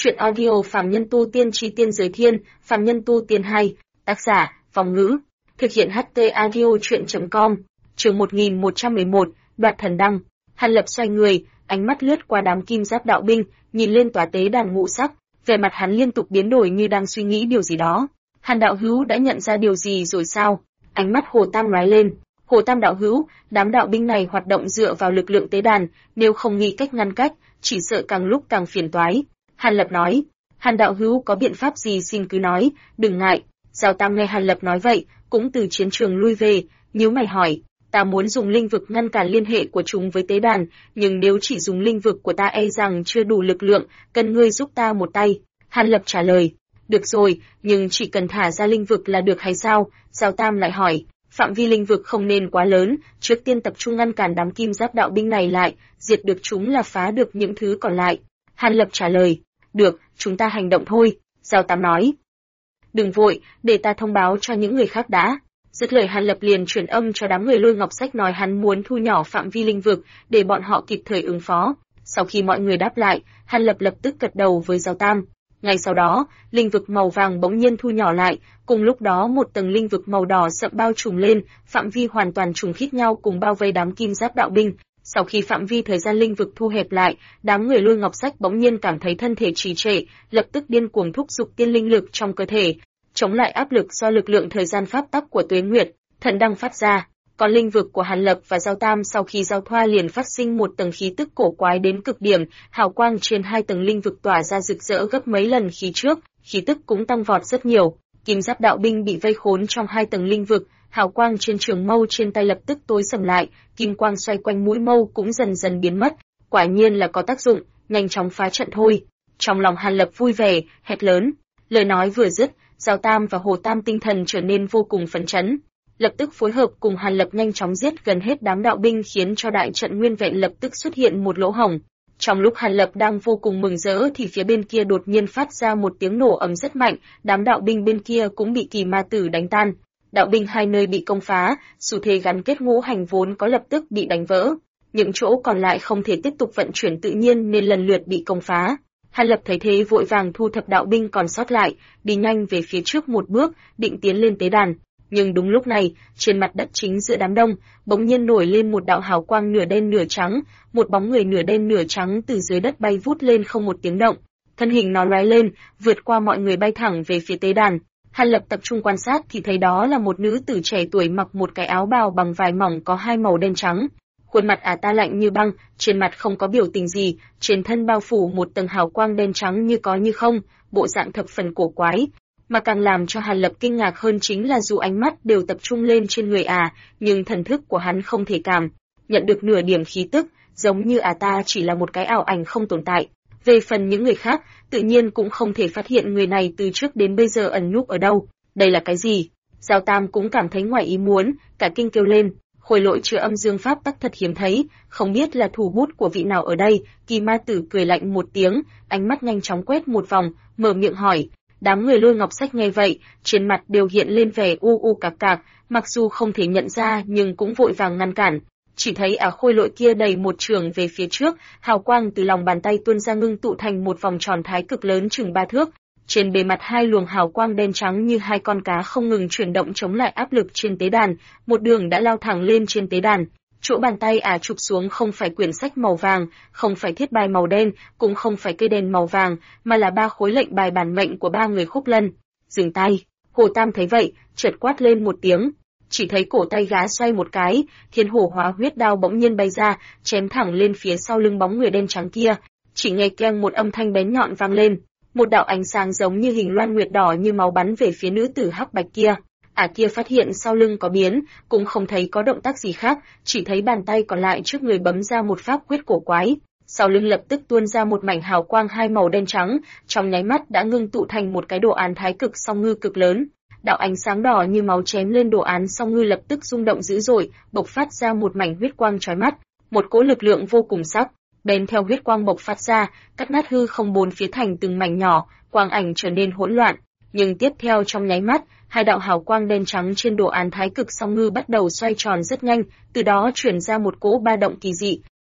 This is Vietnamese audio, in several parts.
Chuyện audio Phàm Nhân Tu Tiên Chi Tiên Giới Thiên, Phàm Nhân Tu Tiên 2, tác giả, Vong Ngữ, thực hiện HT Audio Chuyện.com, chương 1111, Đoạt Thần Đăng. Hàn Lập xoay người, ánh mắt lướt qua đám kim giáp đạo binh, nhìn lên tòa tế đàn ngũ sắc, vẻ mặt hắn liên tục biến đổi như đang suy nghĩ điều gì đó. Hàn đạo hữu đã nhận ra điều gì rồi sao? Ánh mắt Hồ Tam lóe lên. Hồ Tam đạo hữu, đám đạo binh này hoạt động dựa vào lực lượng tế đàn, nếu không nghĩ cách ngăn cách, chỉ sợ càng lúc càng phiền toái. Hàn Lập nói, Hàn đạo hữu có biện pháp gì xin cứ nói, đừng ngại. Giao Tam nghe Hàn Lập nói vậy, cũng từ chiến trường lui về, nhíu mày hỏi, ta muốn dùng linh vực ngăn cản liên hệ của chúng với tế đàn, nhưng nếu chỉ dùng linh vực của ta e rằng chưa đủ lực lượng, cần ngươi giúp ta một tay. Hàn Lập trả lời, được rồi, nhưng chỉ cần thả ra linh vực là được hay sao? Giao Tam lại hỏi, phạm vi linh vực không nên quá lớn, trước tiên tập trung ngăn cản đám kim giáp đạo binh này lại, diệt được chúng là phá được những thứ còn lại. Hàn Lập trả lời, được, chúng ta hành động thôi. Giao Tam nói, đừng vội, để ta thông báo cho những người khác đã. Dứt lời Hàn Lập liền truyền âm cho đám người Lôi Ngọc Sách nói hắn muốn thu nhỏ phạm vi linh vực, để bọn họ kịp thời ứng phó. Sau khi mọi người đáp lại, Hàn Lập lập tức gật đầu với Giao Tam. Ngay sau đó, linh vực màu vàng bỗng nhiên thu nhỏ lại, cùng lúc đó một tầng linh vực màu đỏ sậm bao trùm lên, phạm vi hoàn toàn trùng khít nhau cùng bao vây đám kim giáp đạo binh. Sau khi phạm vi thời gian linh vực thu hẹp lại, đám người Lôi Ngọc Sách bỗng nhiên cảm thấy thân thể trì trệ, lập tức điên cuồng thúc giục tiên linh lực trong cơ thể, chống lại áp lực do lực lượng thời gian pháp tắc của Tuế Nguyệt, thần đăng phát ra. Còn linh vực của Hàn Lập và Giao Tam sau khi giao thoa liền phát sinh một tầng khí tức cổ quái đến cực điểm, hào quang trên hai tầng linh vực tỏa ra rực rỡ gấp mấy lần khi trước, khí tức cũng tăng vọt rất nhiều. Kim giáp đạo binh bị vây khốn trong hai tầng linh vực, hào quang trên trường mâu trên tay lập tức tối sầm lại, kim quang xoay quanh mũi mâu cũng dần dần biến mất, quả nhiên là có tác dụng, nhanh chóng phá trận thôi. Trong lòng Hàn Lập vui vẻ, hét lớn. Lời nói vừa dứt, Giao Tam và Hồ Tam tinh thần trở nên vô cùng phấn chấn, lập tức phối hợp cùng Hàn Lập nhanh chóng giết gần hết đám đạo binh khiến cho đại trận nguyên vẹn lập tức xuất hiện một lỗ hổng. Trong lúc Hàn Lập đang vô cùng mừng rỡ thì phía bên kia đột nhiên phát ra một tiếng nổ ầm rất mạnh, đám đạo binh bên kia cũng bị kỳ ma tử đánh tan. Đạo binh hai nơi bị công phá, xu thế gắn kết ngũ hành vốn có lập tức bị đánh vỡ. Những chỗ còn lại không thể tiếp tục vận chuyển tự nhiên nên lần lượt bị công phá. Hàn Lập thấy thế vội vàng thu thập đạo binh còn sót lại, đi nhanh về phía trước một bước, định tiến lên tế đàn. Nhưng đúng lúc này, trên mặt đất chính giữa đám đông, bỗng nhiên nổi lên một đạo hào quang nửa đen nửa trắng, một bóng người nửa đen nửa trắng từ dưới đất bay vút lên không một tiếng động. Thân hình nó lóe lên, vượt qua mọi người bay thẳng về phía tế đàn. Hàn Lập tập trung quan sát thì thấy đó là một nữ tử trẻ tuổi mặc một cái áo bào bằng vải mỏng có hai màu đen trắng. Khuôn mặt ả ta lạnh như băng, trên mặt không có biểu tình gì, trên thân bao phủ một tầng hào quang đen trắng như có như không, bộ dạng thập phần cổ quái. Mà càng làm cho Hàn Lập kinh ngạc hơn chính là dù ánh mắt đều tập trung lên trên người ả, nhưng thần thức của hắn không thể cảm nhận được nửa điểm khí tức, giống như ả ta chỉ là một cái ảo ảnh không tồn tại. Về phần những người khác, tự nhiên cũng không thể phát hiện người này từ trước đến bây giờ ẩn núp ở đâu. Đây là cái gì? Giao Tam cũng cảm thấy ngoài ý muốn, cả kinh kêu lên. Khôi lỗi chứa âm dương pháp tắc thật hiếm thấy, không biết là thủ bút của vị nào ở đây. Kỳ ma tử cười lạnh một tiếng, ánh mắt nhanh chóng quét một vòng, mở miệng hỏi. Đám người Lôi Ngọc Sách nghe vậy, trên mặt đều hiện lên vẻ u cạc cạc, mặc dù không thể nhận ra nhưng cũng vội vàng ngăn cản. Chỉ thấy khôi lỗi kia đẩy một trường về phía trước, hào quang từ lòng bàn tay tuôn ra ngưng tụ thành một vòng tròn thái cực lớn chừng 3 thước. Trên bề mặt hai luồng hào quang đen trắng như hai con cá không ngừng chuyển động chống lại áp lực trên tế đàn, một đường đã lao thẳng lên trên tế đàn. Chỗ bàn tay chụp xuống không phải quyển sách màu vàng, không phải thiết bài màu đen, cũng không phải cây đèn màu vàng, mà là 3 khối lệnh bài bản mệnh của 3 người Khúc Lân. Dừng tay. Hồ Tam thấy vậy, chợt quát lên một tiếng. Chỉ thấy cổ tay gã xoay một cái, thiên hổ hóa huyết đao bỗng nhiên bay ra, chém thẳng lên phía sau lưng bóng người đen trắng kia. Chỉ nghe keng một âm thanh bén nhọn vang lên, một đạo ánh sáng giống như hình loan nguyệt đỏ như máu bắn về phía nữ tử hắc bạch kia. Kia phát hiện sau lưng có biến, cũng không thấy có động tác gì khác, chỉ thấy bàn tay còn lại trước người bấm ra một pháp quyết cổ quái. Sau lưng lập tức tuôn ra một mảnh hào quang hai màu đen trắng, trong nháy mắt đã ngưng tụ thành một cái đồ án thái cực song ngư cực lớn. Đạo ánh sáng đỏ như máu chém lên đồ án song ngư lập tức rung động dữ dội, bộc phát ra một mảnh huyết quang chói mắt, một cỗ lực lượng vô cùng sắc bén theo huyết quang bộc phát ra, cắt nát hư không bốn phía thành từng mảnh nhỏ, quang ảnh trở nên hỗn loạn. Nhưng tiếp theo trong nháy mắt, hai đạo hào quang đen trắng trên đồ án thái cực song ngư bắt đầu xoay tròn rất nhanh, từ đó truyền ra một cỗ ba động kỳ dị.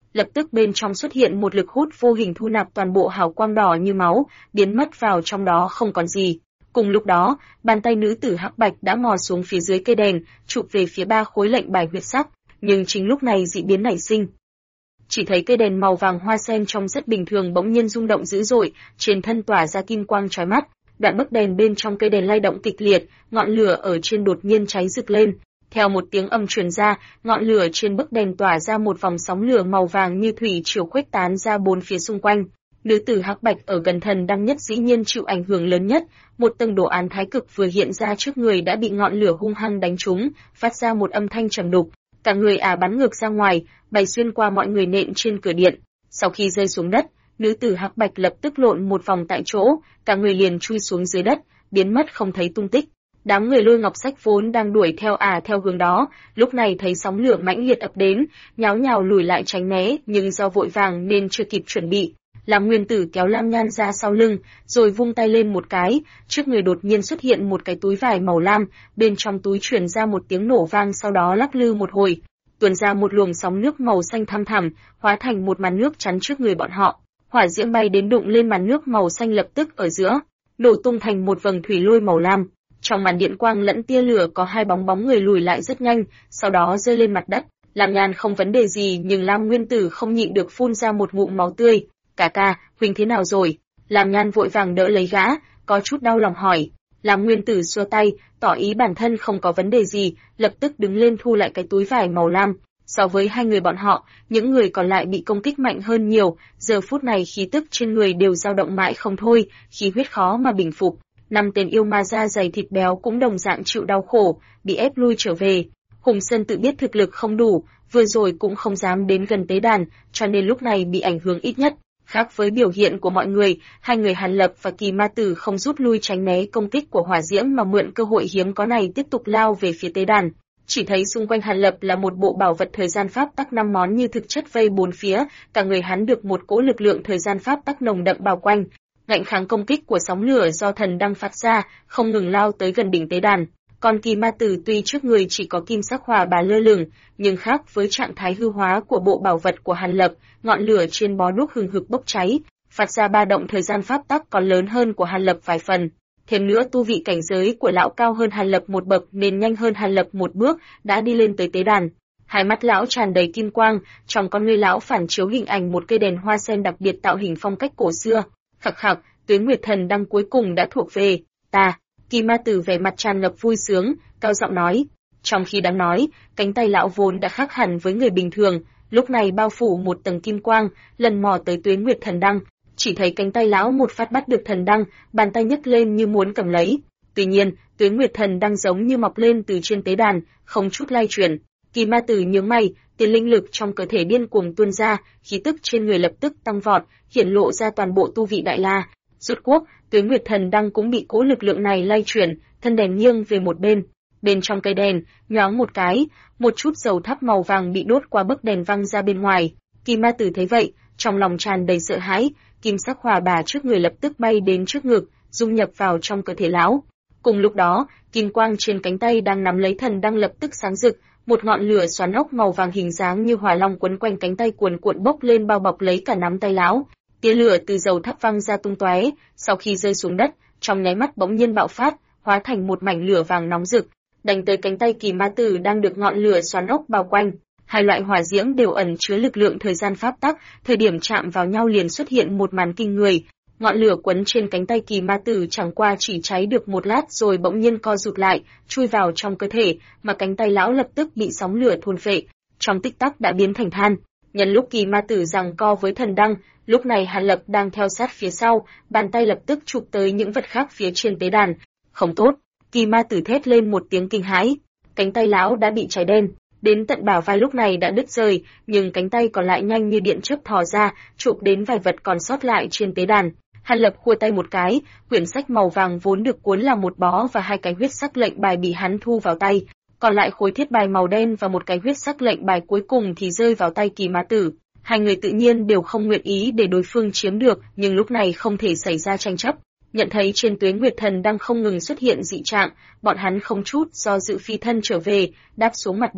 lập tức bên trong xuất hiện một lực hút vô hình thu nạp toàn bộ hào quang đỏ như máu, biến mất vào trong đó không còn gì. Cùng lúc đó, bàn tay nữ tử hắc bạch đã mò xuống phía dưới cây đèn, chụp về phía 3 khối lệnh bài huyết sắc, nhưng chính lúc này dị biến nảy sinh. Chỉ thấy cây đèn màu vàng hoa sen trông rất bình thường bỗng nhiên rung động dữ dội, trên thân tỏa ra kim quang chói mắt, đoạn bức đèn bên trong cây đèn lay động kịch liệt, ngọn lửa ở trên đột nhiên cháy rực lên. Theo một tiếng ầm truyền ra, ngọn lửa trên bức đèn tỏa ra một vòng sóng lửa màu vàng như thủy triều khuếch tán ra bốn phía xung quanh. Nữ tử hắc bạch ở gần thần đăng nhất dĩ nhiên chịu ảnh hưởng lớn nhất, một tầng đồ án thái cực vừa hiện ra trước người đã bị ngọn lửa hung hăng đánh trúng, phát ra một âm thanh trầm đục, cả người bắn ngược ra ngoài, bay xuyên qua mọi người nện trên cửa điện. Sau khi rơi xuống đất, nữ tử hắc bạch lập tức lộn một vòng tại chỗ, cả người liền chui xuống dưới đất, biến mất không thấy tung tích. Đám người Lôi Ngọc Sách vốn đang đuổi theo hướng đó, lúc này thấy sóng lửa mãnh liệt ập đến, nháo nhào lùi lại tránh né, nhưng do vội vàng nên chưa kịp chuẩn bị. Lam Nguyên Tử kéo Lam Nhan ra sau lưng, rồi vung tay lên một cái, trước người đột nhiên xuất hiện một cái túi vải màu lam, bên trong túi truyền ra một tiếng nổ vang, sau đó lắc lư một hồi, tuôn ra một luồng sóng nước màu xanh thăm thẳm, hóa thành một màn nước chắn trước người bọn họ. Hỏa diễm bay đến đụng lên màn nước màu xanh lập tức ở giữa, nổ tung thành một vầng thủy lôi màu lam. Trong màn điện quang lẫn tia lửa có hai bóng người lùi lại rất nhanh, sau đó rơi lên mặt đất. Lam Nhan không vấn đề gì, nhưng Lam Nguyên Tử không nhịn được phun ra một ngụm máu tươi. "Cả ca, huynh thế nào rồi?" Lam Nhan vội vàng đỡ lấy gã, có chút đau lòng hỏi. Lam Nguyên Tử xua tay, tỏ ý bản thân không có vấn đề gì, lập tức đứng lên thu lại cái túi vải màu lam. So với hai người bọn họ, những người còn lại bị công kích mạnh hơn nhiều, giờ phút này khí tức trên người đều dao động mãi không thôi, khí huyết khó mà bình phục. 5 tên yêu ma da dày thịt béo cũng đồng dạng chịu đau khổ, bị ép lui trở về. Hùng Sơn tự biết thực lực không đủ, vừa rồi cũng không dám đến gần tế đàn, cho nên lúc này bị ảnh hưởng ít nhất. Khác với biểu hiện của mọi người, hai người Hàn Lập và Kỳ Ma Tử không rút lui tránh né công kích của hỏa diễm mà mượn cơ hội hiếm có này tiếp tục lao về phía tế đàn. Chỉ thấy xung quanh Hàn Lập là một bộ bảo vật thời gian pháp tắc 5 món như thực chất vây bốn phía, cả người hắn được một cỗ lực lượng thời gian pháp tắc nồng đậm bao quanh, ngạnh kháng công kích của sóng lửa do thần đang phát ra, không ngừng lao tới gần đỉnh tế đàn. Còn Kỳ Ma Tử tuy trước người chỉ có kim sắc hỏa bà lơ lửng, nhưng khác với trạng thái hư hóa của bộ bảo vật của Hàn Lập, ngọn lửa trên bó đuốc hừng hực bốc cháy, phát ra ba động thời gian pháp tắc còn lớn hơn của Hàn Lập vài phần. Thêm nữa tu vị cảnh giới của lão cao hơn Hàn Lập một bậc nên nhanh hơn Hàn Lập một bước, đã đi lên tới tế đàn. Hai mắt lão tràn đầy kim quang, trong con ngươi lão phản chiếu hình ảnh một cây đèn hoa sen đặc biệt tạo hình phong cách cổ xưa. Khặc khặc, Tuế Nguyệt Thần đăng cuối cùng đã thuộc về ta. Kỳ Ma Tử vẻ mặt tràn ngập vui sướng, cao giọng nói. Trong khi đang nói, cánh tay lão vốn đã khác hẳn với người bình thường, lúc này bao phủ một tầng kim quang, lần mò tới Tuế Nguyệt Thần đăng. Chỉ thấy cánh tay lão một phát bắt được thần đăng, bàn tay nhấc lên như muốn cầm lấy. Tuy nhiên, Tuế Nguyệt Thần đăng giống như mọc lên từ trên tế đàn, không chút lay chuyển. Kỳ Ma Tử nhướng mày, tiền linh lực trong cơ thể điên cuồng tuôn ra, khí tức trên người lập tức tăng vọt, hiển lộ ra toàn bộ tu vị đại la. Rốt cuộc, Tuế Nguyệt Thần đăng cũng bị cỗ lực lượng này lay chuyển, thân đèn nghiêng về một bên. Bên trong cây đèn, nhoáng một cái, một chút dầu thắp màu vàng bị đốt qua bức đèn văng ra bên ngoài. Kỳ Ma Tử thấy vậy, trong lòng tràn đầy sợ hãi, kim sắc hỏa bà trước người lập tức bay đến trước ngực, dung nhập vào trong cơ thể lão. Cùng lúc đó, kim quang trên cánh tay đang nắm lấy thần đăng lập tức sáng rực, một ngọn lửa xoắn ốc màu vàng hình dáng như hỏa long quấn quanh cánh tay cuồn cuộn bốc lên bao bọc lấy cả nắm tay lão. Tia lửa từ dầu thắp văng ra tung tóe, sau khi rơi xuống đất, trong nháy mắt bỗng nhiên bạo phát, hóa thành một mảnh lửa vàng nóng rực, đánh tới cánh tay Kỳ Ma Tử đang được ngọn lửa xoắn ốc bao quanh. Hai loại hỏa diễm đều ẩn chứa lực lượng thời gian pháp tắc, thời điểm chạm vào nhau liền xuất hiện một màn kinh người. Ngọn lửa quấn trên cánh tay Kỳ Ma Tử chẳng qua chỉ cháy được một lát rồi bỗng nhiên co rụt lại, chui vào trong cơ thể, mà cánh tay lão lập tức bị sóng lửa thôn phệ, trong tích tắc đã biến thành than. Nhân lúc Kỳ Ma Tử giằng co với thần đăng, lúc này Hàn Lập đang theo sát phía sau, bàn tay lập tức chụp tới những vật khác phía trên tế đàn. Không tốt! Kỳ Ma Tử thét lên một tiếng kinh hãi, cánh tay lão đã bị cháy đen. Đến tận bả vai lúc này đã đứt rời, nhưng cánh tay còn lại nhanh như điện chớp thò ra, chụp đến vài vật còn sót lại trên tế đàn. Hàn Lập khua tay một cái, quyển sách màu vàng vốn được cuốn làm một bó và hai cái huyết sắc lệnh bài bị hắn thu vào tay, còn lại khối thiết bài màu đen và một cái huyết sắc lệnh bài cuối cùng thì rơi vào tay Kỳ Ma Tử. Hai người tự nhiên đều không nguyện ý để đối phương chiếm được, nhưng lúc này không thể xảy ra tranh chấp. Nhận thấy trên Tuế Nguyệt Thần đang không ngừng xuất hiện dị trạng, bọn hắn không chút do dự phi thân trở về, đáp xuống mặt đất.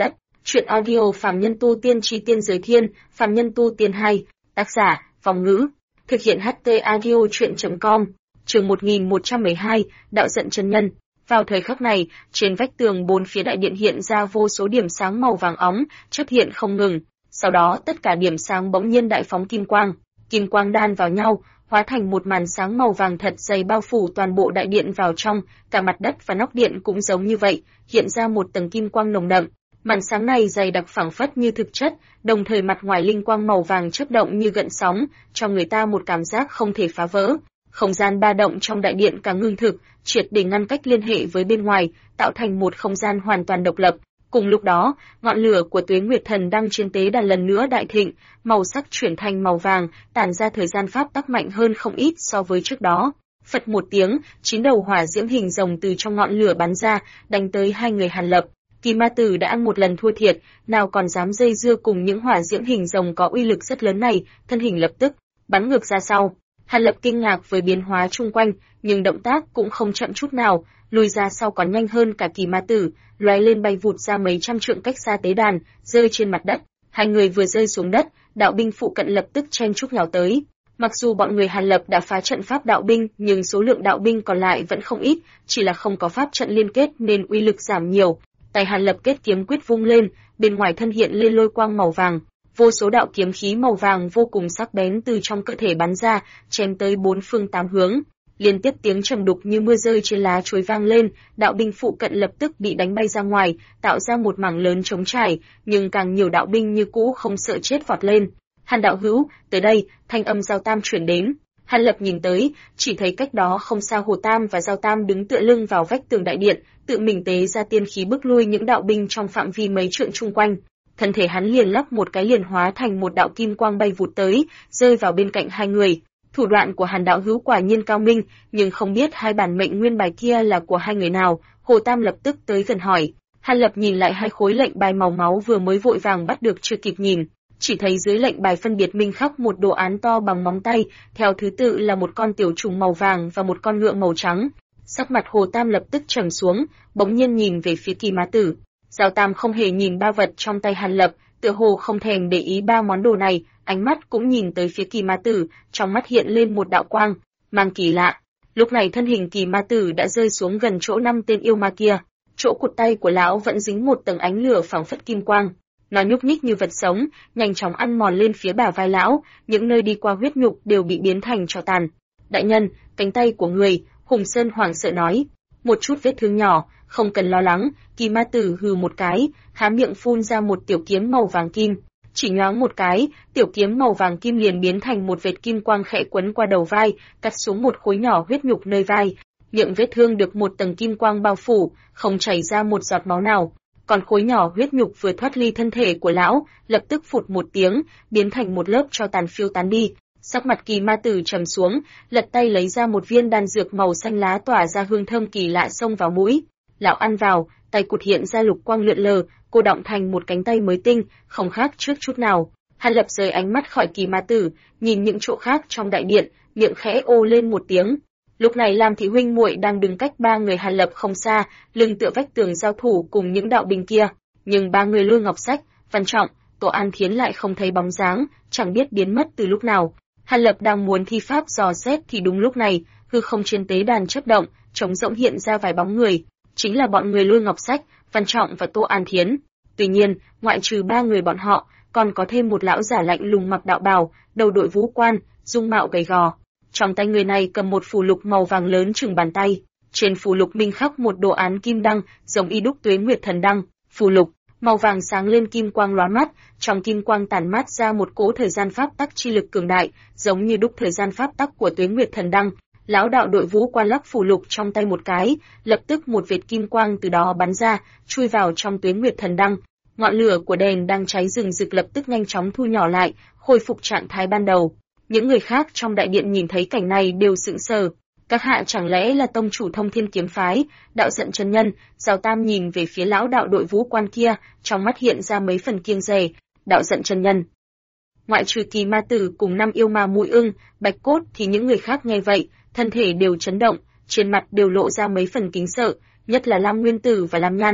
Truyện audio Phàm Nhân Tu Tiên Chi Tiên Giới Thiên, Phàm Nhân Tu Tiên 2, tác giả, Phong Ngữ, thực hiện HT Audio Truyện.com, chương 1112, Đạo Giận Chân Nhân. Vào thời khắc này, trên vách tường bốn phía đại điện hiện ra vô số điểm sáng màu vàng óng, chớp hiện không ngừng. Sau đó tất cả điểm sáng bỗng nhiên đại phóng kim quang đan vào nhau, hóa thành một màn sáng màu vàng thật dày bao phủ toàn bộ đại điện vào trong, cả mặt đất và nóc điện cũng giống như vậy, hiện ra một tầng kim quang nồng đậm. Màn sáng này dày đặc phảng phất như thực chất, đồng thời mặt ngoài linh quang màu vàng chớp động như gợn sóng, cho người ta một cảm giác không thể phá vỡ. Không gian ba động trong đại điện càng ngưng thực, triệt để ngăn cách liên hệ với bên ngoài, tạo thành một không gian hoàn toàn độc lập. Cùng lúc đó, ngọn lửa của Tuế Nguyệt Thần Đăng trên tế đàn lần nữa đại thịnh, màu sắc chuyển thành màu vàng, tản ra thời gian pháp tắc mạnh hơn không ít so với trước đó. Phật một tiếng, 9 đầu hỏa diễm hình rồng từ trong ngọn lửa bắn ra, đánh tới hai người Hàn Lập. Kỳ Ma Tử đã ăn một lần thua thiệt, nào còn dám dây dưa cùng những hỏa diễm hình rồng có uy lực rất lớn này, thân hình lập tức bắn ngược ra sau. Hàn Lập kinh ngạc với biến hóa chung quanh, nhưng động tác cũng không chậm chút nào, lùi ra sau còn nhanh hơn cả Kỳ Ma Tử, lóe lên bay vụt ra mấy trăm trượng cách xa tế đàn, rơi trên mặt đất. Hai người vừa rơi xuống đất, đạo binh phụ cận lập tức chen chúc nhào tới. Mặc dù bọn người Hàn Lập đã phá trận pháp đạo binh, nhưng số lượng đạo binh còn lại vẫn không ít, chỉ là không có pháp trận liên kết nên uy lực giảm nhiều. Tay Hàn Lập kết kiếm quyết vung lên, bên ngoài thân hiện lên lôi quang màu vàng, vô số đạo kiếm khí màu vàng vô cùng sắc bén từ trong cơ thể bắn ra, chém tới bốn phương tám hướng. Liên tiếp tiếng trầm đục như mưa rơi trên lá chuối vang lên, đạo binh phụ cận lập tức bị đánh bay ra ngoài, tạo ra một mảng lớn trống trải, nhưng càng nhiều đạo binh như cũ không sợ chết vọt lên. Hàn đạo hữu, tới đây, thanh âm Giao Tam truyền đến. Hàn Lập nhìn tới, chỉ thấy cách đó không xa Hồ Tam và Giao Tam đứng tựa lưng vào vách tường đại điện, tự mình tế ra tiên khí bức lui những đạo binh trong phạm vi mấy trượng chung quanh. Thân thể hắn liền lắc một cái liền hóa thành một đạo kim quang bay vụt tới, rơi vào bên cạnh hai người. Thủ đoạn của Hàn đạo hữu quả nhiên cao minh, nhưng không biết hai bản mệnh nguyên bài kia là của hai người nào. Hồ Tam lập tức tới gần hỏi. Hàn Lập nhìn lại hai khối lệnh bài màu máu vừa mới vội vàng bắt được chưa kịp nhìn, chỉ thấy dưới lệnh bài phân biệt minh khắc một đồ án to bằng móng tay, theo thứ tự là một con tiểu trùng màu vàng và một con ngựa màu trắng. Sắc mặt Hồ Tam lập tức trầm xuống, bỗng nhiên nhìn về phía Kỳ Ma Tử. Giao Tam không hề nhìn ba vật trong tay Hàn Lập, tựa hồ không thèm để ý ba món đồ này, ánh mắt cũng nhìn tới phía Kỳ Ma Tử, trong mắt hiện lên một đạo quang, mang kỳ lạ. Lúc này thân hình Kỳ Ma Tử đã rơi xuống gần chỗ 5 tên yêu ma kia, chỗ cụt tay của lão vẫn dính một tầng ánh lửa phảng phất kim quang. Nó nhúc nhích như vật sống, nhanh chóng ăn mòn lên phía bả vai lão, những nơi đi qua huyết nhục đều bị biến thành tro tàn. Đại nhân, cánh tay của người, Hùng Sơn hoảng sợ nói. Một chút vết thương nhỏ, không cần lo lắng. Kỳ Ma Tử hừ một cái, há miệng phun ra một tiểu kiếm màu vàng kim. Chỉ nhoáng một cái, tiểu kiếm màu vàng kim liền biến thành một vệt kim quang khẽ quấn qua đầu vai, cắt xuống một khối nhỏ huyết nhục nơi vai. Miệng vết thương được một tầng kim quang bao phủ, không chảy ra một giọt máu nào. Còn khối nhỏ huyết nhục vừa thoát ly thân thể của lão, lập tức phụt một tiếng, biến thành một lớp tro tàn phiêu tán đi. Sắc mặt Kỳ Ma Tử trầm xuống, lật tay lấy ra một viên đan dược màu xanh lá tỏa ra hương thơm kỳ lạ xông vào mũi. Lão ăn vào, tay cụt hiện ra lục quang lượn lờ, cô đọng thành một cánh tay mới tinh, không khác trước chút nào. Hàn Lập rời ánh mắt khỏi Kỳ Ma Tử, nhìn những chỗ khác trong đại điện, miệng khẽ ô lên một tiếng. Lúc này Lam thị huynh muội đang đứng cách ba người Hàn Lập không xa, lưng tựa vách tường giao thủ cùng những đạo binh kia, nhưng ba người Lôi Ngọc Sách, Văn Trọng, Tổ An Thiến lại không thấy bóng dáng, chẳng biết biến mất từ lúc nào. Hàn Lập đang muốn thi pháp dò xét thì đúng lúc này, hư không trên tế đàn chớp động, trống rỗng hiện ra vài bóng người, chính là bọn người Lôi Ngọc Sách, Văn Trọng và Tô An Thiến. Tuy nhiên, ngoại trừ ba người bọn họ, còn có thêm một lão giả lạnh lùng mặc đạo bào, đầu đội vũ quan, dung mạo gầy gò. Trong tay người này cầm một phù lục màu vàng lớn chừng bàn tay, trên phù lục minh khắc một đồ án kim đăng, giống y đúc Tuế Nguyệt Thần Đăng. Phù lục màu vàng sáng lên kim quang lóa mắt, trong kim quang tản mát ra một cỗ thời gian pháp tắc chi lực cường đại, giống như đúc thời gian pháp tắc của Tuế Nguyệt Thần Đăng. Lão đạo đội vũ quan lắc phù lục trong tay một cái, lập tức một vệt kim quang từ đó bắn ra, chui vào trong Tuế Nguyệt Thần Đăng. Ngọn lửa của đèn đang cháy rừng rực lập tức nhanh chóng thu nhỏ lại, khôi phục trạng thái ban đầu. Những người khác trong đại điện nhìn thấy cảnh này đều sững sờ. Các hạ chẳng lẽ là tông chủ Thông Thiên kiếm phái, Đạo Giận chân nhân? Giao Tam nhìn về phía lão đạo đội vũ quan kia, trong mắt hiện ra mấy phần kiêng dè. Đạo Giận chân nhân. Ngoại trừ Kỳ Ma Tử cùng 5 yêu ma Mũi Ưng, Bạch Cốt thì những người khác nghe vậy, thân thể đều chấn động, trên mặt đều lộ ra mấy phần kính sợ, nhất là Lam Nguyên Tử và Lam Nhan.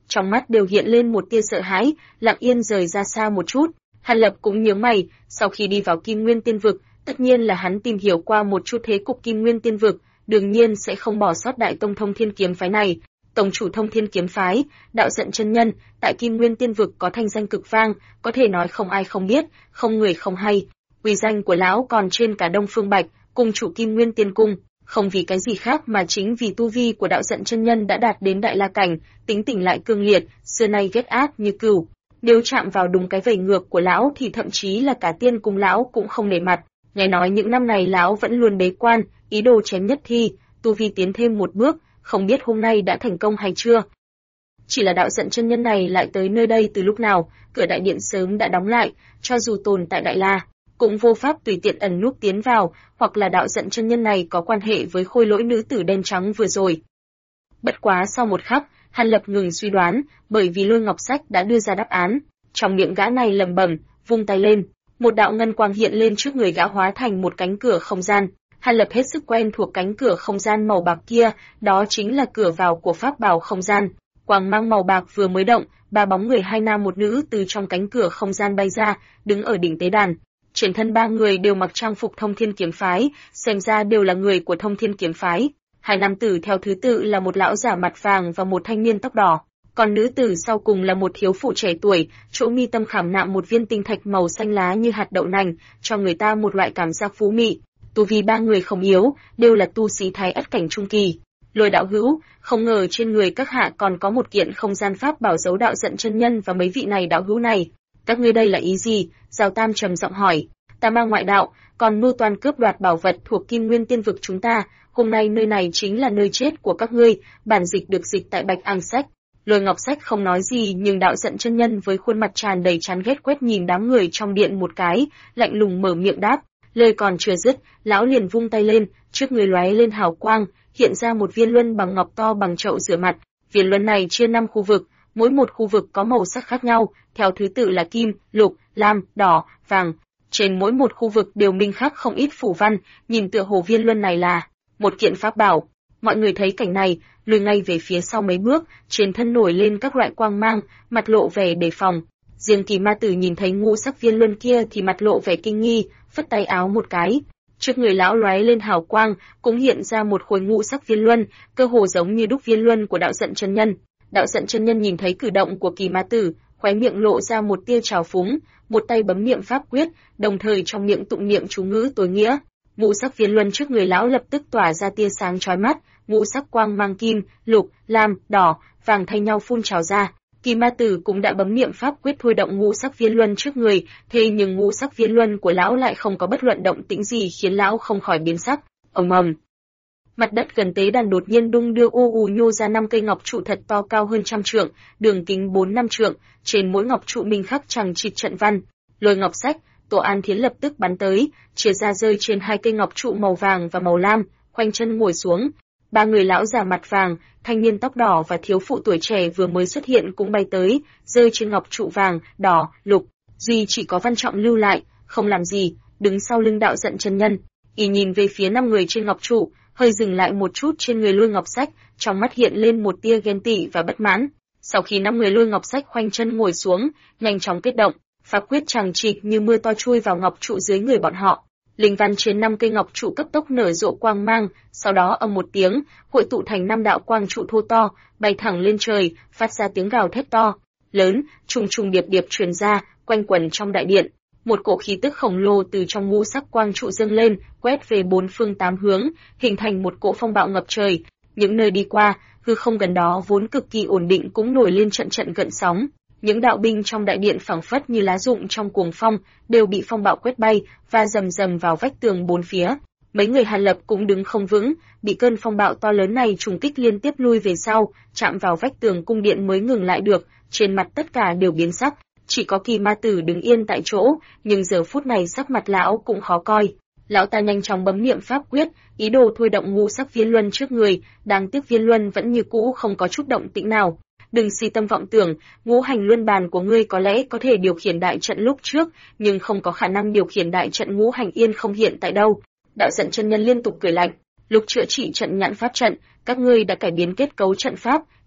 trong mắt đều hiện lên một tia sợ hãi, lặng yên rời ra xa một chút. Hàn Lập cũng nhướng mày, sau khi đi vào Kim Nguyên Tiên Vực, tất nhiên là hắn tìm hiểu qua một chút thế cục Kim Nguyên Tiên Vực, đương nhiên sẽ không bỏ sót đại tông Thông Thiên Kiếm Phái này. Tổng chủ Thông Thiên Kiếm Phái, Đạo Dận chân nhân, tại Kim Nguyên Tiên Vực có thanh danh cực vang, có thể nói không ai không biết, không người không hay. Uy danh của lão còn trên cả Đông Phương Bạch, cung chủ Kim Nguyên Tiên Cung, không vì cái gì khác mà chính vì tu vi của Đạo Dận chân nhân đã đạt đến đại la cảnh, tính tình lại cương liệt, xưa nay ghét ác như cừu. Nếu chạm vào đúng cái vẩy ngược của lão thì thậm chí là cả Tiên Cung lão cũng không nể mặt. Nghe nói những năm này lão vẫn luôn bế quan, ý đồ chém nhất thi, tu vi tiến thêm một bước, không biết hôm nay đã thành công hay chưa. Chỉ là Đạo Dận chân nhân này lại tới nơi đây từ lúc nào, cửa đại điện sớm đã đóng lại, cho dù tồn tại Đại La, cũng vô pháp tùy tiện ẩn núp tiến vào, hoặc là Đạo Dận chân nhân này có quan hệ với khôi lỗi nữ tử đen trắng vừa rồi. Bất quá sau một khắc, Hàn Lập ngừng suy đoán, bởi vì Lôi Ngọc Sách đã đưa ra đáp án. Trong miệng gã này lẩm bẩm, vung tay lên, một đạo ngân quang hiện lên trước người gã hóa thành một cánh cửa không gian. Hàn Lập hết sức quen thuộc cánh cửa không gian màu bạc kia, đó chính là cửa vào của pháp bảo không gian. Quang mang màu bạc vừa mới động, ba bóng người hai nam một nữ từ trong cánh cửa không gian bay ra, đứng ở đỉnh tế đàn. Trên thân ba người đều mặc trang phục Thông Thiên Kiếm Phái, xem ra đều là người của Thông Thiên Kiếm Phái. Hai nam tử theo thứ tự là một lão giả mặt vàng và một thanh niên tóc đỏ, còn nữ tử sau cùng là một thiếu phụ trẻ tuổi, chỗ mi tâm khảm nạm một viên tinh thạch màu xanh lá như hạt đậu nành, cho người ta một loại cảm giác phú mị. Tu vi ba người không yếu, đều là tu sĩ Thái Ất cảnh trung kỳ. Lôi đạo hữu, không ngờ trên người các hạ còn có một kiện không gian pháp bảo giấu Đạo Dận chân nhân và mấy vị này đạo hữu này. Các ngươi đây là ý gì? Giao Tam trầm giọng hỏi. Ta mang ngoại đạo, còn mưu toan cướp đoạt bảo vật thuộc Kim Nguyên Tiên Vực chúng ta. Hôm nay nơi này chính là nơi chết của các ngươi. Bản dịch được dịch tại Bạch Ang Sách. Lôi Ngọc Sách không nói gì, nhưng Đạo Dận chân nhân với khuôn mặt tràn đầy chán ghét quét nhìn đám người trong điện một cái, lạnh lùng mở miệng đáp. Lời còn chưa dứt, lão liền vung tay lên, trước người lóe lên hào quang, hiện ra một viên luân bằng ngọc to bằng chậu rửa mặt. Viên luân này chia 5 khu vực, mỗi một khu vực có màu sắc khác nhau, theo thứ tự là kim, lục, lam, đỏ, vàng. Trên mỗi một khu vực đều minh khắc không ít phù văn, nhìn tựa hồ viên luân này là một kiện pháp bảo. Mọi người thấy cảnh này, lùi ngay về phía sau mấy bước, trên thân nổi lên các loại quang mang, mặt lộ vẻ đề phòng. Riêng Kỳ Ma Tử nhìn thấy ngũ sắc viên luân kia thì mặt lộ vẻ kinh nghi, phất tay áo một cái. Trước người lão lóe lên hào quang, cũng hiện ra một khối ngũ sắc viên luân, cơ hồ giống như đúc viên luân của Đạo Dận chân nhân. Đạo Dận chân nhân nhìn thấy cử động của Kỳ Ma Tử, khóe miệng lộ ra một tia trào phúng, một tay bấm niệm pháp quyết, đồng thời trong miệng tụng niệm chú ngữ tối nghĩa. Ngũ sắc viên luân trước người lão lập tức tỏa ra tia sáng chói mắt, ngũ sắc quang mang kim, lục, lam, đỏ, vàng thay nhau phun trào ra. Kỳ Ma Tử cũng đã bấm niệm pháp quyết thôi động ngũ sắc viên luân trước người, thế nhưng ngũ sắc viên luân của lão lại không có bất luận động tĩnh gì khiến lão không khỏi biến sắc. Ầm ầm. Mặt đất gần tế đàn đột nhiên đung đưa nhô ra 5 cây ngọc trụ thật to cao hơn 100 trượng, đường kính 4-5 trượng, trên mỗi ngọc trụ minh khắc chằng chịt trận văn. Lôi Ngọc Sách, Tổ An Thiến lập tức bắn tới, chia ra rơi trên 2 cây ngọc trụ màu vàng và màu lam, khoanh chân ngồi xuống. Ba người lão già mặt vàng, thanh niên tóc đỏ và thiếu phụ tuổi trẻ vừa mới xuất hiện cũng bay tới, rơi trên ngọc trụ vàng, đỏ, lục. Duy chỉ có Văn Trọng lưu lại, không làm gì, đứng sau lưng Đạo Dận chân nhân. Y nhìn về phía 5 người trên ngọc trụ, hơi dừng lại một chút trên người Lôi Ngọc Sách, trong mắt hiện lên một tia ghen tị và bất mãn. Sau khi 5 người Lôi Ngọc Sách khoanh chân ngồi xuống, nhanh chóng kết động, pháp quyết chằng chịt như mưa to chui vào ngọc trụ dưới người bọn họ. Linh văn trên 5 cây ngọc trụ cấp tốc nở rộ quang mang, sau đó ầm một tiếng, hội tụ thành 5 đạo quang trụ thô to, bay thẳng lên trời, phát ra tiếng gào thét to, lớn, trùng trùng điệp điệp truyền ra, quanh quẩn trong đại điện. Một cỗ khí tức khổng lồ từ trong ngũ sắc quang trụ dâng lên, quét về 4 phương 8 hướng, hình thành một cỗ phong bạo ngập trời. Những nơi đi qua, hư không gần đó vốn cực kỳ ổn định cũng nổi lên trận trận gợn sóng. Những đạo binh trong đại điện phảng phất như lá rụng trong cuồng phong, đều bị phong bạo quét bay và rầm rầm vào vách tường bốn phía. Mấy người Hàn Lập cũng đứng không vững, bị cơn phong bạo to lớn này trùng kích liên tiếp lui về sau, chạm vào vách tường cung điện mới ngừng lại được, trên mặt tất cả đều biến sắc. Chỉ có Kỳ Ma Tử đứng yên tại chỗ, nhưng giờ phút này sắc mặt lão cũng khó coi. Lão ta nhanh chóng bấm niệm pháp quyết, ý đồ thôi động ngũ sắc viên luân trước người, đáng tiếc viên luân vẫn như cũ không có chút động tĩnh nào. Đừng si tâm vọng tưởng, ngũ hành luân bàn của ngươi có lẽ có thể điều khiển đại trận lúc trước, nhưng không có khả năng điều khiển đại trận ngũ hành yên không hiện tại đâu. Đạo Dận chân nhân liên tục cười lạnh, lúc chữa trị trận nhãn pháp trận, các ngươi đã cải biến kết cấu trận pháp,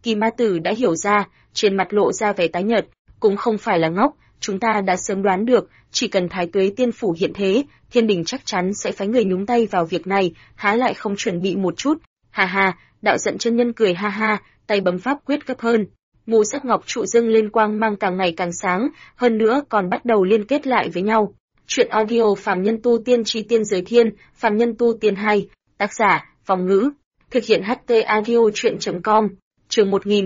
Kỳ Ma Tử đã hiểu ra, trên mặt lộ ra vẻ tái nhợt, cũng không phải là ngốc, chúng ta đã sớm đoán được, chỉ cần Thái Tuế Tiên phủ hiện thế, Thiên Đình chắc chắn sẽ phái người nhúng tay vào việc này, há lại không chuẩn bị một chút. Ha ha, Đạo Giận chân nhân cười ha ha, tay bấm pháp quyết gấp hơn. Ngũ sắc ngọc trụ dâng lên quang mang càng ngày càng sáng, hơn nữa còn bắt đầu liên kết lại với nhau. Truyện audio Phàm Nhân Tu Tiên Chi Tiên Giới Thiên, Phàm Nhân Tu Tiên 2, tác giả, Phong Ngữ, thực hiện HT audio truyện.com, chương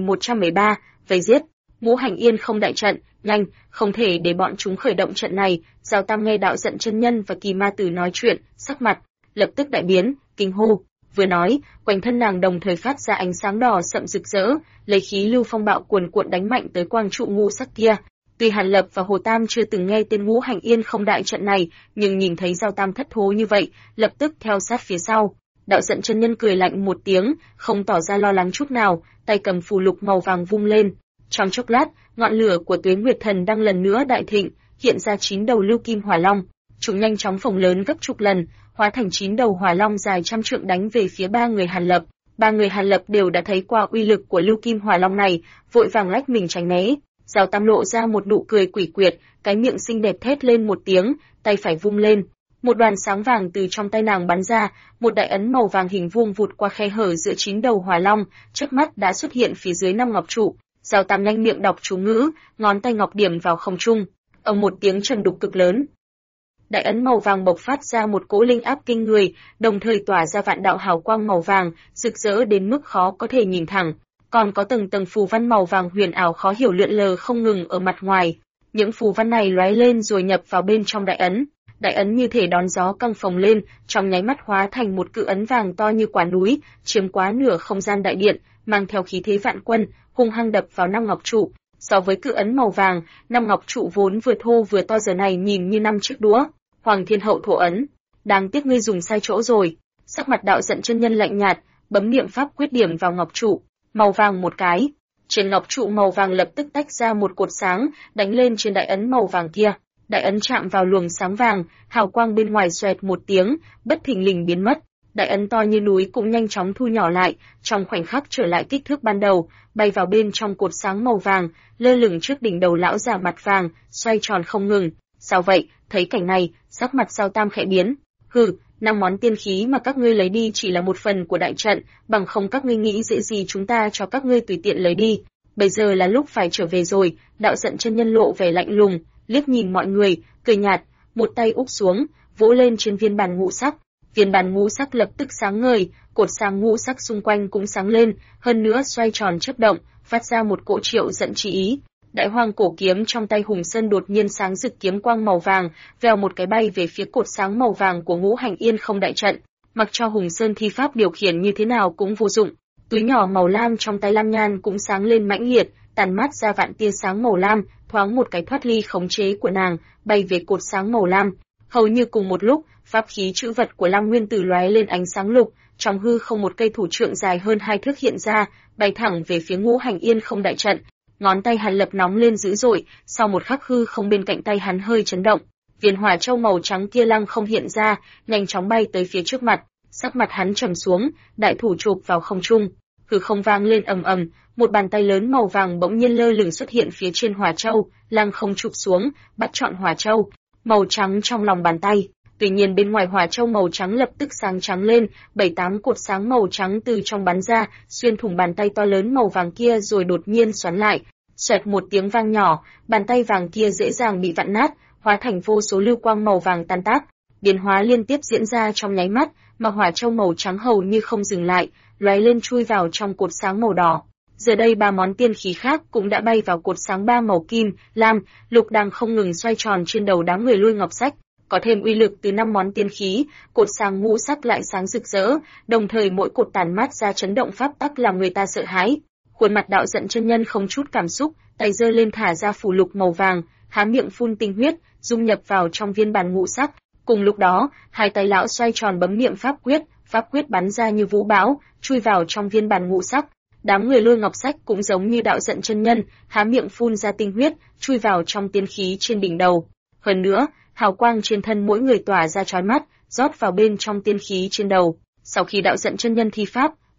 1113, vây giết. Ngũ Hành Yên không đại trận, nhanh, không thể để bọn chúng khởi động trận này. Giao Tam nghe Đạo Giận chân nhân và Kỳ Ma Tử nói chuyện, sắc mặt lập tức đại biến, kinh hô. Vừa nói, quanh thân nàng đồng thời phát ra ánh sáng đỏ sậm rực rỡ, lấy khí lưu phong bạo cuồn cuộn đánh mạnh tới quang trụ ngũ sắc kia. Tuy Hàn Lập và Hồ Tam chưa từng nghe tên Ngũ Hành Yên không đại trận này, nhưng nhìn thấy Giao Tam thất thố như vậy, lập tức theo sát phía sau. Đạo Giận chân nhân cười lạnh một tiếng, không tỏ ra lo lắng chút nào, tay cầm phù lục màu vàng vung lên. Trong chốc lát, ngọn lửa của Tuế Nguyệt Thần đang lần nữa đại thịnh, hiện ra 9 đầu lưu kim hỏa long. Chúng nhanh chóng phồng lớn gấp chục lần, hóa thành 9 đầu hỏa long dài trăm trượng đánh về phía ba người Hàn Lập. Ba người Hàn Lập đều đã thấy qua uy lực của lưu kim hỏa long này, vội vàng lách mình tránh né. Giao Tam lộ ra một nụ cười quỷ quyệt, cái miệng xinh đẹp thét lên một tiếng, tay phải vung lên. Một đoàn sáng vàng từ trong tay nàng bắn ra, một đại ấn màu vàng hình vuông vụt qua khe hở giữa 9 đầu hỏa long, chớp mắt đã xuất hiện phía dưới 5 ngọc trụ. Giao Tam nhanh miệng đọc chú ngữ, ngón tay ngọc điểm vào không trung, ầm một tiếng trầm đục cực lớn. Đại ấn màu vàng bộc phát ra một cỗ linh áp kinh người, đồng thời tỏa ra vạn đạo hào quang màu vàng, rực rỡ đến mức khó có thể nhìn thẳng. Còn có tầng tầng phù văn màu vàng huyền ảo khó hiểu lượn lờ không ngừng ở mặt ngoài. Những phù văn này lóe lên rồi nhập vào bên trong đại ấn. Đại ấn như thể đón gió căng phồng lên, trong nháy mắt hóa thành một cự ấn vàng to như quả núi, chiếm quá nửa không gian đại điện, mang theo khí thế vạn quân, hung hăng đập vào 5 ngọc trụ. So với cự ấn màu vàng, 5 ngọc trụ vốn vừa thô vừa to giờ này nhìn như 5 chiếc đũa. Hoàng Thiên Hậu thổ ấn, đáng tiếc ngươi dùng sai chỗ rồi. Sắc mặt Đạo Giận chân nhân lạnh nhạt, bấm niệm pháp quyết điểm vào ngọc trụ, màu vàng một cái. Trên ngọc trụ màu vàng lập tức tách ra một cột sáng, đánh lên trên đại ấn màu vàng kia. Đại ấn chạm vào luồng sáng vàng, hào quang bên ngoài xoẹt một tiếng, bất thình lình biến mất. Đại ấn to như núi cũng nhanh chóng thu nhỏ lại, trong khoảnh khắc trở lại kích thước ban đầu, bay vào bên trong cột sáng màu vàng, lơ lửng trước đỉnh đầu lão già mặt vàng, xoay tròn không ngừng. Sao vậy? Thấy cảnh này, sắc mặt Giao Tam khẽ biến. Hừ, 5 món tiên khí mà các ngươi lấy đi chỉ là một phần của đại trận, bằng không các ngươi nghĩ dễ gì chúng ta cho các ngươi tùy tiện lấy đi. Bây giờ là lúc phải trở về rồi. Đạo Giận chân nhân lộ vẻ lạnh lùng, liếc nhìn mọi người, cười nhạt, một tay úp xuống, vỗ lên trên viên bàn ngũ sắc. Viên bàn ngũ sắc lập tức sáng ngời, cột sáng ngũ sắc xung quanh cũng sáng lên, hơn nữa xoay tròn chớp động, phát ra một cỗ triệu giận chi ý. Đại Hoang cổ kiếm trong tay Hùng Sơn đột nhiên sáng rực kiếm quang màu vàng, vèo một cái bay về phía cột sáng màu vàng của Ngũ Hành Yên không đại trận. Mặc cho Hùng Sơn thi pháp điều khiển như thế nào cũng vô dụng. Túi nhỏ màu lam trong tay Lam Nhan cũng sáng lên mãnh liệt, tàn mát ra vạn tia sáng màu lam, thoáng một cái thoát ly khống chế của nàng, bay về cột sáng màu lam. Hầu như cùng một lúc, pháp khí trữ vật của Lam Nguyên Tử lóe lên ánh sáng lục, trong hư không một cây thủ trượng dài hơn 2 thước hiện ra, bay thẳng về phía Ngũ Hành Yên không đại trận. Ngón tay Hàn Lập nóng lên dữ dội, sau một khắc hư không bên cạnh tay hắn hơi chấn động, viên hỏa châu màu trắng kia lăng không hiện ra, nhanh chóng bay tới phía trước mặt, sắc mặt hắn trầm xuống, đại thủ chụp vào không trung, hư không vang lên ầm ầm, một bàn tay lớn màu vàng bỗng nhiên lơ lửng xuất hiện phía trên hỏa châu, lăng không chụp xuống, bắt trọn hỏa châu màu trắng trong lòng bàn tay. Tuy nhiên bên ngoài hỏa châu màu trắng lập tức sáng trắng lên, 7-8 cột sáng màu trắng từ trong bắn ra, xuyên thủng bàn tay to lớn màu vàng kia rồi đột nhiên xoắn lại. Xoẹt một tiếng vang nhỏ, bàn tay vàng kia dễ dàng bị vặn nát, hóa thành vô số lưu quang màu vàng tan tác. Biến hóa liên tiếp diễn ra trong nháy mắt, mà hỏa châu màu trắng hầu như không dừng lại, lóe lên chui vào trong cột sáng màu đỏ. Giờ đây 3 món tiên khí khác cũng đã bay vào cột sáng 3 màu kim, lam, lục đang không ngừng xoay tròn trên đầu đám người Lui Ngọc Sách. Có thêm uy lực từ 5 món tiên khí, cột sáng ngũ sắc lại sáng rực rỡ, đồng thời mỗi cột tản mát ra chấn động pháp tắc làm người ta sợ hãi. Khuôn mặt Đạo Giận chân nhân không chút cảm xúc, tay giơ lên thả ra phù lục màu vàng, há miệng phun tinh huyết, dung nhập vào trong viên bàn ngũ sắc. Cùng lúc đó, hai tay lão xoay tròn bấm niệm pháp quyết bắn ra như vũ bão, chui vào trong viên bàn ngũ sắc. Đám người Lôi Ngọc Sách cũng giống như Đạo Giận chân nhân, há miệng phun ra tinh huyết, chui vào trong tiên khí trên đỉnh đầu. Hơn nữa, hào quang trên thân mỗi người tỏa ra chói mắt, rót vào bên trong tiên khí trên đầu. Sau khi Đạo Giận chân nhân thi pháp,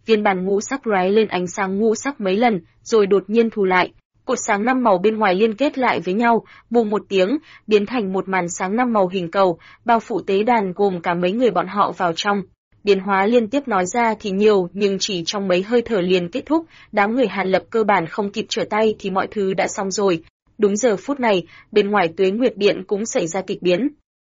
viên bàn ngũ sắc lóe lên ánh sáng ngũ sắc mấy lần, rồi đột nhiên thu lại. Cột sáng 5 màu bên ngoài liên kết lại với nhau, bùng một tiếng, biến thành một màn sáng 5 màu hình cầu, bao phủ tế đàn gồm cả mấy người bọn họ vào trong. Biến hóa liên tiếp nói ra thì nhiều, nhưng chỉ trong mấy hơi thở liền kết thúc, đám người Hàn Lập cơ bản không kịp trở tay thì mọi thứ đã xong rồi. Đúng giờ phút này, bên ngoài Tuế Nguyệt Điện cũng xảy ra kịch biến.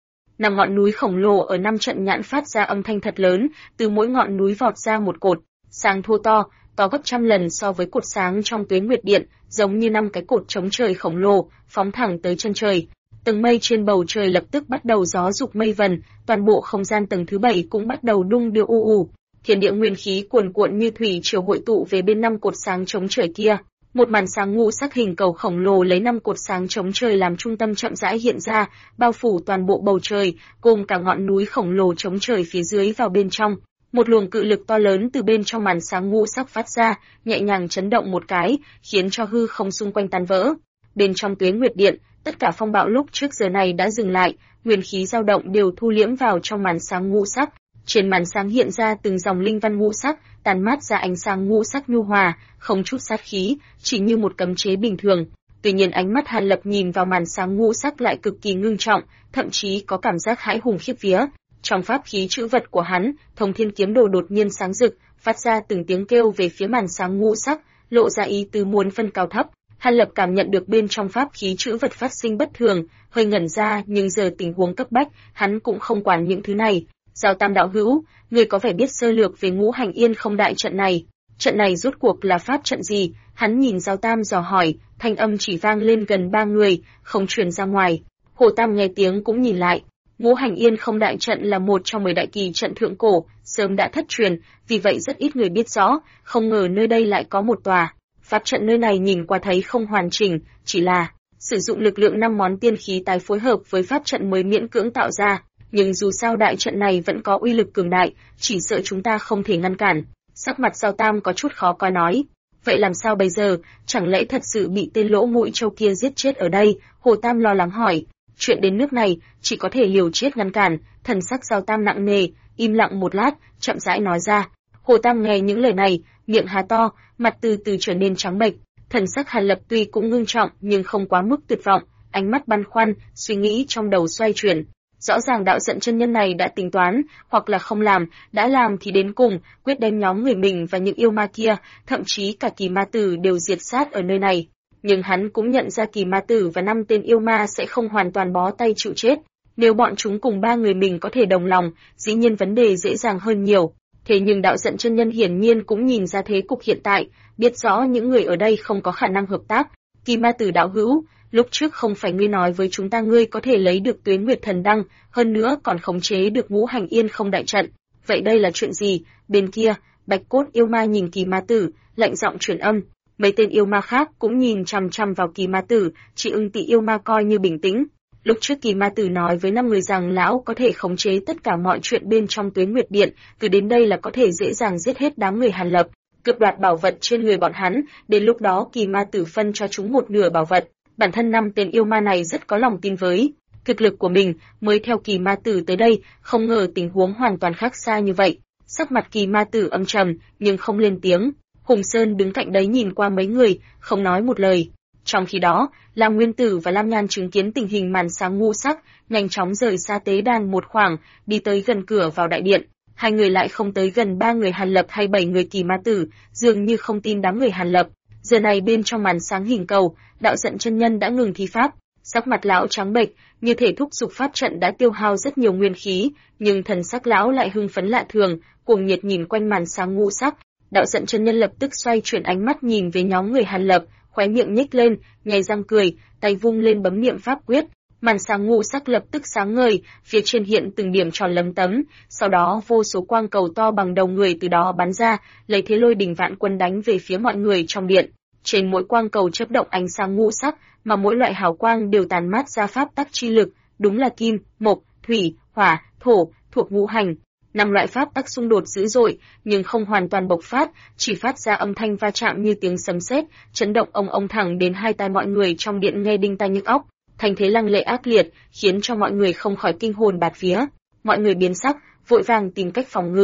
5 ngọn núi khổng lồ ở 5 trận nhãn phát ra âm thanh thật lớn, từ mỗi ngọn núi vọt ra một cột sáng thô to gấp trăm lần so với cột sáng trong Tuế Nguyệt Điện, giống như 5 cái cột chống trời khổng lồ, phóng thẳng tới chân trời. Tầng mây trên bầu trời lập tức bắt đầu gió dục mây vần, toàn bộ không gian tầng thứ 7 cũng bắt đầu đung đưa u ù. Thiên địa nguyên khí cuồn cuộn như thủy triều hội tụ về bên 5 cột sáng chống trời kia. Một màn sáng ngũ sắc hình cầu khổng lồ lấy 5 cột sáng chống trời làm trung tâm chậm rãi hiện ra, bao phủ toàn bộ bầu trời, gồm cả ngọn núi khổng lồ chống trời phía dưới vào bên trong. Một luồng cự lực to lớn từ bên trong màn sáng ngũ sắc phát ra, nhẹ nhàng chấn động một cái, khiến cho hư không xung quanh tan vỡ. Bên trong Tuế Nguyệt Điện, tất cả phong bạo lúc trước giờ này đã dừng lại, nguyên khí dao động đều thu liễm vào trong màn sáng ngũ sắc. Trên màn sáng hiện ra từng dòng linh văn ngũ sắc, tàn mát ra ánh sáng ngũ sắc nhu hòa, không chút sát khí, chỉ như một cấm chế bình thường. Tuy nhiên ánh mắt Hàn Lập nhìn vào màn sáng ngũ sắc lại cực kỳ ngưng trọng, thậm chí có cảm giác hãi hùng khiếp vía. Trong pháp khí chữ vật của hắn, Thông Thiên kiếm đồ đột nhiên sáng rực, phát ra từng tiếng kêu về phía màn sáng ngũ sắc, lộ ra ý tứ muốn phân cao thấp. Hàn Lập cảm nhận được bên trong pháp khí chữ vật phát sinh bất thường, hơi ngẩn ra, nhưng giờ tình huống cấp bách, hắn cũng không quản những thứ này. Giao Tam đạo hữu, ngươi có vẻ biết sơ lược về Ngũ Hành Yên Không đại trận này. Trận này rốt cuộc là pháp trận gì? Hắn nhìn Giao Tam dò hỏi, thanh âm chỉ vang lên gần 3 người, không truyền ra ngoài. Hồ Tam nghe tiếng cũng nhìn lại. Ngũ Hành Yên Không đại trận là một trong 10 đại kỳ trận thượng cổ, sớm đã thất truyền, vì vậy rất ít người biết rõ, không ngờ nơi đây lại có một tòa. Pháp trận nơi này nhìn qua thấy không hoàn chỉnh, chỉ là sử dụng lực lượng 5 món tiên khí tái phối hợp với pháp trận mới miễn cưỡng tạo ra, nhưng dù sao đại trận này vẫn có uy lực cường đại, chỉ sợ chúng ta không thể ngăn cản. Sắc mặt Giao Tam có chút khó coi nói, vậy làm sao bây giờ, chẳng lẽ thật sự bị tên lỗ mũi trâu kia giết chết ở đây? Hồ Tam lo lắng hỏi. Chuyện đến nước này, chỉ có thể liều chết ngăn cản. Thần sắc Giao Tam nặng nề, im lặng một lát, chậm rãi nói ra. Hồ Tam nghe những lời này, miệng há to, mặt từ từ trở nên trắng bệch. Thần sắc Hàn Lập tuy cũng ngưng trọng nhưng không quá mức tuyệt vọng, ánh mắt băn khoăn, suy nghĩ trong đầu xoay chuyển. Rõ ràng đạo giận chân nhân này đã tính toán, hoặc là không làm, đã làm thì đến cùng, quyết đem nhóm người mình và những yêu ma kia, thậm chí cả Kỳ Ma Tử đều diệt sát ở nơi này. Nhưng hắn cũng nhận ra Kỳ Ma Tử và 5 tên yêu ma sẽ không hoàn toàn bó tay chịu chết. Nếu bọn chúng cùng 3 người mình có thể đồng lòng, dĩ nhiên vấn đề dễ dàng hơn nhiều. Thế nhưng đạo giận chân nhân hiển nhiên cũng nhìn ra thế cục hiện tại, biết rõ những người ở đây không có khả năng hợp tác. Kỳ Ma Tử đạo hữu, lúc trước không phải ngươi nói với chúng ta ngươi có thể lấy được Tuế Nguyệt Thần Đăng, hơn nữa còn khống chế được Ngũ Hành Yên Không đại trận. Vậy đây là chuyện gì? Bên kia, Bạch Cốt yêu ma nhìn Kỳ Ma Tử, lạnh giọng truyền âm. Mấy tên yêu ma khác cũng nhìn chằm chằm vào Kỳ Ma Tử, chỉ Ưng Tị yêu ma coi như bình tĩnh. Lúc trước Kỳ Ma Tử nói với 5 người rằng lão có thể khống chế tất cả mọi chuyện bên trong Tuế Nguyệt Điện, từ đến đây là có thể dễ dàng giết hết đám người Hàn Lập, cướp đoạt bảo vật trên người bọn hắn, đến lúc đó Kỳ Ma Tử phân cho chúng một nửa bảo vật. Bản thân 5 tên yêu ma này rất có lòng tin với thực lực của mình, mới theo Kỳ Ma Tử tới đây, không ngờ tình huống hoàn toàn khác xa như vậy. Sắc mặt Kỳ Ma Tử âm trầm, nhưng không lên tiếng. Hùng Sơn đứng cạnh đấy nhìn qua mấy người, không nói một lời. Trong khi đó, Lam Nguyên Tử và Lam Nhan chứng kiến tình hình màn sáng ngũ sắc, nhanh chóng rời xa tế đàn một khoảng, đi tới gần cửa vào đại điện. Hai người lại không tới gần 3 người Hàn Lập hay 7 người Kỳ Ma Tử, dường như không tin đám người Hàn Lập. Giờ này bên trong màn sáng hình cầu, đạo giận chân nhân đã ngừng thi pháp, sắc mặt lão trắng bệch, như thể thúc giục pháp trận đã tiêu hao rất nhiều nguyên khí, nhưng thần sắc lão lại hưng phấn lạ thường, cuồng nhiệt nhìn quanh màn sáng ngũ sắc. Đạo giận chân nhân lập tức xoay chuyển ánh mắt nhìn về nhóm người Hàn Lập, khóe miệng nhếch lên, nhếch răng cười, tay vung lên bấm niệm pháp quyết, màn sáng ngũ sắc lập tức sáng ngời, phía trên hiện từng điểm tròn lấm tấm, sau đó vô số quang cầu to bằng đầu người từ đó bắn ra, lấy thế lôi đình vạn quân đánh về phía mọi người trong điện. Trên mỗi quang cầu chớp động ánh sáng ngũ sắc, mà mỗi loại hào quang đều tàn mát ra pháp tắc chi lực, đúng là kim, mộc, thủy, hỏa, thổ, thuộc ngũ hành. 5 loại pháp tắc xung đột dữ dội, nhưng không hoàn toàn bộc phát, chỉ phát ra âm thanh va chạm như tiếng sấm sét, chấn động ông thẳng đến hai tai mọi người trong điện nghe đinh tai nhức óc. Thành thế lăng lệ ác liệt, khiến cho mọi người không khỏi kinh hồn bạt vía. Mọi người biến sắc, vội vàng tìm cách phòng ngự.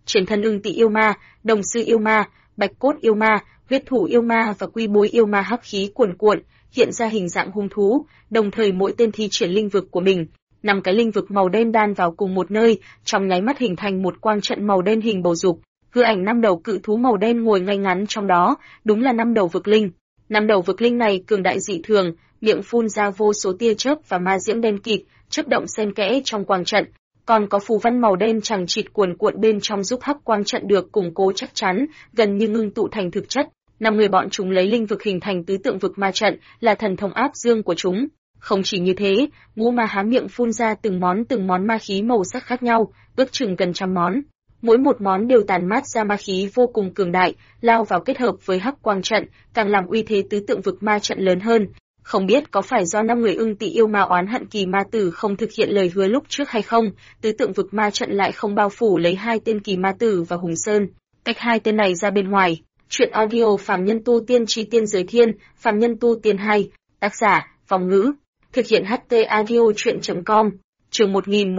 Trên thân Ưng Tỵ yêu ma, Đồng Sư yêu ma, Bạch Cốt yêu ma, Huyết Thủ yêu ma và Quy Bối yêu ma hắc khí cuồn cuộn, hiện ra hình dạng hung thú, đồng thời mỗi tên thi triển linh vực của mình. 5 cái linh vực màu đen đan vào cùng một nơi, trong nháy mắt hình thành một quang trận màu đen hình bầu dục. Hư ảnh 5 đầu cự thú màu đen ngồi ngay ngắn trong đó, đúng là 5 đầu vực linh. 5 đầu vực linh này cường đại dị thường, miệng phun ra vô số tia chớp và ma diễm đen kịt, chớp động xen kẽ trong quang trận. Còn có phù văn màu đen chằng chịt cuồn cuộn bên trong giúp hắc quang trận được củng cố chắc chắn, gần như ngưng tụ thành thực chất. 5 người bọn chúng lấy linh vực hình thành tứ tượng vực ma trận, là thần thông áp dương của chúng. Không chỉ như thế, Ngũ Ma há miệng phun ra từng món ma khí màu sắc khác nhau, ước chừng gần 100 món. Mỗi một món đều tản mát ra ma khí vô cùng cường đại, lao vào kết hợp với hắc quang trận, càng làm uy thế tứ tượng vực ma trận lớn hơn. Không biết có phải do 5 người Ưng Tỵ yêu ma oán hận Kỳ Ma Tử không thực hiện lời hứa lúc trước hay không, tứ tượng vực ma trận lại không bao phủ lấy 2 tên Kỳ Ma Tử và Hùng Sơn, cách 2 tên này ra bên ngoài. Chuyện audio Phàm Nhân Tu Tiên Chi Tiên Giới Thiên, Phàm Nhân Tu Tiên 2, tác giả, Vong Ngữ, thực hiện HT audio chuyện.com, chương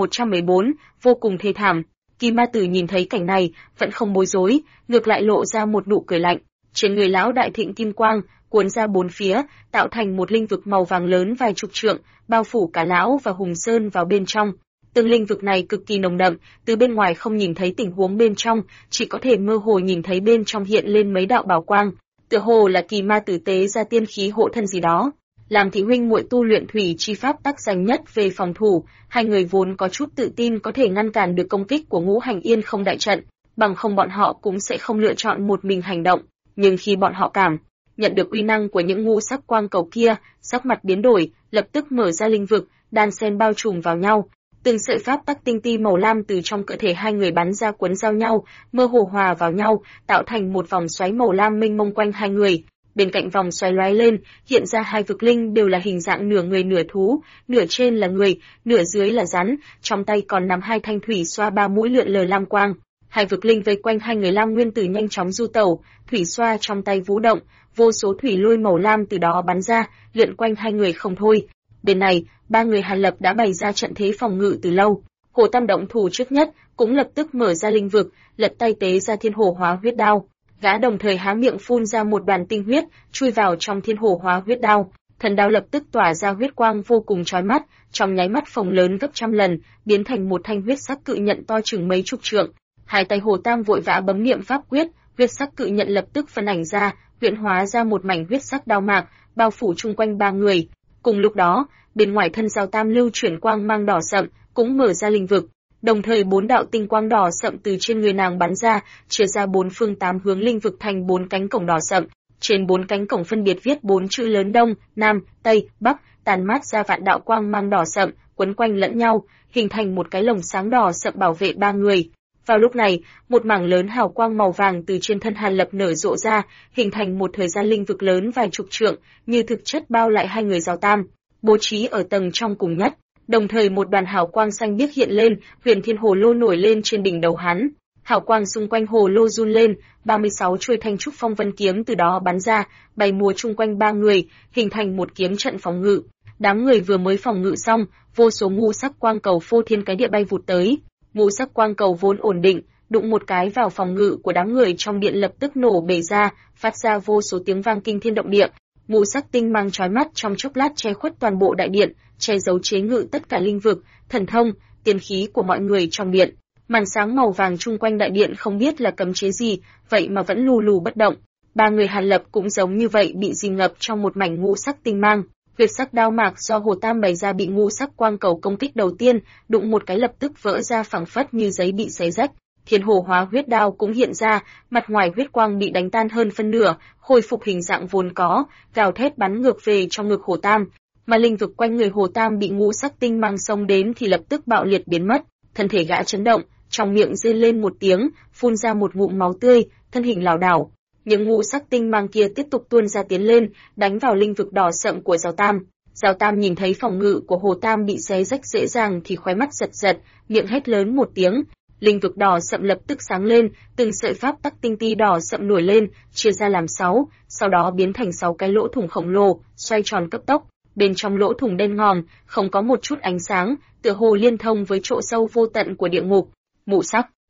1114, vô cùng thê thảm. Kỳ Ma Tử nhìn thấy cảnh này, vẫn không bối rối, ngược lại lộ ra một nụ cười lạnh. Trên người lão đại thịnh kim quang, cuốn ra bốn phía, tạo thành một linh vực màu vàng lớn vài chục trượng, bao phủ cả lão và Hùng Sơn vào bên trong. Từng linh vực này cực kỳ nồng đậm, từ bên ngoài không nhìn thấy tình huống bên trong, chỉ có thể mơ hồ nhìn thấy bên trong hiện lên mấy đạo bảo quang, tựa hồ là Kỳ Ma Tử tế ra tiên khí hộ thân gì đó. Làm thị huynh muội tu luyện thủy chi pháp tắc danh nhất về phòng thủ, hai người vốn có chút tự tin có thể ngăn cản được công kích của Ngũ Hành Yên không đại trận, bằng không bọn họ cũng sẽ không lựa chọn một mình hành động. Nhưng khi bọn họ cảm nhận được uy năng của những ngũ sắc quang cầu kia, sắc mặt biến đổi, lập tức mở ra linh vực, đan xen bao trùm vào nhau. Từng sợi pháp tắc tinh ti màu lam từ trong cơ thể hai người bắn ra cuốn giao nhau, mơ hồ hòa vào nhau, tạo thành một vòng xoáy màu lam mênh mông quanh hai người. Bên cạnh vòng xoáy lóe lên, hiện ra hai vực linh đều là hình dạng nửa người nửa thú, nửa trên là người, nửa dưới là rắn, trong tay còn nắm 2 thanh thủy xoa 3 mũi lượn lờ lam quang. Hai vực linh vây quanh hai người lam nguyên tử nhanh chóng du tẩu, thủy xoa trong tay vũ động, vô số thủy lôi màu lam từ đó bắn ra, lượn quanh hai người không thôi. Bên này, 3 người Hàn Lập đã bày ra trận thế phòng ngự từ lâu. Hồ Tam động thủ trước nhất, cũng lập tức mở ra linh vực, lật tay tế ra thiên hồ hóa huyết đao. Gã đồng thời há miệng phun ra một đoàn tinh huyết, chui vào trong thiên hồ hóa huyết đao. Thần đao lập tức tỏa ra huyết quang vô cùng chói mắt, trong nháy mắt phồng lớn gấp 100 lần, biến thành một thanh huyết sắc cự nhận to chừng mấy chục trượng. Hai tay Hồ Tam vội vã bấm niệm pháp quyết, huyết sắc cự nhận lập tức phân ảnh ra, huyễn hóa ra một mảnh huyết sắc đao mạc, bao phủ chung quanh 3 người. Cùng lúc đó, bên ngoài thân Giao Tam lưu chuyển quang mang đỏ sậm, cũng mở ra linh vực. Đồng thời 4 đạo tinh quang đỏ sậm từ trên người nàng bắn ra, chia ra 4 phương 8 hướng linh vực thành 4 cánh cổng đỏ sậm. Trên 4 cánh cổng phân biệt viết 4 chữ lớn Đông, Nam, Tây, Bắc, tàn mát ra vạn đạo quang mang đỏ sậm, quấn quanh lẫn nhau, hình thành một cái lồng sáng đỏ sậm bảo vệ 3 người. Vào lúc này, một mảng lớn hào quang màu vàng từ trên thân Hàn Lập nở rộ ra, hình thành một thời gian linh vực lớn vài chục trượng, như thực chất bao lại hai người Giao Tam, bố trí ở tầng trong cùng nhất. Đồng thời một đoàn hào quang xanh biếc hiện lên, Huyền Thiên Hồ Lô nổi lên trên đỉnh đầu hắn. Hào quang xung quanh hồ lô run lên, 36 chuôi thanh trúc phong vân kiếm từ đó bắn ra, bay múa chung quanh 3 người, hình thành một kiếm trận phòng ngự. Đám người vừa mới phòng ngự xong, vô số ngũ sắc quang cầu phô thiên cái địa bay vụt tới. Ngũ sắc quang cầu vốn ổn định, đụng một cái vào phòng ngự của đám người trong điện lập tức nổ bể ra, phát ra vô số tiếng vang kinh thiên động địa. Ngũ sắc tinh mang chói mắt trong chốc lát che khuất toàn bộ đại điện, che giấu chế ngự tất cả linh vực, thần thông, tiên khí của mọi người trong điện. Màn sáng màu vàng chung quanh đại điện không biết là cấm chế gì, vậy mà vẫn lù lù bất động. 3 người Hàn Lập cũng giống như vậy bị dìm ngập trong một mảnh ngũ sắc tinh mang. Huyết sắc đao mạc do Hồ Tam bày ra bị ngũ sắc quang cầu công kích đầu tiên, đụng một cái lập tức vỡ ra phẳng phất như giấy bị xé rách. Thiên hồ hóa huyết đao cũng hiện ra, mặt ngoài huyết quang bị đánh tan hơn phân nửa, khôi phục hình dạng vốn có, gào thét bắn ngược về trong ngực Hồ Tam. Mà linh vực quanh người Hồ Tam bị ngũ sắc tinh mang xông đến thì lập tức bạo liệt biến mất, thân thể gã chấn động, trong miệng rên lên một tiếng, phun ra một ngụm máu tươi, thân hình lảo đảo. Những ngũ sắc tinh mang kia tiếp tục tuôn ra tiến lên, đánh vào linh vực đỏ sậm của Giao Tam. Giao Tam nhìn thấy phòng ngự của Hồ Tam bị xé rách dễ dàng thì khóe mắt giật giật, miệng hét lớn một tiếng. Linh vực đỏ sậm lập tức sáng lên, từng sợi pháp tắc tinh ti đỏ sậm nổi lên, chia ra làm 6, sau đó biến thành 6 cái lỗ thủng khổng lồ, xoay tròn cấp tốc. Bên trong lỗ thủng đen ngòm, không có một chút ánh sáng, tựa hồ liên thông với chỗ sâu vô tận của địa ngục. Mụ sắc,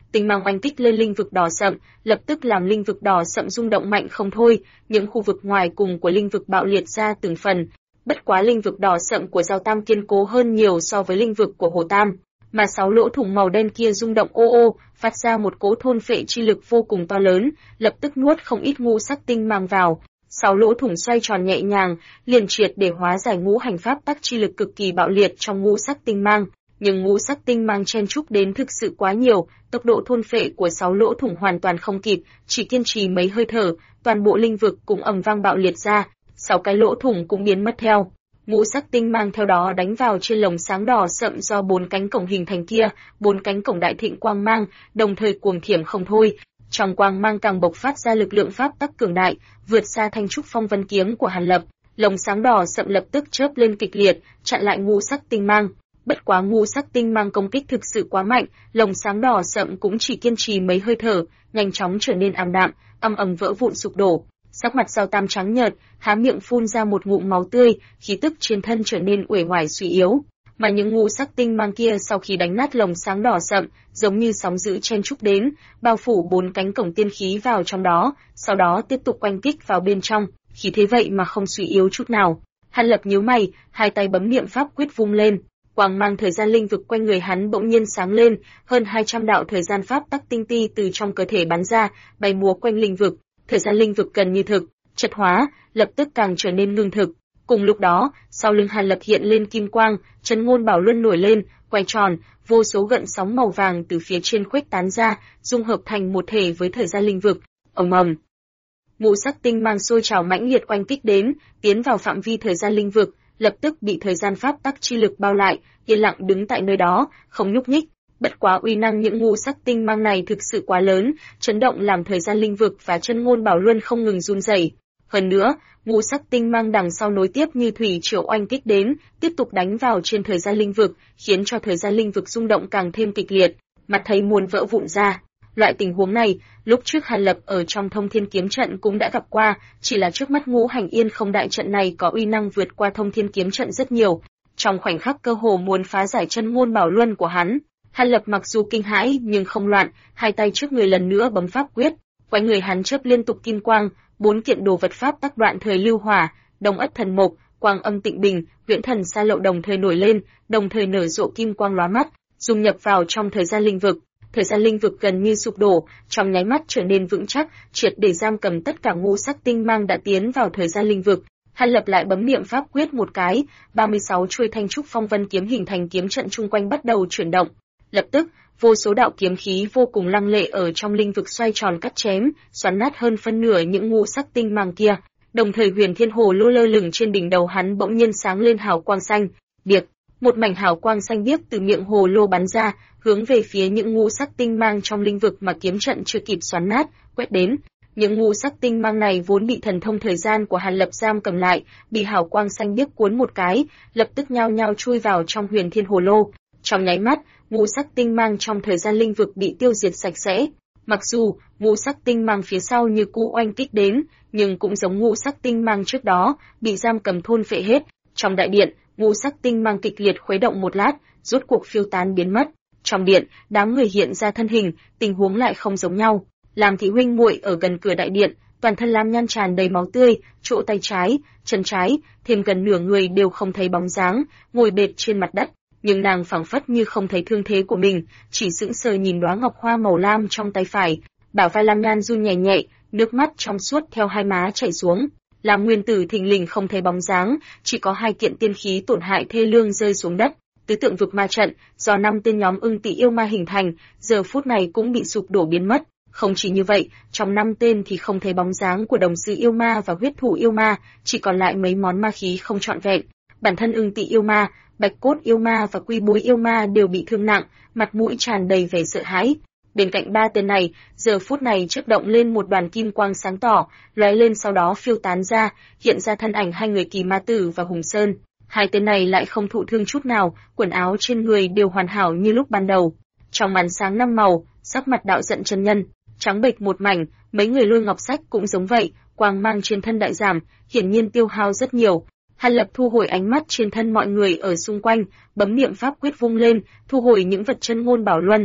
Tinh mang oanh kích lên linh vực đỏ sậm, lập tức làm linh vực đỏ sậm rung động mạnh không thôi, những khu vực ngoài cùng của linh vực bạo liệt ra từng phần. Bất quá linh vực đỏ sậm của Giao Tam kiên cố hơn nhiều so với linh vực của Hồ Tam, mà 6 lỗ thủng màu đen kia rung động ô ô, phát ra một cỗ thôn phệ chi lực vô cùng to lớn, lập tức nuốt không ít ngũ sắc tinh mang vào. 6 lỗ thủng xoay tròn nhẹ nhàng, liền triệt để hóa giải ngũ hành pháp tắc chi lực cực kỳ bạo liệt trong ngũ sắc tinh mang, nhưng ngũ sắc tinh mang chen chúc đến thực sự quá nhiều, tốc độ thôn phệ của 6 lỗ thủng hoàn toàn không kịp, chỉ kiên trì mấy hơi thở, toàn bộ linh vực cũng ầm vang bạo liệt ra, 6 cái lỗ thủng cũng biến mất theo. Ngũ sắc tinh mang theo đó đánh vào trên lồng sáng đỏ sậm do 4 cánh cổng hình thành kia, 4 cánh cổng đại thịnh quang mang, đồng thời cuồng thiểm không thôi. Trong quang mang càng bộc phát ra lực lượng pháp tắc cường đại, vượt xa thanh trúc phong vân kiếm của Hàn Lập. Lồng sáng đỏ sậm lập tức chớp lên kịch liệt, chặn lại ngũ sắc tinh mang. Bất quá ngũ sắc tinh mang công kích thực sự quá mạnh, lồng sáng đỏ sậm cũng chỉ kiên trì mấy hơi thở, nhanh chóng trở nên ảm đạm, ầm ầm vỡ vụn sụp đổ. Sắc mặt Giao Tam trắng nhợt, há miệng phun ra một ngụm máu tươi, khí tức trên thân trở nên uể oải suy yếu. Mà những ngũ sắc tinh mang kia sau khi đánh nát lồng sáng đỏ sậm, giống như sóng dữ chen chúc đến, bao phủ 4 cánh cổng tiên khí vào trong đó, sau đó tiếp tục oanh kích vào bên trong, khí thế vậy mà không suy yếu chút nào. Hàn Lập nhíu mày, hai tay bấm niệm pháp quyết vung lên, quang mang thời gian linh vực quanh người hắn bỗng nhiên sáng lên, hơn 200 đạo thời gian pháp tắc tinh ti từ trong cơ thể bắn ra, bay múa quanh linh vực. Thời gian linh vực gần như thực, chật hóa, lập tức càng trở nên ngưng thực. Cùng lúc đó, sau lưng Hàn Lập hiện lên kim quang, Chân Ngôn Bảo Luân nổi lên, quay tròn, vô số gợn sóng màu vàng từ phía trên khuếch tán ra, dung hợp thành một thể với thời gian linh vực. Ầm ầm. Ngũ sắc tinh mang sôi trào mãnh liệt oanh kích đến, tiến vào phạm vi thời gian linh vực, lập tức bị thời gian pháp tắc chi lực bao lại, yên lặng đứng tại nơi đó, không nhúc nhích. Bất quá uy năng những ngũ sắc tinh mang này thực sự quá lớn, chấn động làm thời gian linh vực và Chân Ngôn Bảo Luân không ngừng run rẩy. Hơn nữa, ngũ sắc tinh mang đằng sau nối tiếp như thủy triều oanh kích đến, tiếp tục đánh vào trên thời gian linh vực, khiến cho thời gian linh vực rung động càng thêm kịch liệt, mặt thấy muốn vỡ vụn ra. Loại tình huống này, lúc trước Hàn Lập ở trong Thông Thiên Kiếm Trận cũng đã gặp qua, chỉ là trước mắt Ngũ Hành Yên Không đại trận này có uy năng vượt qua Thông Thiên Kiếm Trận rất nhiều. Trong khoảnh khắc cơ hồ muốn phá giải Chân Ngôn Bảo Luân của hắn, Hàn Lập mặc dù kinh hãi nhưng không loạn, hai tay trước người lần nữa bấm pháp quyết, quanh người hắn chớp liên tục kim quang, 4 kiện đồ vật pháp tắc đoạn thời lưu hỏa, Đông Ất Thần Mộc, Quang Âm Tịnh Bình, Viễn Thần Sa Lậu đồng thời nổi lên, đồng thời nở rộ kim quang lóa mắt, dung nhập vào trong thời gian linh vực. Thời gian linh vực gần như sụp đổ, trong nháy mắt trở nên vững chắc, triệt để giam cầm tất cả ngũ sắc tinh mang đã tiến vào thời gian linh vực. Hàn Lập lại bấm niệm pháp quyết một cái, 36 chuôi thanh trúc phong vân kiếm hình thành kiếm trận chung quanh bắt đầu chuyển động. Lập tức, vô số đạo kiếm khí vô cùng lăng lệ ở trong linh vực xoay tròn cắt chém, xoắn nát hơn phân nửa những ngũ sắc tinh mang kia. Đồng thời Huyền Thiên Hồ lô lơ lửng trên đỉnh đầu hắn bỗng nhiên sáng lên hào quang xanh biếc, một mảnh hào quang xanh biếc từ miệng hồ lô bắn ra, hướng về phía những ngũ sắc tinh mang trong linh vực mà kiếm trận chưa kịp xoắn nát, quét đến. Những ngũ sắc tinh mang này vốn bị thần thông thời gian của Hàn Lập giam cầm lại, bị hào quang xanh biếc cuốn một cái, lập tức nhao nhao chui vào trong Huyền Thiên Hồ lô. Trong nháy mắt, ngũ sắc tinh mang trong thời gian linh vực bị tiêu diệt sạch sẽ. Mặc dù ngũ sắc tinh mang phía sau như cũ oanh kích đến, nhưng cũng giống ngũ sắc tinh mang trước đó, bị giam cầm thôn phệ hết. Trong đại điện, ngũ sắc tinh mang kịch liệt khuấy động một lát, rốt cuộc phiêu tán biến mất. Trong điện, đám người hiện ra thân hình, tình huống lại không giống nhau. Làm Thị huynh muội ở gần cửa đại điện, toàn thân lam nhan tràn đầy máu tươi, chỗ tay trái, chân trái, thêm gần nửa người đều không thấy bóng dáng, ngồi bệt trên mặt đất. Nhưng nàng phảng phất như không thấy thương thế của mình, chỉ sững sờ nhìn đóa ngọc hoa màu lam trong tay phải, bả vai lam nhan run nhẹ nhẹ, nước mắt trong suốt theo hai má chảy xuống. Lam Nguyên Tử thình lình không thấy bóng dáng, chỉ có 2 kiện tiên khí tổn hại thê lương rơi xuống đất. Tứ tượng vực ma trận do 5 tên nhóm Ưng Tị yêu ma hình thành, giờ phút này cũng bị sụp đổ biến mất. Không chỉ như vậy, trong 5 tên thì không thấy bóng dáng của Đồng Sư yêu ma và Huyết Thủ yêu ma, chỉ còn lại mấy món ma khí không trọn vẹn. Bản thân Ưng Tị yêu ma, Bạch Cốt yêu ma và Quy Bối yêu ma đều bị thương nặng, mặt mũi tràn đầy vẻ sợ hãi. Bên cạnh 3 tên này, giờ phút này chớp động lên một đoàn kim quang sáng tỏ, lóe lên sau đó phiêu tán ra, hiện ra thân ảnh 2 người Kỳ Ma Tử và Hùng Sơn. 2 tên này lại không thụ thương chút nào, quần áo trên người đều hoàn hảo như lúc ban đầu. Trong màn sáng 5 màu, sắc mặt Đạo Giận chân nhân trắng bệch một mảnh, mấy người Lôi Ngọc Sách cũng giống vậy, quang mang trên thân đại giảm, hiển nhiên tiêu hao rất nhiều. Hàn Lập thu hồi ánh mắt trên thân mọi người ở xung quanh, bấm niệm pháp quyết vung lên, thu hồi những vật Chân Ngôn Bảo Luân.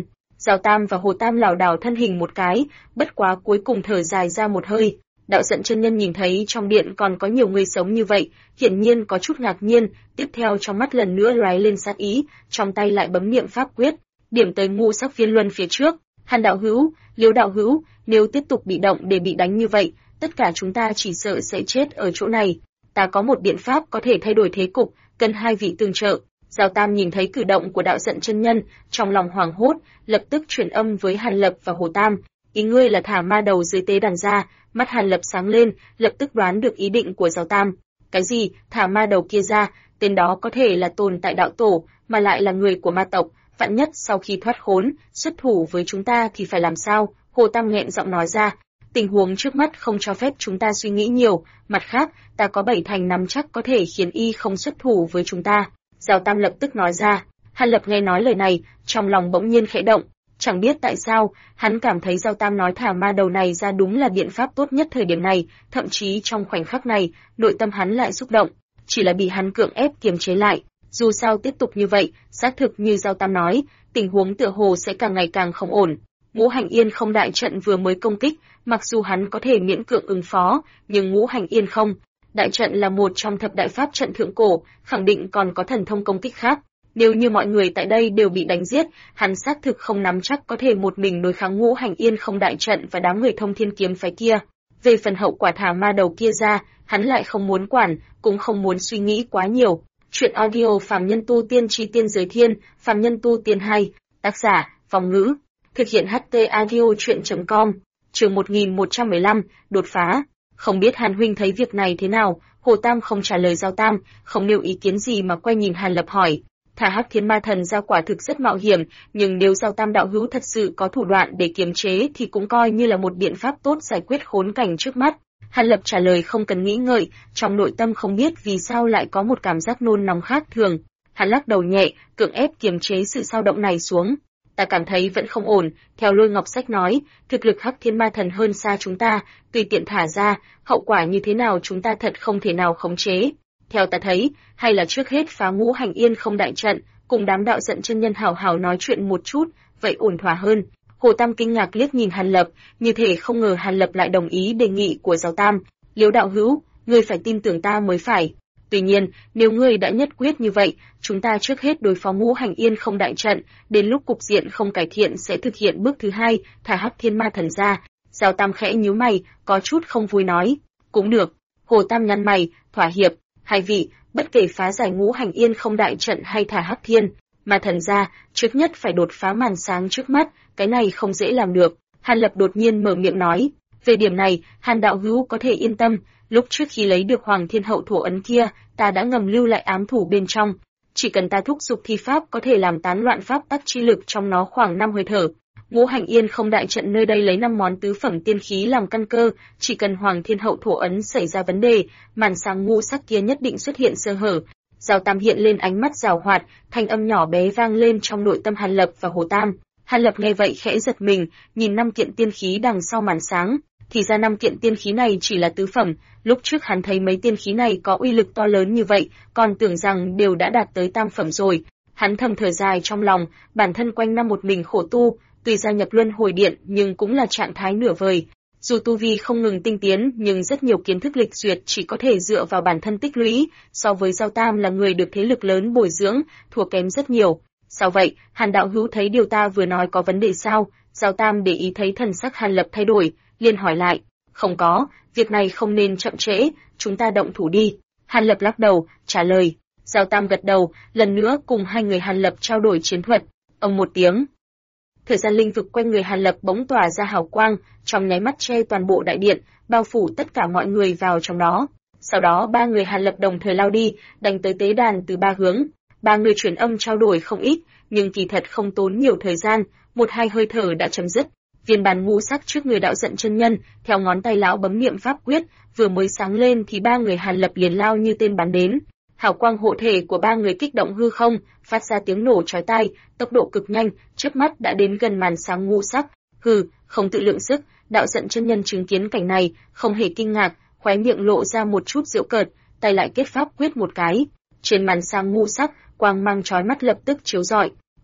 Giao Tam và Hồ Tam lảo đảo thân hình một cái, bất quá cuối cùng thở dài ra một hơi. Đạo Giận chân nhân nhìn thấy trong điện còn có nhiều người sống như vậy, hiển nhiên có chút ngạc nhiên, tiếp theo trong mắt lần nữa lóe lên sát ý, trong tay lại bấm niệm pháp quyết, điểm tới ngũ sắc viên luân phía trước. Hàn đạo hữu, Liễu đạo hữu, nếu tiếp tục bị động để bị đánh như vậy, tất cả chúng ta chỉ sợ sẽ chết ở chỗ này. Ta có một biện pháp có thể thay đổi thế cục, cần hai vị tương trợ. Giao Tam nhìn thấy cử động của Đạo Giận chân nhân, trong lòng hoảng hốt, lập tức truyền âm với Hàn Lập và Hồ Tam. Ý ngươi là thả ma đầu dưới tế đàn ra? Mắt Hàn Lập sáng lên, lập tức đoán được ý định của Giao Tam. Cái gì? Thả ma đầu kia ra? Tên đó có thể là tồn tại đạo tổ, mà lại là người của ma tộc. Vạn nhất sau khi thoát khốn, xuất thủ với chúng ta thì phải làm sao? Hồ Tam nghẹn giọng nói ra. Tình huống trước mắt không cho phép chúng ta suy nghĩ nhiều. Mặt khác, ta có 7 thành nắm chắc có thể khiến y không xuất thủ với chúng ta. Giao Tam lập tức nói ra. Hàn Lập nghe nói lời này, trong lòng bỗng nhiên khẽ động. Chẳng biết tại sao, hắn cảm thấy Giao Tam nói thả ma đầu này ra đúng là biện pháp tốt nhất thời điểm này, thậm chí trong khoảnh khắc này, nội tâm hắn lại xúc động, chỉ là bị hắn cưỡng ép kiềm chế lại. Dù sao tiếp tục như vậy, xác thực như Giao Tam nói, tình huống tựa hồ sẽ càng ngày càng không ổn. Ngũ Hành Yên không đại trận vừa mới công kích, mặc dù hắn có thể miễn cưỡng ứng phó, nhưng Ngũ Hành Yên không đại trận là một trong thập đại pháp trận thượng cổ, khẳng định còn có thần thông công kích khác. Nếu như mọi người tại đây đều bị đánh giết, hắn xác thực không nắm chắc có thể một mình đối kháng Ngũ Hành Yên không đại trận và đám người Thông Thiên kiếm phái kia. Về phần hậu quả thả ma đầu kia ra, hắn lại không muốn quản, cũng không muốn suy nghĩ quá nhiều. Chuyện audio Phàm Nhân Tu Tiên Chi Tiên Giới Thiên, Phàm Nhân Tu Tiên 2, tác giả, Vong Ngữ, thực hiện HT audio truyện.com, chương 1115, đột phá. Không biết Hàn huynh thấy việc này thế nào? Hồ Tam không trả lời Giao Tam, không nêu ý kiến gì mà quay nhìn Hàn Lập hỏi. Thả Hắc Thiên Ma Thần ra quả thực rất mạo hiểm, nhưng nếu Giao Tam đạo hữu thật sự có thủ đoạn để kiềm chế thì cũng coi như là một biện pháp tốt giải quyết khốn cảnh trước mắt. Hàn Lập trả lời không cần nghĩ ngợi, trong nội tâm không biết vì sao lại có một cảm giác nôn nóng khác thường. Hắn lắc đầu nhẹ, cưỡng ép kiềm chế sự dao động này xuống. Ta cảm thấy vẫn không ổn, theo Lôi Ngọc Sách nói, thực lực Hắc Thiên Ma Thần hơn xa chúng ta, tùy tiện thả ra, hậu quả như thế nào chúng ta thật không thể nào khống chế. Theo ta thấy, hay là trước hết phá Ngũ Hành Yên không đại trận, cùng đám Đạo Giận chân nhân hảo hảo nói chuyện một chút, vậy ổn thỏa hơn. Hồ Tam kinh ngạc liếc nhìn Hàn Lập, như thể không ngờ Hàn Lập lại đồng ý đề nghị của Giao Tam. Liễu đạo hữu, ngươi phải tin tưởng ta mới phải. Tuy nhiên, nếu ngươi đã nhất quyết như vậy, chúng ta trước hết đối phó Ngũ Hành Yên không đại trận, đến lúc cục diện không cải thiện sẽ thực hiện bước thứ hai, thả Hắc Thiên Ma Thần ra. Giao Tam khẽ nhíu mày, có chút không vui nói. Cũng được. Hồ Tam nhăn mày, thỏa hiệp. Hai vị, bất kể phá giải Ngũ Hành Yên không đại trận hay thả Hắc Thiên Ma Thần ra, trước nhất phải đột phá màn sáng trước mắt, cái này không dễ làm được. Hàn Lập đột nhiên mở miệng nói. Về điểm này, Hàn đạo hữu có thể yên tâm, lúc trước khi lấy được Hoàng Thiên Hậu thổ ấn kia, ta đã ngầm lưu lại ám thủ bên trong. Chỉ cần ta thúc giục thi pháp có thể làm tán loạn pháp tắc chi lực trong nó khoảng 5 hơi thở. Ngũ Hành Yên không đại trận nơi đây lấy 5 món tứ phẩm tiên khí làm căn cơ, chỉ cần Hoàng Thiên Hậu thổ ấn xảy ra vấn đề, màn sáng ngũ sắc kia nhất định xuất hiện sơ hở. Giao Tam hiện lên ánh mắt giảo hoạt, thanh âm nhỏ bé vang lên trong nội tâm Hàn Lập và Hồ Tam. Hàn Lập nghe vậy khẽ giật mình, nhìn 5 kiện tiên khí đằng sau màn sáng, thì ra 5 kiện tiên khí này chỉ là tứ phẩm, lúc trước hắn thấy mấy tiên khí này có uy lực to lớn như vậy, còn tưởng rằng đều đã đạt tới tam phẩm rồi. Hắn thầm thở dài trong lòng, bản thân quanh năm một mình khổ tu, tuy gia nhập luân hồi điện nhưng cũng là trạng thái nửa vời. Dù tu vi không ngừng tinh tiến, nhưng rất nhiều kiến thức lịch duyệt chỉ có thể dựa vào bản thân tích lũy, so với Giao Tam là người được thế lực lớn bồi dưỡng, thua kém rất nhiều. Sao vậy, Hàn đạo hữu thấy điều ta vừa nói có vấn đề sao? Giao Tam để ý thấy thần sắc Hàn Lập thay đổi, liền hỏi lại. Không có, việc này không nên chậm trễ, chúng ta động thủ đi. Hàn Lập lắc đầu, trả lời. Giao Tam gật đầu, lần nữa cùng hai người Hàn Lập trao đổi chiến thuật. Ầm một tiếng. Thời gian linh vực quanh người Hàn Lập bỗng tỏa ra hào quang, trong nháy mắt che toàn bộ đại điện, bao phủ tất cả mọi người vào trong đó. Sau đó ba người Hàn Lập đồng thời lao đi, đánh tới tế đàn từ ba hướng. Ba người truyền âm trao đổi không ít, nhưng kỳ thật không tốn nhiều thời gian, 1-2 hơi thở đã chấm dứt. Viên bàn ngũ sắc trước người Đạo Giận chân nhân, theo ngón tay lão bấm niệm pháp quyết, vừa mới sáng lên thì ba người Hàn Lập liền lao như tên bắn đến. Hào quang hộ thể của ba người kích động hư không, phát ra tiếng nổ chói tai, tốc độ cực nhanh, chớp mắt đã đến gần màn sáng ngũ sắc. Hừ, không tự lượng sức, Đạo Giận chân nhân chứng kiến cảnh này, không hề kinh ngạc, khóe miệng lộ ra một chút giễu cợt, tay lại kết pháp quyết một cái. Trên màn sáng ngũ sắc, quang mang chói mắt lập tức chiếu rọi.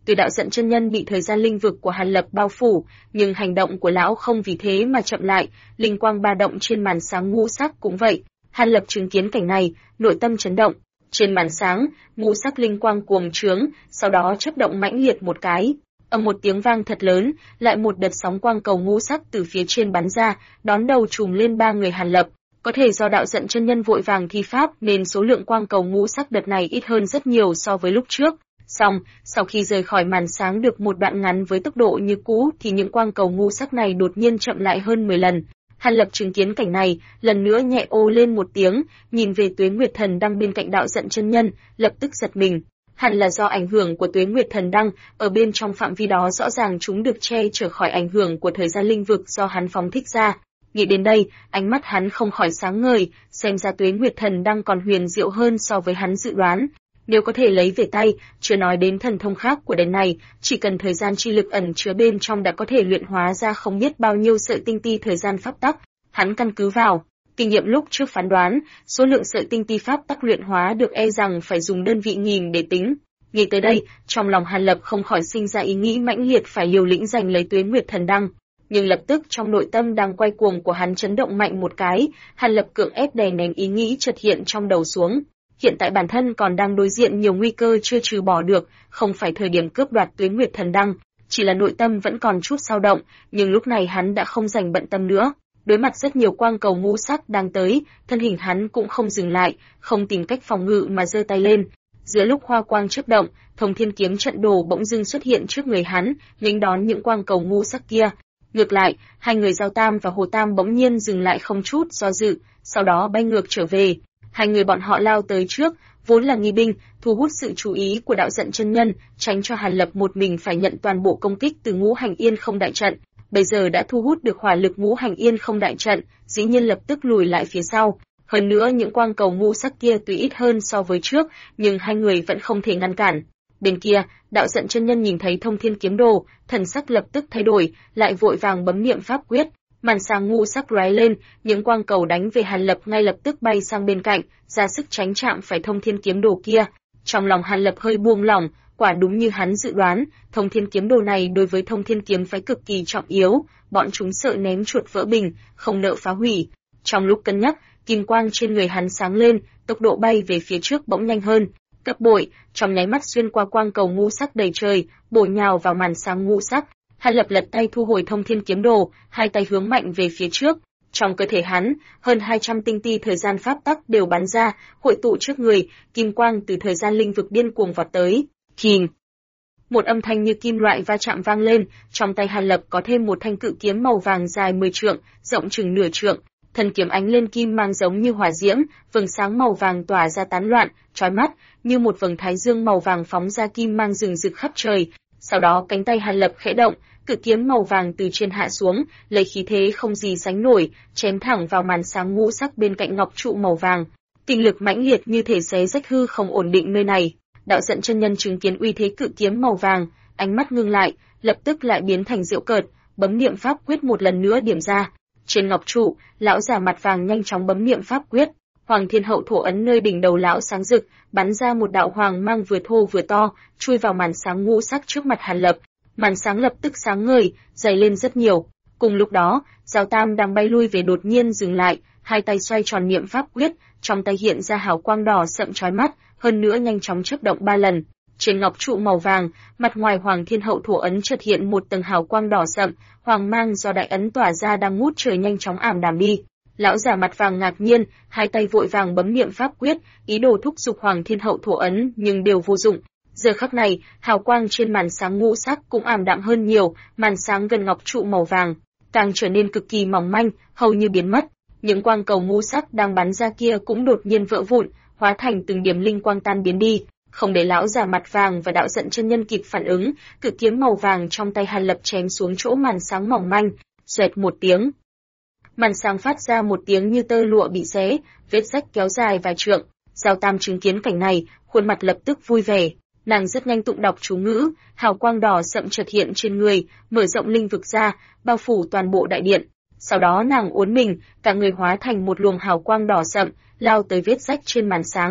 Tuy đạo giận chân nhân bị thời gian linh vực của Hàn Lập bao phủ, nhưng hành động của lão không vì thế mà chậm lại, linh quang ba động trên màn sáng ngũ sắc cũng vậy. Hàn Lập chứng kiến cảnh này, nội tâm chấn động. Trên màn sáng, ngũ sắc linh quang cuồng trướng, sau đó chớp động mãnh liệt một cái. Ầm một tiếng vang thật lớn, lại một đợt sóng quang cầu ngũ sắc từ phía trên bắn ra, đón đầu trùm lên ba người Hàn Lập. Có thể do đạo giận chân nhân vội vàng thi pháp nên số lượng quang cầu ngũ sắc đợt này ít hơn rất nhiều so với lúc trước. Song, sau khi rời khỏi màn sáng được một đoạn ngắn với tốc độ như cũ thì những quang cầu ngũ sắc này đột nhiên chậm lại hơn 10 lần. Hàn Lập chứng kiến cảnh này, lần nữa nhẹ ô lên một tiếng, nhìn về Tuế Nguyệt Thần Đăng bên cạnh đạo giận chân nhân, lập tức giật mình. Hẳn là do ảnh hưởng của Tuế Nguyệt Thần Đăng, ở bên trong phạm vi đó rõ ràng chúng được che chở khỏi ảnh hưởng của thời gian linh vực do hắn phóng thích ra. Nghĩ đến đây, ánh mắt hắn không khỏi sáng ngời, xem ra Tuế Nguyệt Thần Đăng còn huyền diệu hơn so với hắn dự đoán. Nếu có thể lấy về tay, chưa nói đến thần thông khác của đèn này, chỉ cần thời gian chi lực ẩn chứa bên trong đã có thể luyện hóa ra không biết bao nhiêu sợi tinh ti thời gian pháp tắc. Hắn căn cứ vào kinh nghiệm lúc trước phán đoán, số lượng sợi tinh ti pháp tắc luyện hóa được e rằng phải dùng đơn vị nghìn để tính. Nghĩ tới đây, trong lòng Hàn Lập không khỏi sinh ra ý nghĩ mãnh liệt phải liều lĩnh giành lấy Tuế Nguyệt Thần Đăng. Nhưng lập tức trong nội tâm đang quay cuồng của hắn chấn động mạnh một cái, Hàn Lập cưỡng ép đè nén ý nghĩ chợt hiện trong đầu xuống. Hiện tại bản thân còn đang đối diện nhiều nguy cơ chưa trừ bỏ được, không phải thời điểm cướp đoạt Tuế Nguyệt Thần Đăng, chỉ là nội tâm vẫn còn chút dao động, nhưng lúc này hắn đã không dành bận tâm nữa. Đối mặt rất nhiều quang cầu ngũ sắc đang tới, thân hình hắn cũng không dừng lại, không tìm cách phòng ngự mà giơ tay lên. Giữa lúc hoa quang chớp động, Thông Thiên Kiếm trận đồ bỗng dưng xuất hiện trước người hắn, nghênh đón những quang cầu ngũ sắc kia. Ngược lại, hai người Giao Tam và Hồ Tam bỗng nhiên dừng lại không chút do dự, sau đó bay ngược trở về. Hai người bọn họ lao tới trước, vốn là nghi binh, thu hút sự chú ý của đạo giận chân nhân, tránh cho Hàn Lập một mình phải nhận toàn bộ công kích từ Ngũ Hành Yên Không đại trận. Bây giờ đã thu hút được hỏa lực Ngũ Hành Yên Không đại trận, dĩ nhiên lập tức lùi lại phía sau. Hơn nữa những quang cầu ngũ sắc kia tuy ít hơn so với trước, nhưng hai người vẫn không thể ngăn cản. Bên kia, đạo giận chân nhân nhìn thấy Thông Thiên Kiếm Đồ, thần sắc lập tức thay đổi, lại vội vàng bấm niệm pháp quyết. Màn sáng ngũ sắc lóe lên, những quang cầu đánh về Hàn Lập ngay lập tức bay sang bên cạnh, ra sức tránh chạm phải Thông Thiên Kiếm Đồ kia. Trong lòng Hàn Lập hơi buông lỏng, quả đúng như hắn dự đoán, Thông Thiên Kiếm Đồ này đối với Thông Thiên Kiếm phái cực kỳ trọng yếu, bọn chúng sợ ném chuột vỡ bình, không nỡ phá hủy. Trong lúc cân nhắc, kim quang trên người hắn sáng lên, tốc độ bay về phía trước bỗng nhanh hơn, gấp bội, trong nháy mắt xuyên qua quang cầu ngũ sắc đầy trời, bổ nhào vào màn sáng ngũ sắc. Hàn Lập lật tay thu hồi Thông Thiên Kiếm Đồ, hai tay hướng mạnh về phía trước. Trong cơ thể hắn, hơn 200 tinh ti thời gian pháp tắc đều bắn ra, hội tụ trước người, kim quang từ thời gian linh vực điên cuồng vọt tới. Kình! Một âm thanh như kim loại va chạm vang lên, trong tay Hàn Lập có thêm một thanh cự kiếm màu vàng dài 10 trượng, rộng chừng nửa trượng. Thân kiếm ánh lên kim mang giống như hỏa diễm, vầng sáng màu vàng tỏa ra tán loạn, chói mắt, như một vầng thái dương màu vàng phóng ra kim mang rừng rực khắp trời. Sau đó cánh tay Hàn Lập khẽ động, cự kiếm màu vàng từ trên hạ xuống, lấy khí thế không gì sánh nổi, chém thẳng vào màn sáng ngũ sắc bên cạnh ngọc trụ màu vàng. Kinh lực mãnh liệt như thể xé rách hư không ổn định nơi này. Đạo giận chân nhân chứng kiến uy thế cự kiếm màu vàng, ánh mắt ngưng lại, lập tức lại biến thành giễu cợt, bấm niệm pháp quyết một lần nữa điểm ra. Trên ngọc trụ, lão già mặt vàng nhanh chóng bấm niệm pháp quyết, Hoàng Thiên Hậu thổ ấn nơi đỉnh đầu lão sáng rực, bắn ra một đạo hoàng mang vừa thô vừa to, chui vào màn sáng ngũ sắc trước mặt Hàn Lập. Màn sáng lập tức sáng ngời, dày lên rất nhiều. Cùng lúc đó, Giao Tam đang bay lui về đột nhiên dừng lại, hai tay xoay tròn niệm pháp quyết, trong tay hiện ra hào quang đỏ sậm chói mắt, hơn nữa nhanh chóng chớp động 3 lần. Trên ngọc trụ màu vàng, mặt ngoài Hoàng Thiên Hậu thổ ấn chợt hiện một tầng hào quang đỏ sậm, hoàng mang do đại ấn tỏa ra đang ngút trời nhanh chóng ảm đạm đi. Lão già mặt vàng ngạc nhiên, hai tay vội vàng bấm niệm pháp quyết, ý đồ thúc giục Hoàng Thiên Hậu thổ ấn nhưng đều vô dụng. Giờ khắc này, hào quang trên màn sáng ngũ sắc cũng ảm đạm hơn nhiều, màn sáng gần ngọc trụ màu vàng càng trở nên cực kỳ mỏng manh, hầu như biến mất. Những quang cầu ngũ sắc đang bắn ra kia cũng đột nhiên vỡ vụn, hóa thành từng điểm linh quang tan biến đi. Không để lão già mặt vàng và đạo giận chân nhân kịp phản ứng, cự kiếm màu vàng trong tay Hàn Lập chém xuống chỗ màn sáng mỏng manh, xoẹt một tiếng. Màn sáng phát ra một tiếng như tơ lụa bị xé, vết rách kéo dài vài trượng. Giao Tam chứng kiến cảnh này, khuôn mặt lập tức vui vẻ. Nàng rất nhanh tụng đọc chú ngữ, hào quang đỏ sậm chợt hiện trên người, mở rộng linh vực ra, bao phủ toàn bộ đại điện. Sau đó nàng uốn mình, cả người hóa thành một luồng hào quang đỏ sậm, lao tới vết rách trên màn sáng.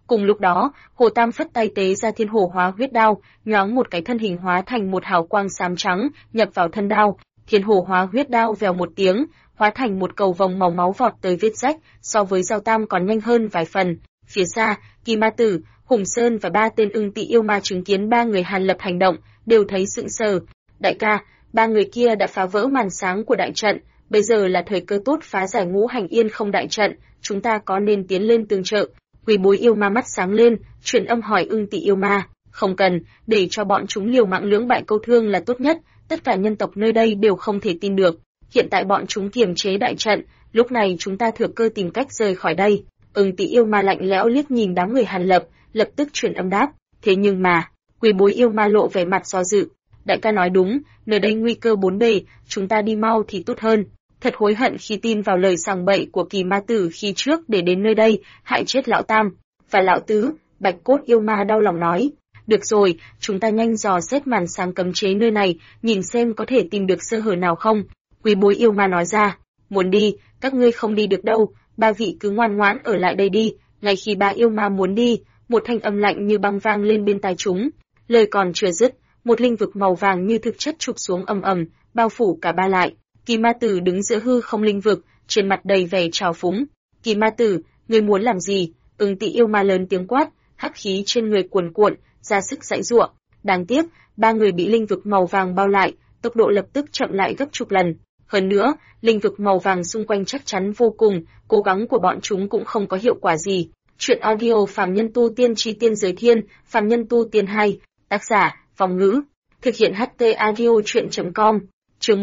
Cùng lúc đó, Hồ Tam phất tay tế ra thiên hồ hóa huyết đao, nhoáng một cái thân hình hóa thành một hào quang xám trắng, nhập vào thân đao. Thiên hồ hóa huyết đao vèo một tiếng, hóa thành một cầu vòng màu máu vọt tới vết rách, so với dao tam còn nhanh hơn vài phần. Phía xa, Kỳ Ma Tử, Hùng Sơn và 3 tên ưng tị yêu ma chứng kiến 3 người Hàn Lập hành động, đều thấy sững sờ. Đại ca, 3 người kia đã phá vỡ màn sáng của đại trận, bây giờ là thời cơ tốt phá giải Ngũ Hành Yên Không đại trận, chúng ta có nên tiến lên tương trợ? Quỷ Bối yêu ma mắt sáng lên, truyền âm hỏi ưng tị yêu ma, không cần, để cho bọn chúng liều mạng lưỡng bại câu thương là tốt nhất, tất cả nhân tộc nơi đây đều không thể tin được. Hiện tại bọn chúng kiềm chế đại trận, lúc này chúng ta thừa cơ tìm cách rời khỏi đây. Ưng tị yêu ma lạnh lẽo liếc nhìn đám người Hàn Lập, lập tức truyền âm đáp, thế nhưng mà, Quỷ Bối yêu ma lộ vẻ mặt do dự. Đại ca nói đúng, nơi đây nguy cơ bốn bề, chúng ta đi mau thì tốt hơn. Thật hối hận khi tin vào lời sằng bậy của Kỳ Ma Tử khi trước để đến nơi đây, hại chết lão tam và lão tứ. Bạch Cốt yêu ma đau lòng nói, được rồi, chúng ta nhanh dò xét màn sáng cấm chế nơi này, nhìn xem có thể tìm được sơ hở nào không. Quỷ Bối yêu ma nói ra, muốn đi, các ngươi không đi được đâu, 3 vị cứ ngoan ngoãn ở lại đây đi. Ngay khi 3 yêu ma muốn đi, một thanh âm lạnh như băng vang lên bên tai chúng. Lời còn chưa dứt, một linh vực màu vàng như thực chất chụp xuống ầm ầm, bao phủ cả ba lại. Kỳ Ma Tử đứng giữa hư không linh vực, trên mặt đầy vẻ trào phúng. Kỳ Ma Tử, ngươi muốn làm gì? Ưng tị yêu ma lớn tiếng quát, hắc khí trên người cuồn cuộn, ra sức giãy giụa. Đáng tiếc, 3 người bị linh vực màu vàng bao lại, tốc độ lập tức chậm lại gấp chục lần. Hơn nữa, linh vực màu vàng xung quanh chắc chắn vô cùng, cố gắng của bọn chúng cũng không có hiệu quả gì. Chuyện audio Phàm Nhân Tu Tiên Chi Tiên Giới Thiên, Phàm Nhân Tu Tiên 2, tác giả, Phong Ngữ, thực hiện HT audio chuyện.com. Chương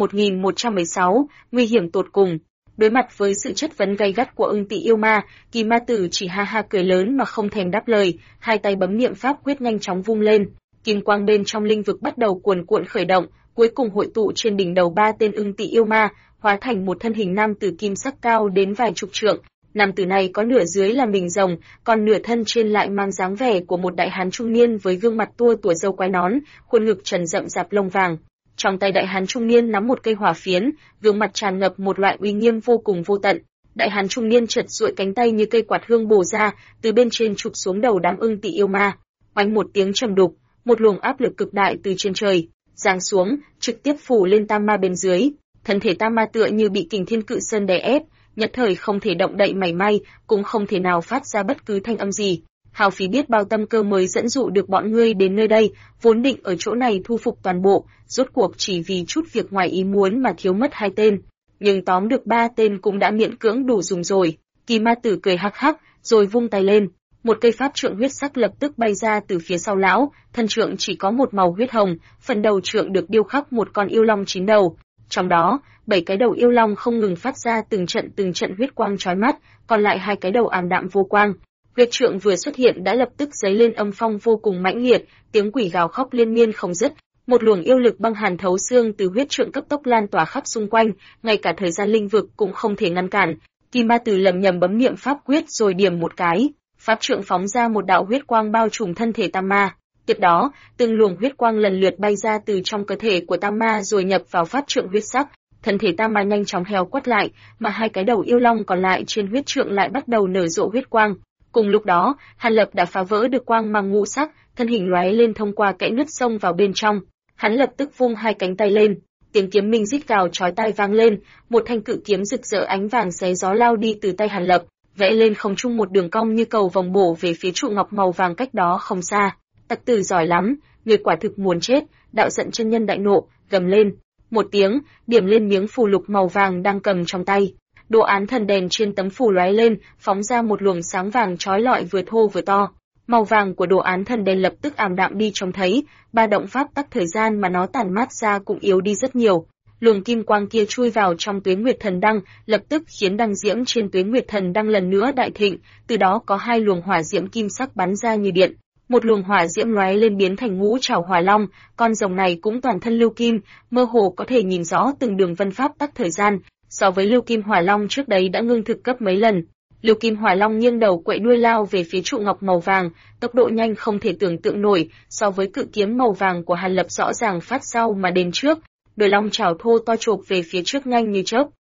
1116, nguy hiểm tột cùng. Đối mặt với sự chất vấn gay gắt của ưng tị yêu ma, Kỳ Ma Tử chỉ ha ha cười lớn mà không thèm đáp lời, hai tay bấm niệm pháp quyết nhanh chóng vung lên, kim quang bên trong linh vực bắt đầu cuồn cuộn khởi động, cuối cùng hội tụ trên đỉnh đầu 3 tên ưng tị yêu ma, hóa thành một thân hình nam tử kim sắc cao đến vài chục trượng. Nam tử này có nửa dưới là mình rồng, còn nửa thân trên lại mang dáng vẻ của một đại hán trung niên với gương mặt tua tủa râu quai nón, khuôn ngực trần rậm rạp lông vàng. Trong tay đại hán trung niên nắm một cây hỏa phiến, gương mặt tràn ngập một loại uy nghiêm vô cùng vô tận. Đại hán trung niên chợt duỗi cánh tay như cây quạt hương bổ ra, từ bên trên chụp xuống đầu đám ưng tị yêu ma. Oanh một tiếng trầm đục, một luồng áp lực cực đại từ trên trời giáng xuống, trực tiếp phủ lên tam ma bên dưới. Thân thể tam ma tựa như bị kình thiên cự sơn đè ép, nhất thời không thể động đậy mảy may, cũng không thể nào phát ra bất cứ thanh âm gì. Hào phí biết bao tâm cơ mới dẫn dụ được bọn ngươi đến nơi đây, vốn định ở chỗ này thu phục toàn bộ, rốt cuộc chỉ vì chút việc ngoài ý muốn mà thiếu mất 2 tên. Nhưng tóm được 3 tên cũng đã miễn cưỡng đủ dùng rồi. Kỳ Ma Tử cười hắc hắc, rồi vung tay lên. Một cây pháp trượng huyết sắc lập tức bay ra từ phía sau lão, thân trượng chỉ có một màu huyết hồng, phần đầu trượng được điêu khắc một con yêu long 9 đầu. Trong đó, 7 cái đầu yêu long không ngừng phát ra từng trận huyết quang chói mắt, còn lại 2 cái đầu ảm đạm vô quang. Huyết trượng vừa xuất hiện đã lập tức dấy lên âm phong vô cùng mãnh liệt, tiếng quỷ gào khóc liên miên không dứt. Một luồng yêu lực băng hàn thấu xương từ huyết trượng cấp tốc lan tỏa khắp xung quanh, ngay cả thời gian linh vực cũng không thể ngăn cản. Kỳ Ma Tử lầm nhầm bấm niệm pháp quyết rồi điểm một cái, pháp trượng phóng ra một đạo huyết quang bao trùm thân thể tam ma. Tiếp đó, từng luồng huyết quang lần lượt bay ra từ trong cơ thể của tam ma rồi nhập vào pháp trượng huyết sắc. Thân thể tam ma nhanh chóng heo quắt lại, mà 2 cái đầu yêu long còn lại trên huyết trượng lại bắt đầu nở rộ huyết quang. Cùng lúc đó, Hàn Lập đã phá vỡ được quang mang ngũ sắc, thân hình lóe lên thông qua kẽ nứt sông vào bên trong. Hắn lập tức vung 2 cánh tay lên, tiếng kiếm minh rít gào chói tai vang lên, một thanh cự kiếm rực rỡ ánh vàng xé gió lao đi từ tay Hàn Lập, vẽ lên không trung một đường cong như cầu vòng bổ về phía trụ ngọc màu vàng cách đó không xa. Tặc tử giỏi lắm, người quả thực muốn chết. Đạo Giận chân nhân đại nộ, gầm lên một tiếng, điểm lên miếng phù lục màu vàng đang cầm trong tay. Đồ án thần đèn trên tấm phù lóe lên, phóng ra một luồng sáng vàng chói lọi vừa thô vừa to. Màu vàng của đồ án thần đèn lập tức ảm đạm đi trông thấy, ba động pháp tắc thời gian mà nó tản mát ra cũng yếu đi rất nhiều. Luồng kim quang kia chui vào trong Tuế Nguyệt Thần Đăng, lập tức khiến đăng diễm trên Tuế Nguyệt Thần Đăng lần nữa đại thịnh, từ đó có 2 luồng hỏa diễm kim sắc bắn ra như điện. Một luồng hỏa diễm lóe lên biến thành ngũ trảo hỏa long, con rồng này cũng toàn thân lưu kim, mơ hồ có thể nhìn rõ từng đường vân pháp tắc thời gian, so với lưu kim hỏa long trước đấy đã ngưng thực gấp mấy lần. Lưu kim hỏa long nghiêng đầu quậy đuôi lao về phía trụ ngọc màu vàng, tốc độ nhanh không thể tưởng tượng nổi, so với cự kiếm màu vàng của Hàn Lập rõ ràng phát sau mà đến trước. Đôi long chảo thô to chộp về phía trước nhanh như chớp.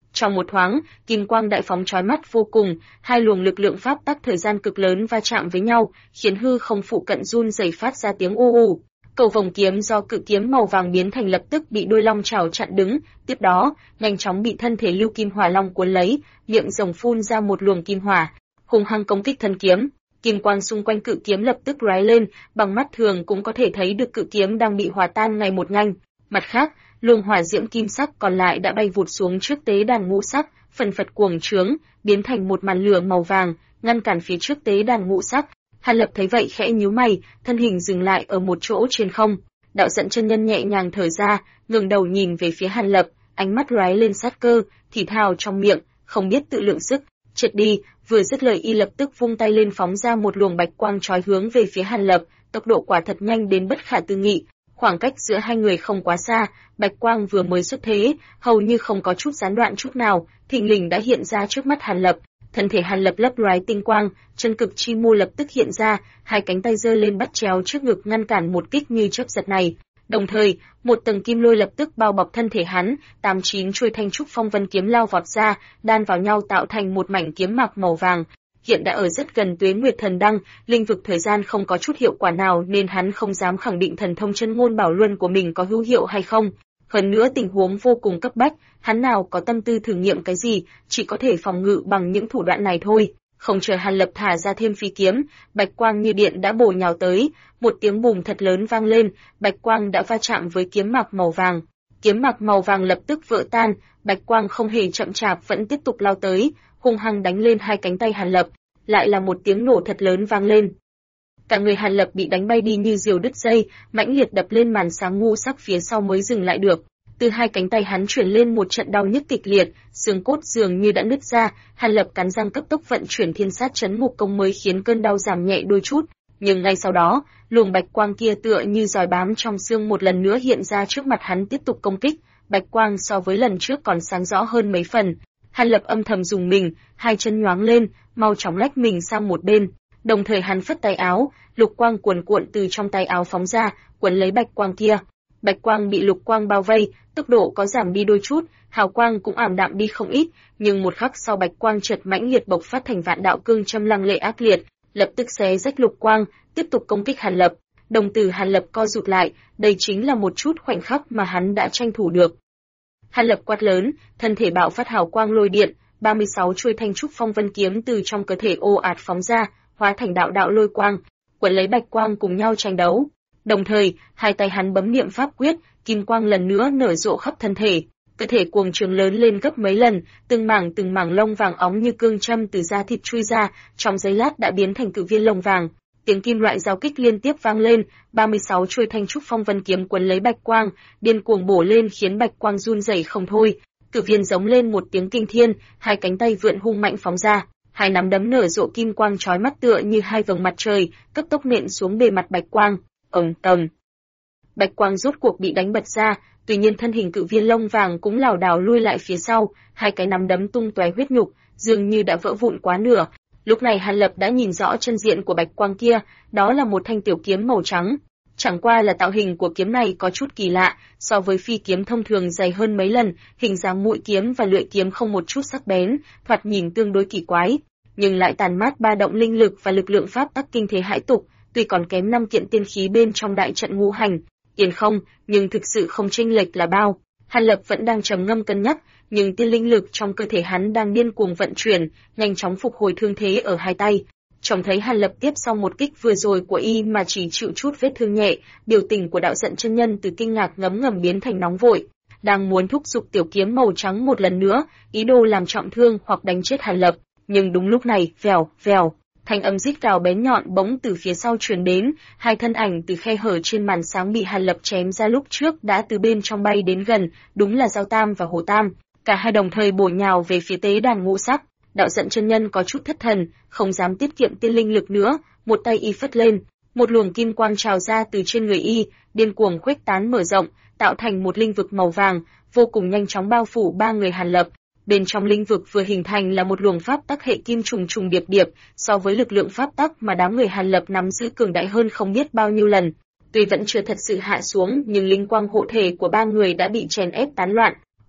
Trong một thoáng, kim quang đại phóng chói mắt vô cùng, hai luồng lực lượng pháp tắc thời gian cực lớn va chạm với nhau, khiến hư không phụ cận run rẩy phát ra tiếng u u. Cầu vồng kiếm do cự kiếm màu vàng biến thành lập tức bị đuôi long chảo chặn đứng, tiếp đó, nhanh chóng bị thân thể lưu kim hỏa long cuốn lấy, miệng rồng phun ra một luồng kim hỏa, hung hăng công kích thân kiếm. Kim quang xung quanh cự kiếm lập tức lóe lên, bằng mắt thường cũng có thể thấy được cự kiếm đang bị hòa tan ngày một nhanh. Mặt khác, luồng hỏa diễm kim sắc còn lại đã bay vụt xuống trước tế đàn ngũ sắc, phần phật cuồng trướng, biến thành một màn lửa màu vàng, ngăn cản phía trước tế đàn ngũ sắc. Hàn Lập thấy vậy khẽ nhíu mày, thân hình dừng lại ở một chỗ trên không. Đạo Giận chân nhân nhẹ nhàng thở ra, ngẩng đầu nhìn về phía Hàn Lập, ánh mắt lóe lên sát cơ, thì thào trong miệng, không biết tự lượng sức. Triệt đi, vừa dứt lời y lập tức vung tay lên phóng ra một luồng bạch quang chói hướng về phía Hàn Lập, tốc độ quả thật nhanh đến bất khả tư nghị. Khoảng cách giữa hai người không quá xa, bạch quang vừa mới xuất thế, hầu như không có chút gián đoạn chút nào, thình lình đã hiện ra trước mắt Hàn Lập. Thân thể Hàn Lập lấp lóe tinh quang, chân cực chi mô lập tức hiện ra, hai cánh tay giơ lên bắt chéo trước ngực ngăn cản một kích như chớp giật này. Đồng thời, một tầng kim lôi lập tức bao bọc thân thể hắn, 89 chuôi thanh trúc phong vân kiếm lao vọt ra, đan vào nhau tạo thành một mảnh kiếm mạc màu vàng. Hiện đã ở rất gần Tuế Nguyệt Thần Đăng, linh vực thời gian không có chút hiệu quả nào nên hắn không dám khẳng định thần thông chân ngôn bảo luân của mình có hữu hiệu hay không. Hơn nữa tình huống vô cùng cấp bách, hắn nào có tâm tư thử nghiệm cái gì, chỉ có thể phòng ngự bằng những thủ đoạn này thôi. Không chờ Hàn Lập thả ra thêm phi kiếm, bạch quang như điện đã bổ nhào tới, một tiếng bùng thật lớn vang lên, bạch quang đã va chạm với kiếm mạc màu vàng. Kiếm mạc màu vàng lập tức vỡ tan, bạch quang không hề chậm chạp vẫn tiếp tục lao tới, hung hăng đánh lên hai cánh tay Hàn Lập, lại là một tiếng nổ thật lớn vang lên. Cả người Hàn Lập bị đánh bay đi như diều đứt dây, mãnh liệt đập lên màn sáng ngũ sắc phía sau mới dừng lại được. Từ hai cánh tay hắn truyền lên một trận đau nhức kịch liệt, xương cốt dường như đã nứt ra, Hàn Lập cắn răng cấp tốc vận chuyển thiên sát chấn ngục công mới khiến cơn đau giảm nhẹ đôi chút, nhưng ngay sau đó, luồng bạch quang kia tựa như giòi bám trong xương một lần nữa hiện ra trước mặt hắn tiếp tục công kích, bạch quang so với lần trước còn sáng rõ hơn mấy phần. Hàn Lập âm thầm dùng mình, hai chân nhoáng lên, mau chóng lách mình sang một bên, đồng thời hắn phất tay áo, lục quang cuồn cuộn từ trong tay áo phóng ra, quấn lấy bạch quang kia. Bạch quang bị lục quang bao vây, tốc độ có giảm đi đôi chút, hào quang cũng ảm đạm đi không ít, nhưng một khắc sau bạch quang chợt mãnh liệt bộc phát thành vạn đạo cương châm lăng lệ ác liệt, lập tức xé rách lục quang, tiếp tục công kích Hàn Lập. Đồng tử Hàn Lập co rụt lại, đây chính là một chút khoảnh khắc mà hắn đã tranh thủ được. Hàn Lập quát lớn, thân thể bạo phát hào quang lôi điện, 36 chuôi thanh trúc phong vân kiếm từ trong cơ thể ồ ạt phóng ra, hóa thành đạo đạo lôi quang, quấn lấy bạch quang cùng nhau tranh đấu. Đồng thời, hai tay hắn bấm niệm pháp quyết, kim quang lần nữa nở rộ khắp thân thể, cơ thể cuồng trường lớn lên gấp mấy lần, từng mảng lông vàng óng như cương châm từ da thịt chui ra, trong giây lát đã biến thành cự viên lông vàng. Tiếng kim loại giao kích liên tiếp vang lên, 36 chuôi thanh trúc phong vân kiếm quấn lấy bạch quang, điên cuồng bổ lên khiến bạch quang run rẩy không thôi. Cự viên giống lên một tiếng kinh thiên, hai cánh tay vượn hung mạnh phóng ra, hai nắm đấm nở rộ kim quang chói mắt tựa như hai vầng mặt trời, cấp tốc nện xuống bề mặt bạch quang. Tầm. Bạch quang rốt cuộc bị đánh bật ra, tuy nhiên thân hình cự viên lông vàng cũng lảo đảo lui lại phía sau, hai cái nắm đấm tung tóe huyết nhục, dường như đã vỡ vụn quá nửa. Lúc này Hàn Lập đã nhìn rõ chân diện của bạch quang kia, đó là một thanh tiểu kiếm màu trắng. Chẳng qua là tạo hình của kiếm này có chút kỳ lạ, so với phi kiếm thông thường dày hơn mấy lần, hình dáng mũi kiếm và lưỡi kiếm không một chút sắc bén, thoạt nhìn tương đối kỳ quái, nhưng lại tàn mát ba động linh lực và lực lượng pháp tắc kinh thế hãi tục. Tuy còn kém 5 kiện tiên khí bên trong đại trận ngũ hành, yên không, nhưng thực sự không chênh lệch là bao. Hàn Lập vẫn đang trầm ngâm cân nhắc, nhưng tiên linh lực trong cơ thể hắn đang điên cuồng vận chuyển, nhanh chóng phục hồi thương thế ở hai tay. Trông thấy Hàn Lập tiếp sau một kích vừa rồi của y mà chỉ chịu chút vết thương nhẹ, biểu tình của đạo Giận chân nhân từ kinh ngạc ngấm ngầm biến thành nóng vội, đang muốn thúc giục tiểu kiếm màu trắng một lần nữa, ý đồ làm trọng thương hoặc đánh chết Hàn Lập, nhưng đúng lúc này, vèo, vèo. Thanh âm rít gào bén nhọn bỗng từ phía sau truyền đến, hai thân ảnh từ khe hở trên màn sáng bị Hàn Lập chém ra lúc trước đã từ bên trong bay đến gần, đúng là Giao Tam và Hồ Tam, cả hai đồng thời bổ nhào về phía tế đàn ngũ sắc. Đạo Giận chân nhân có chút thất thần, không dám tiết kiệm tiên linh lực nữa, một tay y phất lên, một luồng kim quang trào ra từ trên người y, điên cuồng khuếch tán mở rộng, tạo thành một linh vực màu vàng, vô cùng nhanh chóng bao phủ ba người Hàn Lập. Bên trong linh vực vừa hình thành là một luồng pháp tắc hệ kim trùng trùng điệp điệp, so với lực lượng pháp tắc mà đám người Hàn Lập nắm giữ cường đại hơn không biết bao nhiêu lần. Tuy vẫn chưa thật sự hạ xuống, nhưng linh quang hộ thể của ba người đã bị chèn ép tán loạn.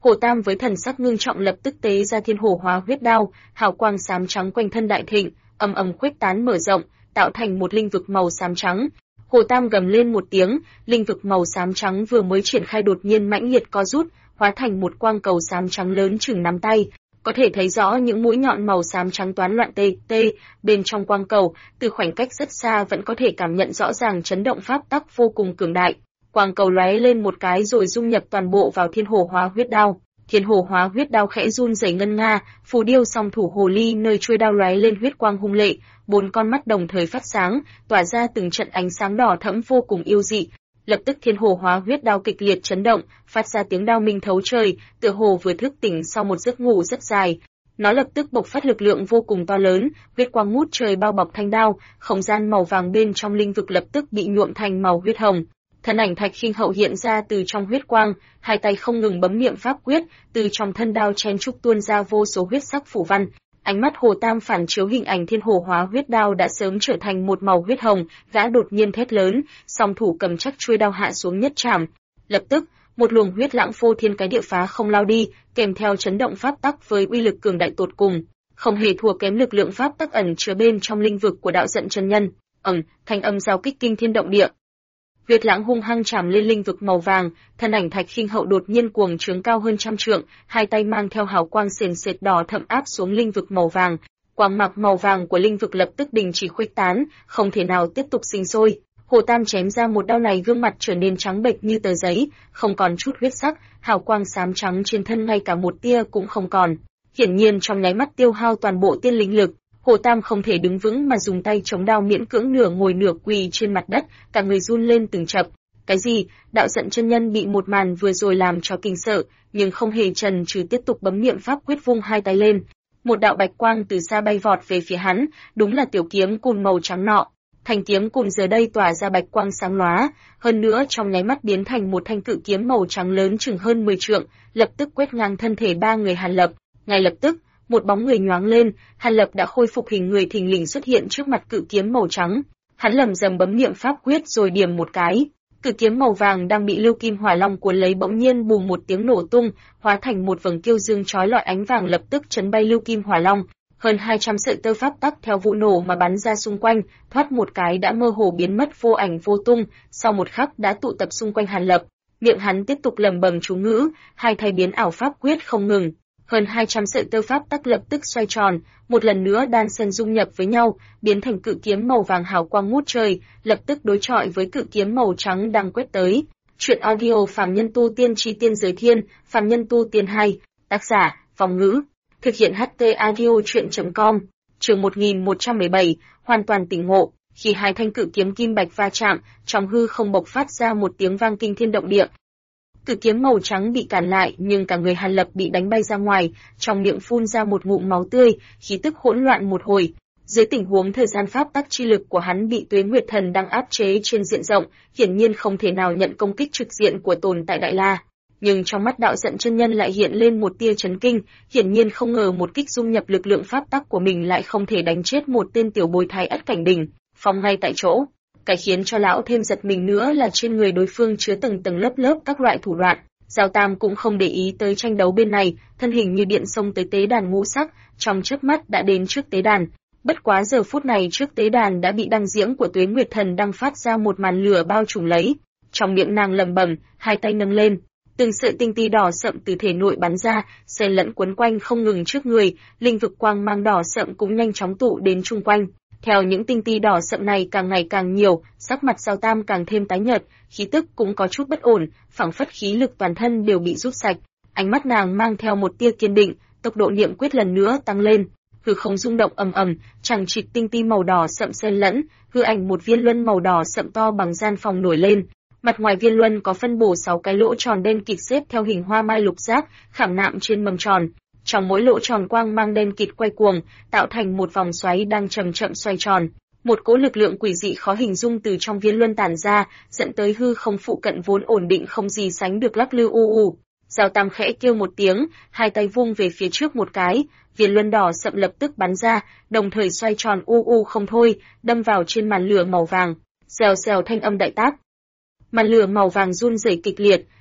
Hồ Tam với thần sắc ngưng trọng lập tức tế ra Thiên Hồ Hóa Huyết Đao, hào quang xám trắng quanh thân đại thịnh, ầm ầm khuếch tán mở rộng, tạo thành một linh vực màu xám trắng. Hồ Tam gầm lên một tiếng, linh vực màu xám trắng vừa mới triển khai đột nhiên mãnh liệt co rút, hóa thành một quang cầu xám trắng lớn chừng nắm tay. Có thể thấy rõ những mũi nhọn màu xám trắng toán loạn tê bên trong quang cầu, từ khoảnh cách rất xa vẫn có thể cảm nhận rõ ràng chấn động pháp tắc vô cùng cường đại. Quang cầu lóe lên một cái rồi dung nhập toàn bộ vào Thiên Hồ Hóa Huyết Đao. Thiên Hồ Hóa Huyết Đao khẽ run rẩy ngân nga, phù điêu song thủ hồ ly nơi chuôi đao lóe lên huyết quang hung lệ, 4 con mắt đồng thời phát sáng, tỏa ra từng trận ánh sáng đỏ thẫm vô cùng yêu dị. Lập tức Thiên Hồ Hóa Huyết Đao kịch liệt chấn động, phát ra tiếng đao minh thấu trời, tựa hồ vừa thức tỉnh sau một giấc ngủ rất dài. Nó lập tức bộc phát lực lượng vô cùng to lớn, huyết quang ngút trời bao bọc thanh đao, không gian màu vàng bên trong linh vực lập tức bị nhuộm thành màu huyết hồng. Thân ảnh Thạch Khinh Hậu hiện ra từ trong huyết quang, hai tay không ngừng bấm niệm pháp quyết, từ trong thân đao chen trúc tuôn ra vô số huyết sắc phủ văn. Ánh mắt Hồ Tam phản chiếu hình ảnh Thiên Hồ Hóa Huyết Đao đã sớm trở thành một màu huyết hồng, gã đột nhiên thét lớn, song thủ cầm chắc chuôi đao hạ xuống nhất trảm. Lập tức, một luồng huyết lãng phô thiên cái địa phá không lao đi, kèm theo chấn động pháp tắc với uy lực cường đại tột cùng, không hề thua kém lực lượng pháp tắc ẩn chứa bên trong linh vực của đạo giận chân nhân. Thanh âm giao kích kinh thiên động địa. Huyết lãng hung hăng chạm lên linh vực màu vàng, thân ảnh Thạch Khinh Hậu đột nhiên cuồng trướng cao hơn 100 trượng, hai tay mang theo hào quang sền sệt đỏ thẫm áp xuống linh vực màu vàng. Quang mạc màu vàng của linh vực lập tức đình chỉ khuếch tán, không thể nào tiếp tục sinh sôi. Hồ Tam chém ra một đao này, gương mặt trở nên trắng bệch như tờ giấy, không còn chút huyết sắc, hào quang xám trắng trên thân ngay cả một tia cũng không còn. Hiển nhiên trong nháy mắt tiêu hao toàn bộ tiên linh lực. Hồ Tam không thể đứng vững mà dùng tay chống đao miễn cưỡng nửa ngồi nửa quỳ trên mặt đất, cả người run lên từng chập. Cái gì? Đạo giận chân nhân bị một màn vừa rồi làm cho kinh sợ, nhưng không hề chần chừ tiếp tục bấm niệm pháp quyết vung hai tay lên. Một đạo bạch quang từ xa bay vọt về phía hắn, đúng là tiểu kiếm cùn màu trắng nọ. Thanh kiếm cùn giờ đây tỏa ra bạch quang sáng lóa, hơn nữa trong nháy mắt biến thành một thanh cự kiếm màu trắng lớn chừng hơn 10 trượng, lập tức quét ngang thân thể ba người Hàn Lập. Ngay lập tức, một bóng người nhoáng lên, Hàn Lập đã khôi phục hình người thình lình xuất hiện trước mặt cự kiếm màu trắng. Hắn lầm rầm bấm niệm pháp quyết rồi điểm một cái, cự kiếm màu vàng đang bị lưu kim hỏa long cuốn lấy bỗng nhiên bùm một tiếng nổ tung, hóa thành một vầng kiêu dương chói lọi ánh vàng lập tức chấn bay lưu kim hỏa long. Hơn 200 sợi tơ pháp tắc theo vụ nổ mà bắn ra xung quanh, thoát một cái đã mơ hồ biến mất vô ảnh vô tung, sau một khắc đã tụ tập xung quanh Hàn Lập. Miệng hắn tiếp tục lẩm bẩm chú ngữ, hai tay biến ảo pháp quyết không ngừng. Hơn 200 sợi tơ pháp tắc lập tức xoay tròn, một lần nữa đan xen dung nhập với nhau, biến thành cự kiếm màu vàng hào quang ngút trời, lập tức đối chọi với cự kiếm màu trắng đang quét tới. Truyện audio Phàm Nhân Tu Tiên Chi Tiên Giới Thiên, Phàm Nhân Tu Tiên 2, tác giả, Vong Ngữ, thực hiện HT audio truyện.com. Chương 1117, hoàn toàn tỉnh ngộ. Khi hai thanh cự kiếm kim bạch va chạm, trong hư không bộc phát ra một tiếng vang kinh thiên động địa. Cự kiếm màu trắng bị cản lại, nhưng cả người Hàn Lập bị đánh bay ra ngoài, trong miệng phun ra một ngụm máu tươi, khí tức hỗn loạn một hồi. Dưới tình huống thời gian pháp tắc chi lực của hắn bị Tuế Nguyệt Thần đang áp chế trên diện rộng, hiển nhiên không thể nào nhận công kích trực diện của tồn tại Đại La. Nhưng trong mắt đạo giận chân nhân lại hiện lên một tia chấn kinh, hiển nhiên không ngờ một kích dung nhập lực lượng pháp tắc của mình lại không thể đánh chết một tên tiểu bối thái ất cảnh đỉnh, phong ngay tại chỗ. Cái khiến cho lão thêm giật mình nữa là trên người đối phương chứa tầng tầng lớp lớp các loại thủ đoạn. Giao Tam cũng không để ý tới tranh đấu bên này, thân hình như điện xông tới tế đàn ngũ sắc, trong chớp mắt đã đến trước tế đàn. Bất quá giờ phút này trước tế đàn đã bị đăng diễm của Tuế Nguyệt Thần đang phát ra một màn lửa bao trùm lấy. Trong miệng nàng lẩm bẩm, hai tay nâng lên, từng sợi tinh ti đỏ sậm từ thể nội bắn ra, xen lẫn quấn quanh không ngừng trước người, linh vực quang mang đỏ sậm cũng nhanh chóng tụ đến chung quanh. Theo những tinh ti đỏ sậm này càng ngày càng nhiều, sắc mặt Giao Tam càng thêm tái nhợt, khí tức cũng có chút bất ổn, phảng phất khí lực toàn thân đều bị rút sạch. Ánh mắt nàng mang theo một tia kiên định, tốc độ niệm quyết lần nữa tăng lên. Hư không rung động ầm ầm, chằng chịt tinh ti màu đỏ sậm xen lẫn, hư ảnh một viên luân màu đỏ sậm to bằng gian phòng nổi lên. Mặt ngoài viên luân có phân bổ 6 cái lỗ tròn đen kịt xếp theo hình hoa mai lục giác, khảm nạm trên mâm tròn. Trong mỗi lỗ tròn quang mang đen kịt quay cuồng, tạo thành một vòng xoáy đang chậm chậm xoay tròn. Một cỗ lực lượng quỷ dị khó hình dung từ trong viên luân tản ra, dẫn tới hư không phụ cận vốn ổn định không gì sánh được lắc lư u u. Giao Tam khẽ kêu một tiếng, hai tay vung về phía trước một cái, viên luân đỏ sậm lập tức bắn ra, đồng thời xoay tròn u u không thôi, đâm vào trên màn lửa màu vàng. Xèo xèo thanh âm đại tác. Màn lửa màu vàng run rẩy kịch liệt,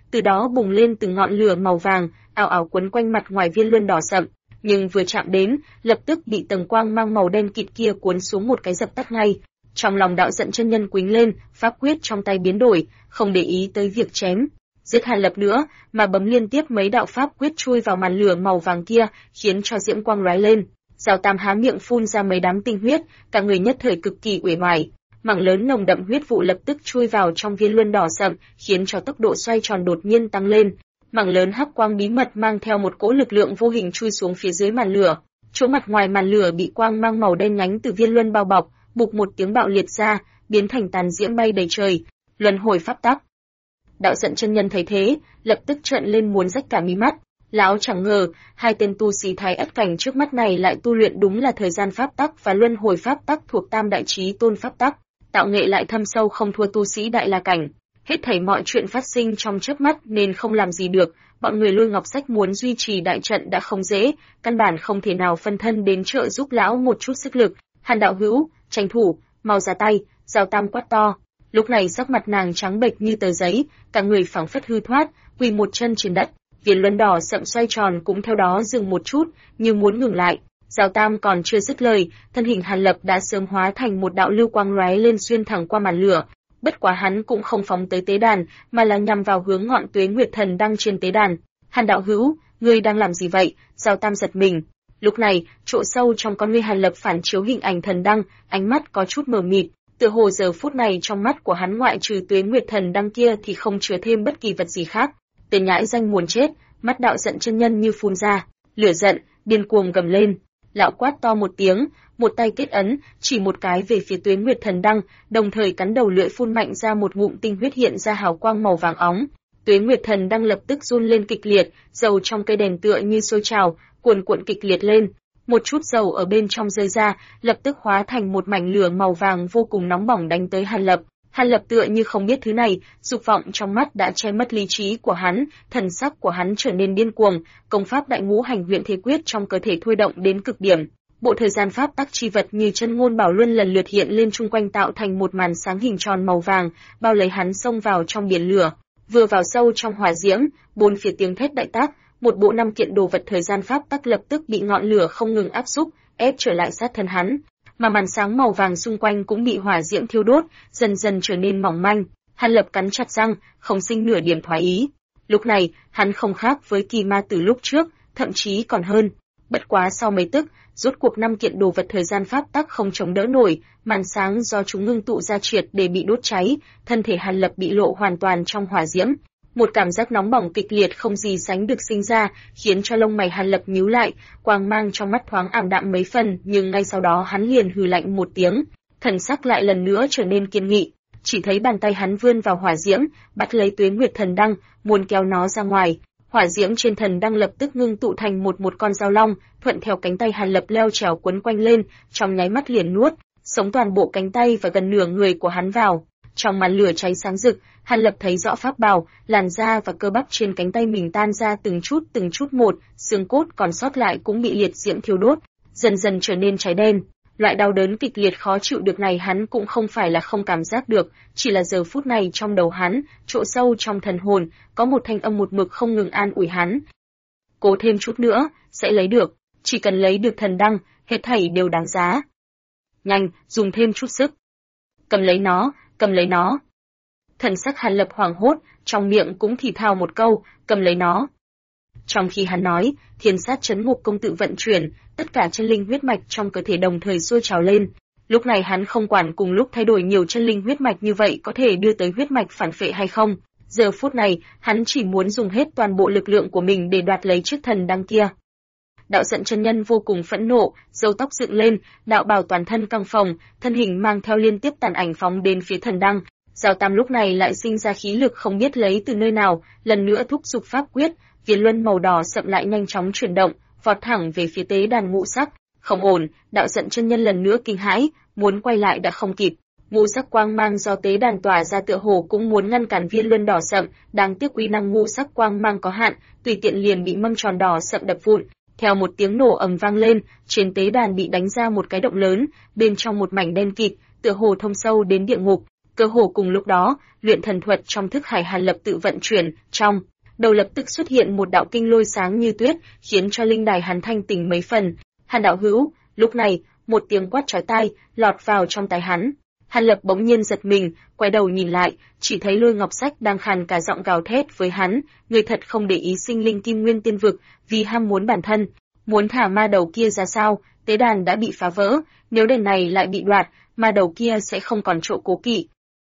từ đó bùng lên từng ngọn lửa màu vàng, ảo ảo quấn quanh mặt ngoài viên luân đỏ sậm, nhưng vừa chạm đến, lập tức bị tầng quang mang màu đen kịt kia cuốn xuống một cái dập tắt ngay. Trong lòng Đạo Giận chân nhân quĩnh lên, pháp quyết trong tay biến đổi, không để ý tới việc chém giết Hàn Lập nữa, mà bấm liên tiếp mấy đạo pháp quyết chui vào màn lửa màu vàng kia, khiến cho diễm quang lóe lên. Giao Tam há miệng phun ra mấy đám tinh huyết, cả người nhất thời cực kỳ uể oải. Mảng lớn nồng đậm huyết vụ lập tức chui vào trong viên luân đỏ sậm, khiến cho tốc độ xoay tròn đột nhiên tăng lên. Mảng lớn hắc quang bí mật mang theo một cỗ lực lượng vô hình chui xuống phía dưới màn lửa. Chỗ mặt ngoài màn lửa bị quang mang màu đen nhánh từ viên luân bao bọc, bụp một tiếng bạo liệt ra, biến thành tàn diễm bay đầy trời. Luân hồi pháp tắc. Đạo Giận chân nhân thấy thế, lập tức trợn lên muốn rách cả mí mắt. Lão chẳng ngờ, hai tên tu sĩ thái ất cảnh trước mắt này lại tu luyện đúng là thời gian pháp tắc và luân hồi pháp tắc thuộc Tam Đại Chí Tôn pháp tắc, tạo nghệ lại thâm sâu không thua tu sĩ Đại La cảnh. Hết thảy mọi chuyện phát sinh trong chớp mắt nên không làm gì được, bọn người Lôi Ngọc Sách muốn duy trì đại trận đã không dễ, căn bản không thể nào phân thân đến trợ giúp lão một chút sức lực. Hàn đạo hữu, tranh thủ, mau ra tay, Giao Tam quát to. Lúc này sắc mặt nàng trắng bệch như tờ giấy, cả người phảng phất hư thoát, quỳ một chân trên đất. Viên luân đỏ sậm xoay tròn cũng theo đó dừng một chút, như muốn ngừng lại. Giao Tam còn chưa dứt lời, thân hình Hàn Lập đã sớm hóa thành một đạo lưu quang lóe lên xuyên thẳng qua màn lửa. Bất quá hắn cũng không phóng tới tế đàn, mà là nhằm vào hướng ngọn Tuế Nguyệt Thần đăng trên tế đàn. Hàn đạo hữu, ngươi đang làm gì vậy? Giao Tam giật mình. Lúc này, chỗ sâu trong con ngươi Hàn Lập phản chiếu hình ảnh thần đăng, ánh mắt có chút mờ mịt. Tựa hồ giờ phút này trong mắt của hắn ngoại trừ Tuế Nguyệt Thần đăng kia thì không chứa thêm bất kỳ vật gì khác. Tên nhãi danh muốn chết, mắt Đạo Giận chân nhân như phun ra, lửa giận, điên cuồng gầm lên. Lão quát to một tiếng, một tay kết ấn, chỉ một cái về phía Tuế Nguyệt Thần đăng, đồng thời cắn đầu lưỡi phun mạnh ra một ngụm tinh huyết hiện ra hào quang màu vàng óng. Tuế Nguyệt Thần đăng lập tức run lên kịch liệt, dầu trong cây đèn tựa như sôi trào, cuồn cuộn kịch liệt lên. Một chút dầu ở bên trong rơi ra, lập tức hóa thành một mảnh lửa màu vàng vô cùng nóng bỏng đánh tới Hàn Lập. Hàn Lập tựa như không biết thứ này, dục vọng trong mắt đã che mất lý trí của hắn, thần sắc của hắn trở nên điên cuồng, công pháp Đại Ngũ Hành Huyền Thế Quyết trong cơ thể thôi động đến cực điểm. Bộ thời gian pháp tắc chi vật như chân ngôn bảo luân lần lượt hiện lên chung quanh tạo thành một màn sáng hình tròn màu vàng, bao lấy hắn xông vào trong biển lửa. Vừa vào sâu trong hỏa diễm, bốn phía tiếng thét đại tác, một bộ 5 kiện đồ vật thời gian pháp tắc lập tức bị ngọn lửa không ngừng áp xúc, ép trở lại sát thân hắn. Mà màn sáng màu vàng xung quanh cũng bị hỏa diễm thiêu đốt, dần dần trở nên mỏng manh. Hàn Lập cắn chặt răng, không sinh nửa điểm thoái ý. Lúc này, hắn không khác với Kỳ Ma Tử lúc trước, thậm chí còn hơn. Bất quá sau mấy tức, rốt cuộc 5 kiện đồ vật thời gian pháp tắc không chống đỡ nổi, màn sáng do chúng ngưng tụ ra triệt để bị đốt cháy, thân thể Hàn Lập bị lộ hoàn toàn trong hỏa diễm. Một cảm giác nóng bỏng kịch liệt không gì sánh được sinh ra, khiến cho lông mày Hàn Lập nhíu lại, quang mang trong mắt thoáng ảm đạm mấy phần, nhưng ngay sau đó hắn liền hừ lạnh một tiếng, thần sắc lại lần nữa trở nên kiên nghị. Chỉ thấy bàn tay hắn vươn vào hỏa diễm, bắt lấy Tuế Nguyệt Thần đăng, muốn kéo nó ra ngoài. Hỏa diễm trên thần đăng lập tức ngưng tụ thành một con dao long, thuận theo cánh tay Hàn Lập leo trèo quấn quanh lên, trong nháy mắt liền nuốt sống toàn bộ cánh tay và gần nửa người của hắn vào. Trong màn lửa cháy sáng rực, Hàn Lập thấy rõ pháp bào, làn da và cơ bắp trên cánh tay mình tan ra từng chút một, xương cốt còn sót lại cũng bị liệt diễm thiêu đốt, dần dần trở nên cháy đen. Loại đau đớn kịch liệt khó chịu được này hắn cũng không phải là không cảm giác được, chỉ là giờ phút này trong đầu hắn, chỗ sâu trong thần hồn, có một thanh âm một mực không ngừng an ủi hắn. Cố thêm chút nữa, sẽ lấy được, chỉ cần lấy được thần đăng, hết thảy đều đáng giá. Nhanh, dùng thêm chút sức. Cầm lấy nó, cầm lấy nó. Thần sắc Hàn Lập hoảng hốt, trong miệng cũng thì thào một câu, cầm lấy nó. Trong khi hắn nói, thiên sát chấn ngục công tự vận chuyển, tất cả chân linh huyết mạch trong cơ thể đồng thời sôi trào lên. Lúc này hắn không quản cùng lúc thay đổi nhiều chân linh huyết mạch như vậy có thể đưa tới huyết mạch phản phệ hay không. Giờ phút này, hắn chỉ muốn dùng hết toàn bộ lực lượng của mình để đoạt lấy chiếc thần đăng kia. Đạo Giận chân nhân vô cùng phẫn nộ, râu tóc dựng lên, đạo bào toàn thân căng phồng, thân hình mang theo liên tiếp tàn ảnh phóng đến phía thần đăng. Giao Tam lúc này lại sinh ra khí lực không biết lấy từ nơi nào, lần nữa thúc giục pháp quyết, viên luân màu đỏ sậm lại nhanh chóng chuyển động, vọt thẳng về phía tế đàn ngũ sắc. Không ổn, Đạo Giận chân nhân lần nữa kinh hãi, muốn quay lại đã không kịp. Ngũ sắc quang mang do tế đàn tỏa ra tựa hồ cũng muốn ngăn cản viên luân đỏ sậm, đáng tiếc uy năng ngũ sắc quang mang có hạn, tùy tiện liền bị mâm tròn đỏ sậm đập vụn. Theo một tiếng nổ ầm vang lên, trên tế đàn bị đánh ra một cái động lớn, bên trong một mảnh đen kịt, tựa hồ thông sâu đến địa ngục. Cơ hồ cùng lúc đó, luyện thần thuật trong thức hải Hàn Lập tự vận chuyển, trong đầu lập tức xuất hiện một đạo kinh lôi sáng như tuyết, khiến cho linh đài hắn thanh tỉnh mấy phần. Hàn đạo hữu, lúc này, một tiếng quát chói tai lọt vào trong tai hắn. Hàn Lập bỗng nhiên giật mình, quay đầu nhìn lại, chỉ thấy Lôi Ngọc Sách đang khàn cả giọng gào thét với hắn, người thật không để ý sinh linh Kim Nguyên Tiên vực, vì ham muốn bản thân, muốn thả ma đầu kia ra sao? Tế đàn đã bị phá vỡ, nếu đền này lại bị đoạt, ma đầu kia sẽ không còn chỗ cố kỵ.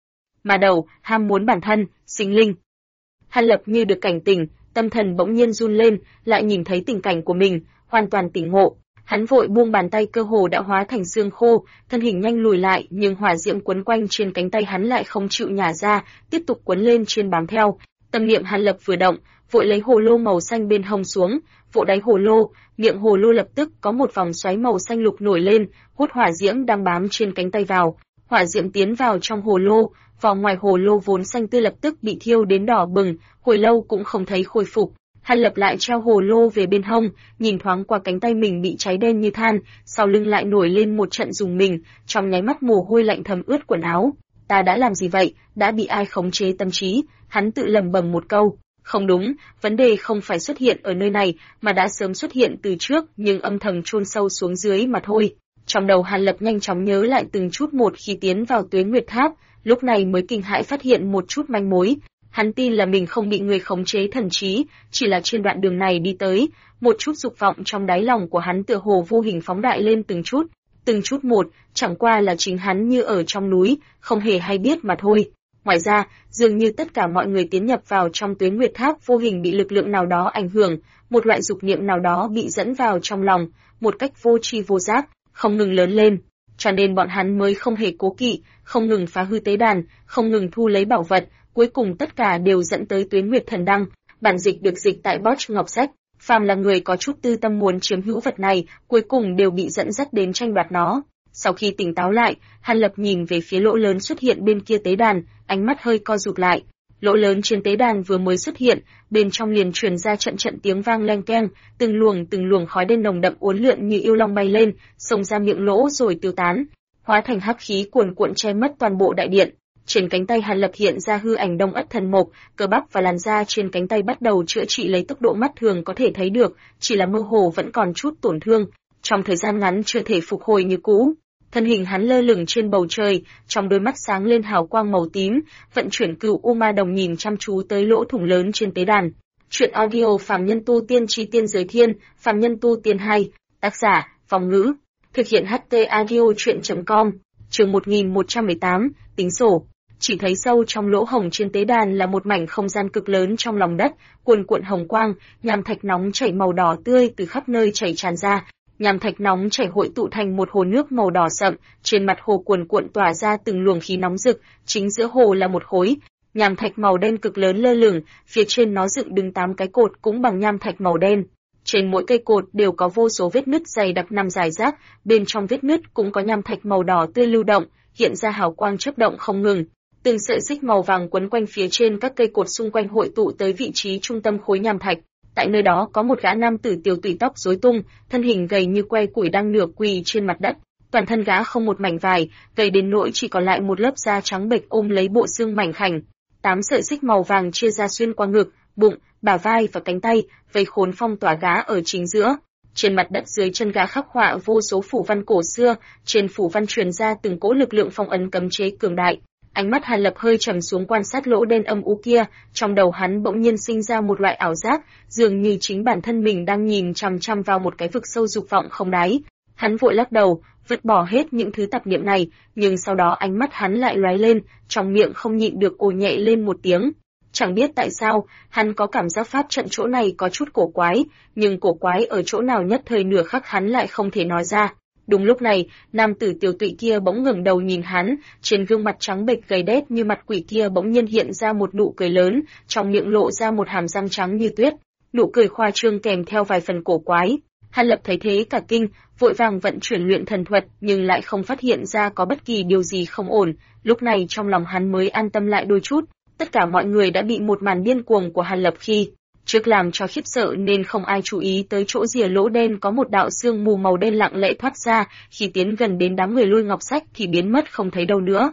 Ma đầu, ham muốn bản thân, sinh linh. Hàn Lập như được cảnh tỉnh, tâm thần bỗng nhiên run lên, lại nhìn thấy tình cảnh của mình, hoàn toàn tỉnh ngộ. Hắn vội buông bàn tay cơ hồ đã hóa thành xương khô, thân hình nhanh lùi lại, nhưng hỏa diễm quấn quanh trên cánh tay hắn lại không chịu nhả ra, tiếp tục quấn lên trên bám theo. Tâm niệm Hàn Lập vừa động, vội lấy hồ lô màu xanh bên hông xuống, vỗ đáy hồ lô, miệng hồ lô lập tức có một vòng xoáy màu xanh lục nổi lên, hút hỏa diễm đang bám trên cánh tay vào. Hỏa diễm tiến vào trong hồ lô, vỏ ngoài hồ lô vốn xanh tươi lập tức bị thiêu đến đỏ bừng, hồi lâu cũng không thấy khôi phục. Hàn Lập lại treo hồ lô về bên hông, nhìn thoáng qua cánh tay mình bị cháy đen như than, sau lưng lại nổi lên một trận rùng mình, trong nháy mắt mồ hôi lạnh thấm ướt quần áo. Ta đã làm gì vậy, đã bị ai khống chế tâm trí? Hắn tự lẩm bẩm một câu. Không đúng, vấn đề không phải xuất hiện ở nơi này, mà đã sớm xuất hiện từ trước, nhưng âm thầm chôn sâu xuống dưới mà thôi. Trong đầu Hàn Lập nhanh chóng nhớ lại từng chút một khi tiến vào Tuế Nguyệt Tháp, lúc này mới kinh hãi phát hiện một chút manh mối. Hắn tin là mình không bị người khống chế thần trí, chỉ là trên đoạn đường này đi tới, một chút dục vọng trong đáy lòng của hắn tựa hồ vô hình phóng đại lên từng chút một, chẳng qua là chính hắn như ở trong núi, không hề hay biết mà thôi. Ngoài ra, dường như tất cả mọi người tiến nhập vào trong Tuế Nguyệt Tháp vô hình bị lực lượng nào đó ảnh hưởng, một loại dục niệm nào đó bị dẫn vào trong lòng, một cách vô tri vô giác, không ngừng lớn lên. Cho nên bọn hắn mới không hề cố kỵ, không ngừng phá hư tế đàn, không ngừng thu lấy bảo vật, cuối cùng tất cả đều dẫn tới Tuế Nguyệt Thần Đăng. Bản dịch được dịch tại Bosch Ngọc Sách, phàm là người có chút tư tâm muốn chiếm hữu vật này, cuối cùng đều bị dẫn dắt đến tranh đoạt nó. Sau khi tỉnh táo lại, Hàn Lập nhìn về phía lỗ lớn xuất hiện bên kia tế đàn, ánh mắt hơi co rụt lại. Lỗ lớn trên tế đàn vừa mới xuất hiện, bên trong liền truyền ra trận trận tiếng vang leng keng, từng luồng khói đen nồng đậm uốn lượn như yêu long bay lên, xông ra miệng lỗ rồi tiêu tán, hóa thành hắc khí cuồn cuộn che mất toàn bộ đại điện. Trên cánh tay Hàn Lập hiện ra hư ảnh Đông Ất Thần Mộc, cơ bắp và làn da trên cánh tay bắt đầu chữa trị lấy tốc độ mắt thường có thể thấy được, chỉ là mơ hồ vẫn còn chút tổn thương, trong thời gian ngắn chưa thể phục hồi như cũ. Thân hình hắn lơ lửng trên bầu trời, trong đôi mắt sáng lên hào quang màu tím, vận chuyển Cửu U Ma Đồng nhìn chăm chú tới lỗ thủng lớn trên tế đàn. Truyện audio Phàm Nhân Tu Tiên Chi Tiên Giới Thiên, Phàm Nhân Tu Tiên 2, tác giả, Vong Ngữ, thực hiện HT audio truyện.com, chương 1118, tính sổ. Chỉ thấy sâu trong lỗ hổng trên tế đàn là một mảnh không gian cực lớn trong lòng đất, cuồn cuộn hồng quang, nham thạch nóng chảy màu đỏ tươi từ khắp nơi chảy tràn ra. Nham thạch nóng chảy hội tụ thành một hồ nước màu đỏ sậm, trên mặt hồ cuồn cuộn tỏa ra từng luồng khí nóng rực, chính giữa hồ là một khối nham thạch màu đen cực lớn lơ lửng, phía trên nó dựng đứng 8 cái cột cũng bằng nham thạch màu đen. Trên mỗi cây cột đều có vô số vết nứt dày đặc nằm rải rác, bên trong vết nứt cũng có nham thạch màu đỏ tươi lưu động, hiện ra hào quang chớp động không ngừng. Từng sợi xích màu vàng quấn quanh phía trên các cây cột xung quanh hội tụ tới vị trí trung tâm khối nham thạch. Tại nơi đó có một gã nam tử tiểu tụy tóc rối tung, thân hình gầy như que củi đang nửa quỳ trên mặt đất. Toàn thân gã không một mảnh vải, gầy đến nỗi chỉ còn lại một lớp da trắng bệch ôm lấy bộ xương mảnh khảnh. 8 sợi xích màu vàng chia ra xuyên qua ngực, bụng, bả vai và cánh tay, vây khốn phong tỏa gã ở chính giữa. Trên mặt đất dưới chân gã khắc họa vô số phủ văn cổ xưa, trên phủ văn truyền ra từng cỗ lực lượng phong ấn cấm chế cường đại. Ánh mắt Hàn Lập hơi trầm xuống quan sát lỗ đen âm u kia, trong đầu hắn bỗng nhiên sinh ra một loại ảo giác, dường như chính bản thân mình đang nhìn chằm chằm vào một cái vực sâu dục vọng không đáy. Hắn vội lắc đầu, vứt bỏ hết những thứ tạp niệm này, nhưng sau đó ánh mắt hắn lại lóe lên, trong miệng không nhịn được ồ nhẹ lên một tiếng. Chẳng biết tại sao, hắn có cảm giác pháp trận chỗ này có chút cổ quái, nhưng cổ quái ở chỗ nào nhất thời nửa khắc hắn lại không thể nói ra. Đúng lúc này, nam tử tiểu tụy kia bỗng ngẩng đầu nhìn hắn, trên gương mặt trắng bệch gầy đét như mặt quỷ kia bỗng nhiên hiện ra một nụ cười lớn, trong miệng lộ ra một hàm răng trắng như tuyết, nụ cười khoa trương kèm theo vài phần cổ quái. Hàn Lập thấy thế cả kinh, vội vàng vận chuyển luyện thần thuật, nhưng lại không phát hiện ra có bất kỳ điều gì không ổn. Lúc này trong lòng hắn mới an tâm lại đôi chút. Tất cả mọi người đã bị một màn điên cuồng của Hàn Lập khi trước làm cho khiếp sợ nên không ai chú ý tới chỗ rìa lỗ đen có một đạo sương mù màu đen lặng lẽ thoát ra, khi tiến gần đến đám người Lôi Ngọc Sách thì biến mất không thấy đâu nữa.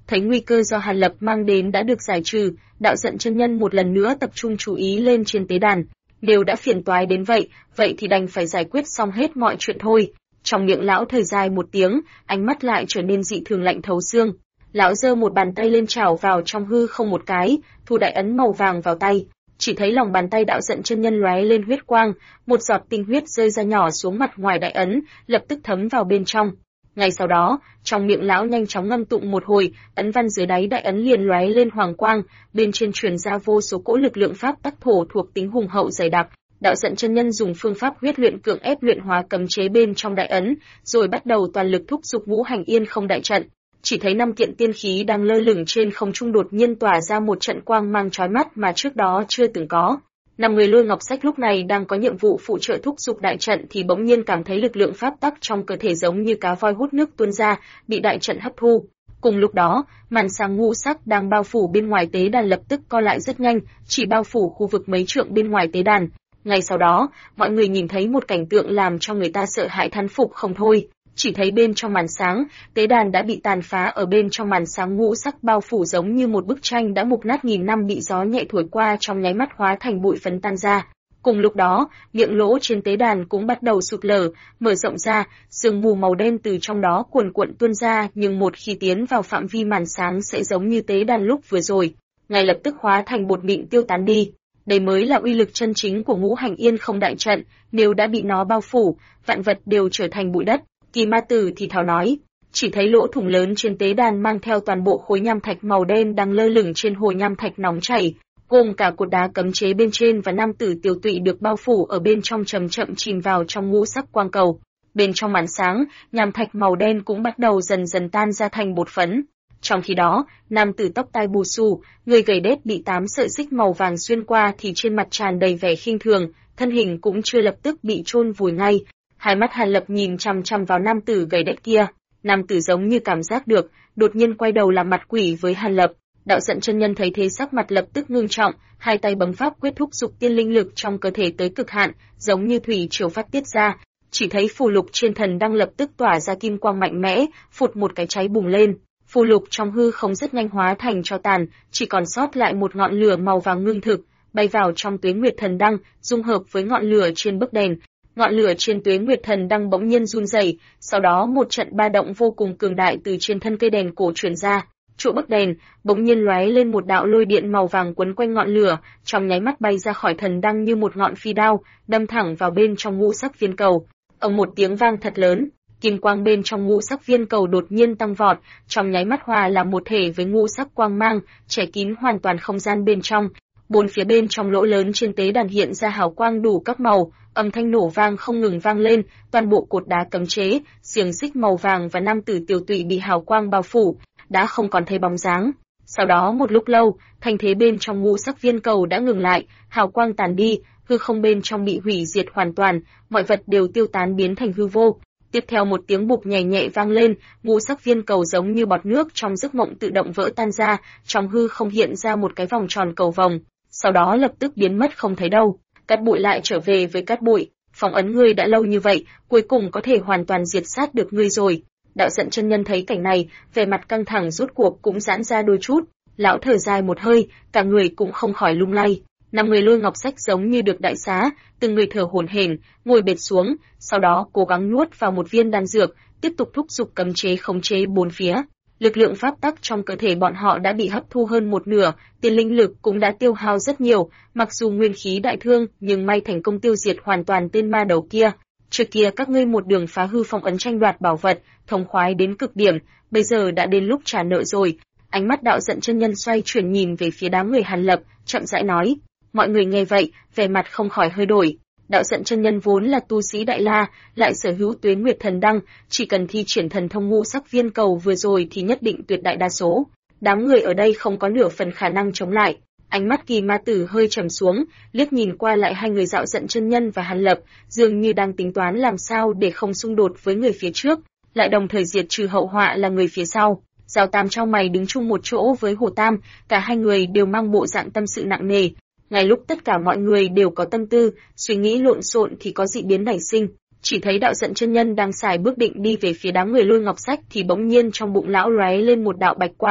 Thấy nguy cơ do Hàn Lập mang đến đã được giải trừ, Đạo Giận chân nhân một lần nữa tập trung chú ý lên trên tế đàn. Đều đã phiền toái đến vậy thì đành phải giải quyết xong hết mọi chuyện thôi. Trong miệng lão thở dài một tiếng, ánh mắt lại trở nên dị thường lạnh thấu xương. Lão giơ một bàn tay lên chảo vào trong hư không một cái, thu đại ấn màu vàng vào tay. Chỉ thấy lòng bàn tay Đạo Giận chân nhân lóe lên huyết quang, một giọt tinh huyết rơi ra nhỏ xuống mặt ngoài đại ấn, lập tức thấm vào bên trong. Ngay sau đó, trong miệng lão nhanh chóng ngâm tụng một hồi, ấn văn dưới đáy đại ấn liền lóe lên hoàng quang, bên trên truyền ra vô số cỗ lực lượng pháp tắc thổ thuộc tính hùng hậu dày đặc. Đạo Giận chân nhân dùng phương pháp huyết luyện cưỡng ép luyện hóa cấm chế bên trong đại ấn, rồi bắt đầu toàn lực thúc giục Ngũ Hành Yên Không đại trận. Chỉ thấy 5 kiện tiên khí đang lơ lửng trên không trung đột nhiên tỏa ra một trận quang mang chói mắt mà trước đó chưa từng có. 5 người Lôi Ngọc Sách lúc này đang có nhiệm vụ phụ trợ thúc giục đại trận thì bỗng nhiên cảm thấy lực lượng pháp tắc trong cơ thể giống như cá voi hút nước tuôn ra, bị đại trận hấp thu. Cùng lúc đó, màn sáng ngũ sắc đang bao phủ bên ngoài tế đàn lập tức co lại rất nhanh, chỉ bao phủ khu vực mấy trượng bên ngoài tế đàn. Ngay sau đó, mọi người nhìn thấy một cảnh tượng làm cho người ta sợ hãi thán phục không thôi. Chỉ thấy bên trong màn sáng, tế đàn đã bị tàn phá ở bên trong màn sáng ngũ sắc bao phủ giống như một bức tranh đã mục nát nghìn năm bị gió nhẹ thổi qua trong nháy mắt hóa thành bụi phấn tan ra. Cùng lúc đó, miệng lỗ trên tế đàn cũng bắt đầu sụt lở, mở rộng ra, sương mù màu đen từ trong đó cuồn cuộn tuôn ra, nhưng một khi tiến vào phạm vi màn sáng sẽ giống như tế đàn lúc vừa rồi, ngay lập tức hóa thành bột mịn tiêu tán đi. Đây mới là uy lực chân chính của Ngũ Hành Yên Không đại trận, nếu đã bị nó bao phủ, vạn vật đều trở thành bụi đất. Kỳ Ma Tử thì thào nói, chỉ thấy lỗ thủng lớn trên tế đàn mang theo toàn bộ khối nham thạch màu đen đang lơ lửng trên hồ nham thạch nóng chảy, gồm cả cột đá cấm chế bên trên và nam tử tiểu tụy được bao phủ ở bên trong chậm chậm chìm vào trong ngũ sắc quang cầu. Bên trong màn sáng, nham thạch màu đen cũng bắt đầu dần dần tan ra thành bột phấn. Trong khi đó, nam tử tóc tai bù xù, người gầy đét bị 8 sợi xích màu vàng xuyên qua thì trên mặt tràn đầy vẻ khinh thường, thân hình cũng chưa lập tức bị chôn vùi ngay. Hai mắt Hàn Lập nhìn chằm chằm vào nam tử gầy đét kia, nam tử giống như cảm giác được, đột nhiên quay đầu làm mặt quỷ với Hàn Lập. Đạo Giận chân nhân thấy thế sắc mặt lập tức ngưng trọng, hai tay bấm pháp quyết thúc giục tiên linh lực trong cơ thể tới cực hạn, giống như thủy triều phát tiết ra. Chỉ thấy phù lục trên thần đăng lập tức tỏa ra kim quang mạnh mẽ, phụt một cái cháy bùng lên. Phù lục trong hư không rất nhanh hóa thành tro tàn, chỉ còn sót lại một ngọn lửa màu vàng ngưng thực, bay vào trong Tuế Nguyệt Thần Đăng, dung hợp với ngọn lửa trên bức đèn. Ngọn lửa trên Tuế Nguyệt Thần Đăng bỗng nhiên run rẩy, sau đó một trận ba động vô cùng cường đại từ trên thân cây đèn cổ truyền ra. Trụ bức đèn bỗng nhiên lóe lên một đạo lôi điện màu vàng quấn quanh ngọn lửa, trong nháy mắt bay ra khỏi thần đăng như một ngọn phi đao, đâm thẳng vào bên trong ngũ sắc viên cầu. Ầm một tiếng vang thật lớn, kim quang bên trong ngũ sắc viên cầu đột nhiên tăng vọt, trong nháy mắt hòa là một thể với ngũ sắc quang mang, che kín hoàn toàn không gian bên trong. Bốn phía bên trong lỗ lớn trên tế đàn hiện ra hào quang đủ các màu, âm thanh nổ vang không ngừng vang lên, toàn bộ cột đá cấm chế, xiềng xích màu vàng và nam tử tiểu tụy bị hào quang bao phủ, đã không còn thấy bóng dáng. Sau đó một lúc lâu, thanh thế bên trong ngũ sắc viên cầu đã ngừng lại, hào quang tàn đi, hư không bên trong bị hủy diệt hoàn toàn, mọi vật đều tiêu tán biến thành hư vô. Tiếp theo một tiếng bụp nhẹ nhẹ vang lên, ngũ sắc viên cầu giống như bọt nước trong giấc mộng tự động vỡ tan ra, trong hư không hiện ra một cái vòng tròn cầu vồng, sau đó lập tức biến mất không thấy đâu. Cát bụi lại trở về với cát bụi, phong ấn ngươi đã lâu như vậy, cuối cùng có thể hoàn toàn diệt sát được ngươi rồi. Đạo Giận chân nhân thấy cảnh này, vẻ mặt căng thẳng rút cuộc cũng giãn ra đôi chút, lão thở dài một hơi, cả người cũng không khỏi lung lay. 5 người Lôi Ngọc Sách giống như được đại xá, từng người thở hổn hển, ngồi bệt xuống, sau đó cố gắng nuốt vào một viên đan dược, tiếp tục thúc giục cấm chế khống chế bốn phía. Lực lượng pháp tắc trong cơ thể bọn họ đã bị hấp thu hơn một nửa, tiền linh lực cũng đã tiêu hao rất nhiều, mặc dù nguyên khí đại thương, nhưng may thành công tiêu diệt hoàn toàn tên ma đầu kia. Trước kia các ngươi một đường phá hư phong ấn tranh đoạt bảo vật, thống khoái đến cực điểm, bây giờ đã đến lúc trả nợ rồi. Ánh mắt Đạo Giận chân nhân xoay chuyển nhìn về phía đám người Hàn Lập, chậm rãi nói. Mọi người nghe vậy, vẻ mặt không khỏi hơi đổi. Đạo Giận chân nhân vốn là tu sĩ Đại La, lại sở hữu Tuế Nguyệt Thần Đăng, chỉ cần thi triển thần thông ngũ sắc viên cầu vừa rồi thì nhất định tuyệt đại đa số. Đám người ở đây không có nửa phần khả năng chống lại. Ánh mắt Kỳ Ma Tử hơi trầm xuống, liếc nhìn qua lại hai người Đạo Giận chân nhân và Hàn Lập, dường như đang tính toán làm sao để không xung đột với người phía trước, lại đồng thời diệt trừ hậu họa là người phía sau. Giao Tam chau mày đứng chung một chỗ với Hồ Tam, cả hai người đều mang bộ dạng tâm sự nặng nề. Ngay lúc tất cả mọi người đều có tâm tư, suy nghĩ lộn xộn thì có dị biến nảy sinh. Chỉ thấy Đạo Giận chân nhân đang xài bước định đi về phía đám người Lôi Ngọc Sách thì bỗng nhiên trong bụng lão lóe lên một đạo bạch quang,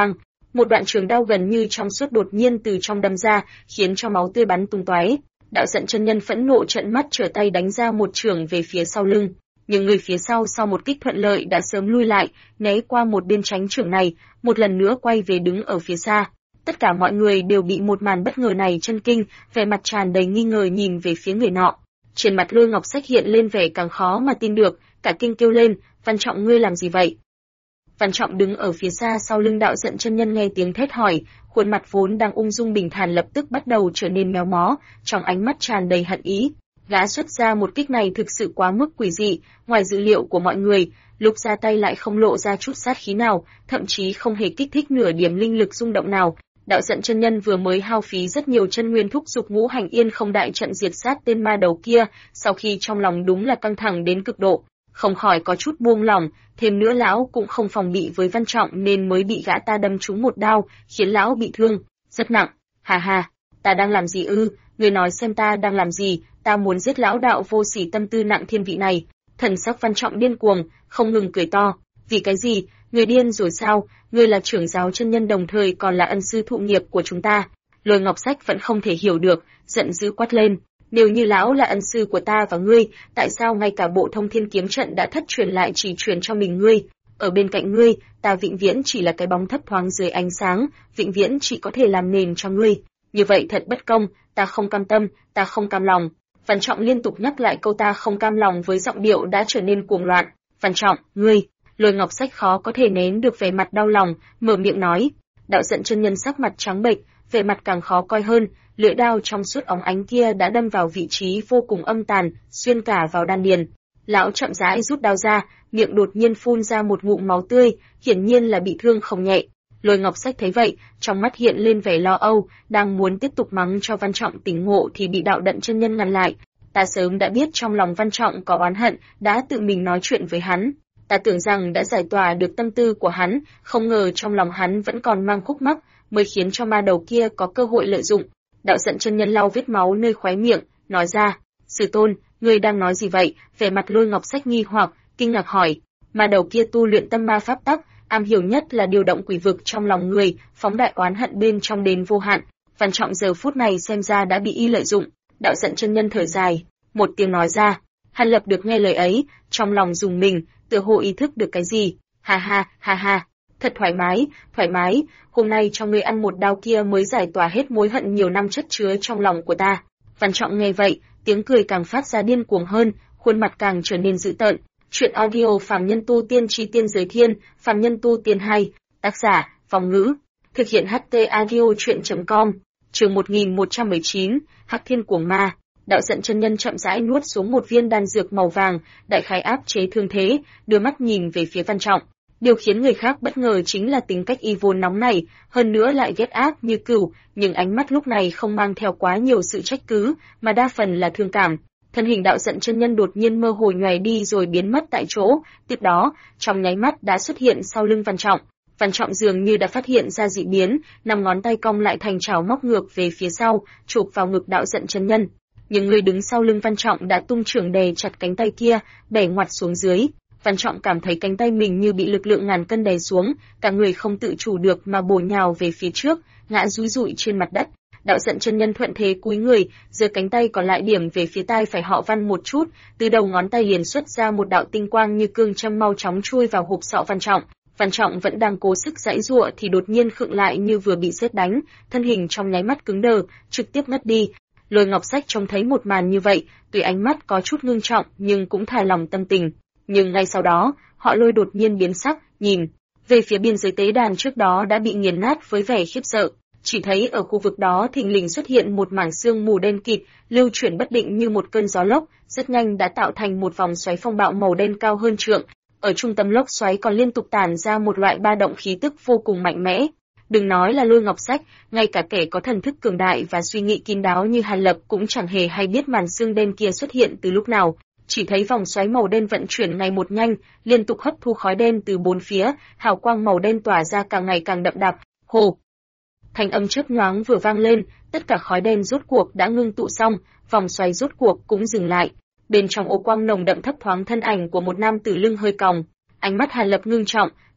Một đoạn trường đao gần như trong suốt đột nhiên từ trong đâm ra, khiến cho máu tươi bắn tung tóe. Đạo Giận chân nhân phẫn nộ trợn mắt trở tay đánh ra một trường về phía sau lưng, nhưng người phía sau một kích thuận lợi đã sớm lui lại, né qua một bên tránh trường này, một lần nữa quay về đứng ở phía xa. Tất cả mọi người đều bị một màn bất ngờ này chân kinh, vẻ mặt tràn đầy nghi ngờ nhìn về phía người nọ. Trên mặt Lôi Ngọc Sách hiện lên vẻ càng khó mà tin được, cả kinh kêu lên, "Văn Trọng, ngươi làm gì vậy?" Văn Trọng đứng ở phía xa sau lưng Đạo Giận chân nhân nghe tiếng thét hỏi, khuôn mặt vốn đang ung dung bình thản lập tức bắt đầu trở nên méo mó, trong ánh mắt tràn đầy hận ý. Gã xuất ra một kích này thực sự quá mức quỷ dị, ngoài dự liệu của mọi người, lúc ra tay lại không lộ ra chút sát khí nào, thậm chí không hề kích thích nửa điểm linh lực rung động nào. Đạo Giận chân nhân vừa mới hao phí rất nhiều chân nguyên thúc giục Ngũ Hành Yên không đại trận diệt sát tên ma đầu kia, sau khi trong lòng đúng là căng thẳng đến cực độ, không khỏi có chút buông lỏng, thêm nữa lão cũng không phòng bị với Văn Trọng nên mới bị gã ta đâm trúng một đao, khiến lão bị thương rất nặng. "Hà hà, ta đang làm gì ư? Ngươi nói xem ta đang làm gì? Ta muốn giết lão đạo vô sỉ tâm tư nặng thiên vị này." Thần sắc Văn Trọng điên cuồng, không ngừng cười to. "Vì cái gì? Ngươi điên rồi sao? Ngươi là trưởng giáo chân nhân đồng thời còn là ân sư thụ nghiệp của chúng ta." Lôi Ngọc Sách vẫn không thể hiểu được, giận dữ quát lên, "Nếu như lão là ân sư của ta và ngươi, tại sao ngay cả bộ Thông Thiên kiếm trận đã thất truyền lại chỉ truyền cho mình ngươi? Ở bên cạnh ngươi, ta vĩnh viễn chỉ là cái bóng thấp thoáng dưới ánh sáng, vĩnh viễn chỉ có thể làm nền cho ngươi. Như vậy thật bất công, ta không cam tâm, ta không cam lòng." Văn Trọng liên tục nhắc lại câu "ta không cam lòng" với giọng điệu đã trở nên cuồng loạn. "Văn Trọng, ngươi..." Lôi Ngọc Sách khó có thể nén được vẻ mặt đau lòng, mở miệng nói. Đạo Giận chân nhân sắc mặt trắng bệch, vẻ mặt càng khó coi hơn, lưỡi đao trong suốt óng ánh kia đã đâm vào vị trí vô cùng âm tàn, xuyên cả vào đan điền. Lão chậm rãi rút đao ra, miệng đột nhiên phun ra một ngụm máu tươi, hiển nhiên là bị thương không nhẹ. Lôi Ngọc Sách thấy vậy, trong mắt hiện lên vẻ lo âu, đang muốn tiếp tục mắng cho Văn Trọng tỉnh ngộ thì bị Đạo Đận chân nhân ngăn lại. "Ta sớm đã biết trong lòng Văn Trọng có oán hận, đã tự mình nói chuyện với hắn. Ta tưởng rằng đã giải tỏa được tâm tư của hắn, không ngờ trong lòng hắn vẫn còn mang khúc mắc, mới khiến cho ma đầu kia có cơ hội lợi dụng." Đạo Giận chân nhân lau vết máu nơi khóe miệng, nói ra, "Sư tôn, ngươi đang nói gì vậy?" Vẻ mặt Lôi Ngọc Sách nghi hoặc, kinh ngạc hỏi. "Ma đầu kia tu luyện tâm ma pháp tắc, am hiểu nhất là điều động quỷ vực trong lòng người, phóng đại oán hận bên trong đến vô hạn. Văn Trọng giờ phút này xem ra đã bị y lợi dụng." Đạo Giận chân nhân thở dài, một tiếng nói ra. Hàn Lập được nghe lời ấy, trong lòng rùng mình, tựa hồ ý thức được cái gì. "Ha ha, ha ha, thật thoải mái, hôm nay cho ngươi ăn một đao kia mới giải tỏa hết mối hận nhiều năm chất chứa trong lòng của ta." Văn Trọng nghe vậy, tiếng cười càng phát ra điên cuồng hơn, khuôn mặt càng trở nên dữ tợn. Chuyện audio Phàm Nhân Tu Tiên Chi Tiên Giới Thiên, Phàm Nhân Tu Tiên 2, tác giả, Vong Ngữ, thực hiện HT audio chuyện.com, chương 1119, Hắc Thiên Cuồng Ma. Đạo Giận chân nhân chậm rãi nuốt xuống một viên đan dược màu vàng, đại khái áp chế thương thế, đưa mắt nhìn về phía Văn Trọng. Điều khiến người khác bất ngờ chính là tính cách y vốn nóng này, hơn nữa lại ghét ác như cừu, nhưng ánh mắt lúc này không mang theo quá nhiều sự trách cứ, mà đa phần là thương cảm. Thân hình Đạo Giận chân nhân đột nhiên mơ hồ nhoài đi rồi biến mất tại chỗ, tiếp đó, trong nháy mắt đã xuất hiện sau lưng Văn Trọng. Văn Trọng dường như đã phát hiện ra dị biến, năm ngón tay cong lại thành chảo móc ngược về phía sau, chụp vào ngực Đạo Giận chân nhân. Nhưng người đứng sau lưng Văn Trọng đã tung chưởng đè chặt cánh tay kia, bẻ ngoặt xuống dưới. Văn Trọng cảm thấy cánh tay mình như bị lực lượng ngàn cân đè xuống, cả người không tự chủ được mà bổ nhào về phía trước, ngã dúi dụi trên mặt đất. Đạo Giận chân nhân thuận thế cúi người, giơ cánh tay còn lại điểm về phía tai phải họ Văn một chút, từ đầu ngón tay liền xuất ra một đạo tinh quang như cương châm mau chóng chui vào hộp sọ Văn Trọng. Văn Trọng vẫn đang cố sức giãy giụa thì đột nhiên khựng lại như vừa bị sét đánh, thân hình trong nháy mắt cứng đờ, trực tiếp ngất đi. Lôi Ngọc Sách trông thấy một màn như vậy, tuy ánh mắt có chút ngưng trọng nhưng cũng thả lòng tâm tình. Nhưng ngay sau đó, họ Lôi đột nhiên biến sắc, nhìn về phía biên giới tế đàn trước đó đã bị nghiền nát với vẻ khiếp sợ. Chỉ thấy ở khu vực đó thình lình xuất hiện một mảng sương mù đen kịt, lưu chuyển bất định như một cơn gió lốc, rất nhanh đã tạo thành một vòng xoáy phong bạo màu đen cao hơn trượng. Ở trung tâm lốc xoáy còn liên tục tản ra một loại ba động khí tức vô cùng mạnh mẽ. Đừng nói là Lôi Ngọc Sách, ngay cả kẻ có thần thức cường đại và suy nghĩ kín đáo như Hàn Lập cũng chẳng hề hay biết màn sương đen kia xuất hiện từ lúc nào. Chỉ thấy vòng xoáy màu đen vận chuyển ngày một nhanh, liên tục hấp thu khói đen từ bốn phía, hào quang màu đen tỏa ra càng ngày càng đậm đặc. Hồ! Thanh âm chớp nhoáng vừa vang lên, tất cả khói đen rốt cuộc đã ngưng tụ xong, vòng xoáy rốt cuộc cũng dừng lại. Bên trong ô quang nồng đậm thấp thoáng thân ảnh của một nam tử lưng hơi còng. Ánh mắt Hàn Lập ngưng trọng,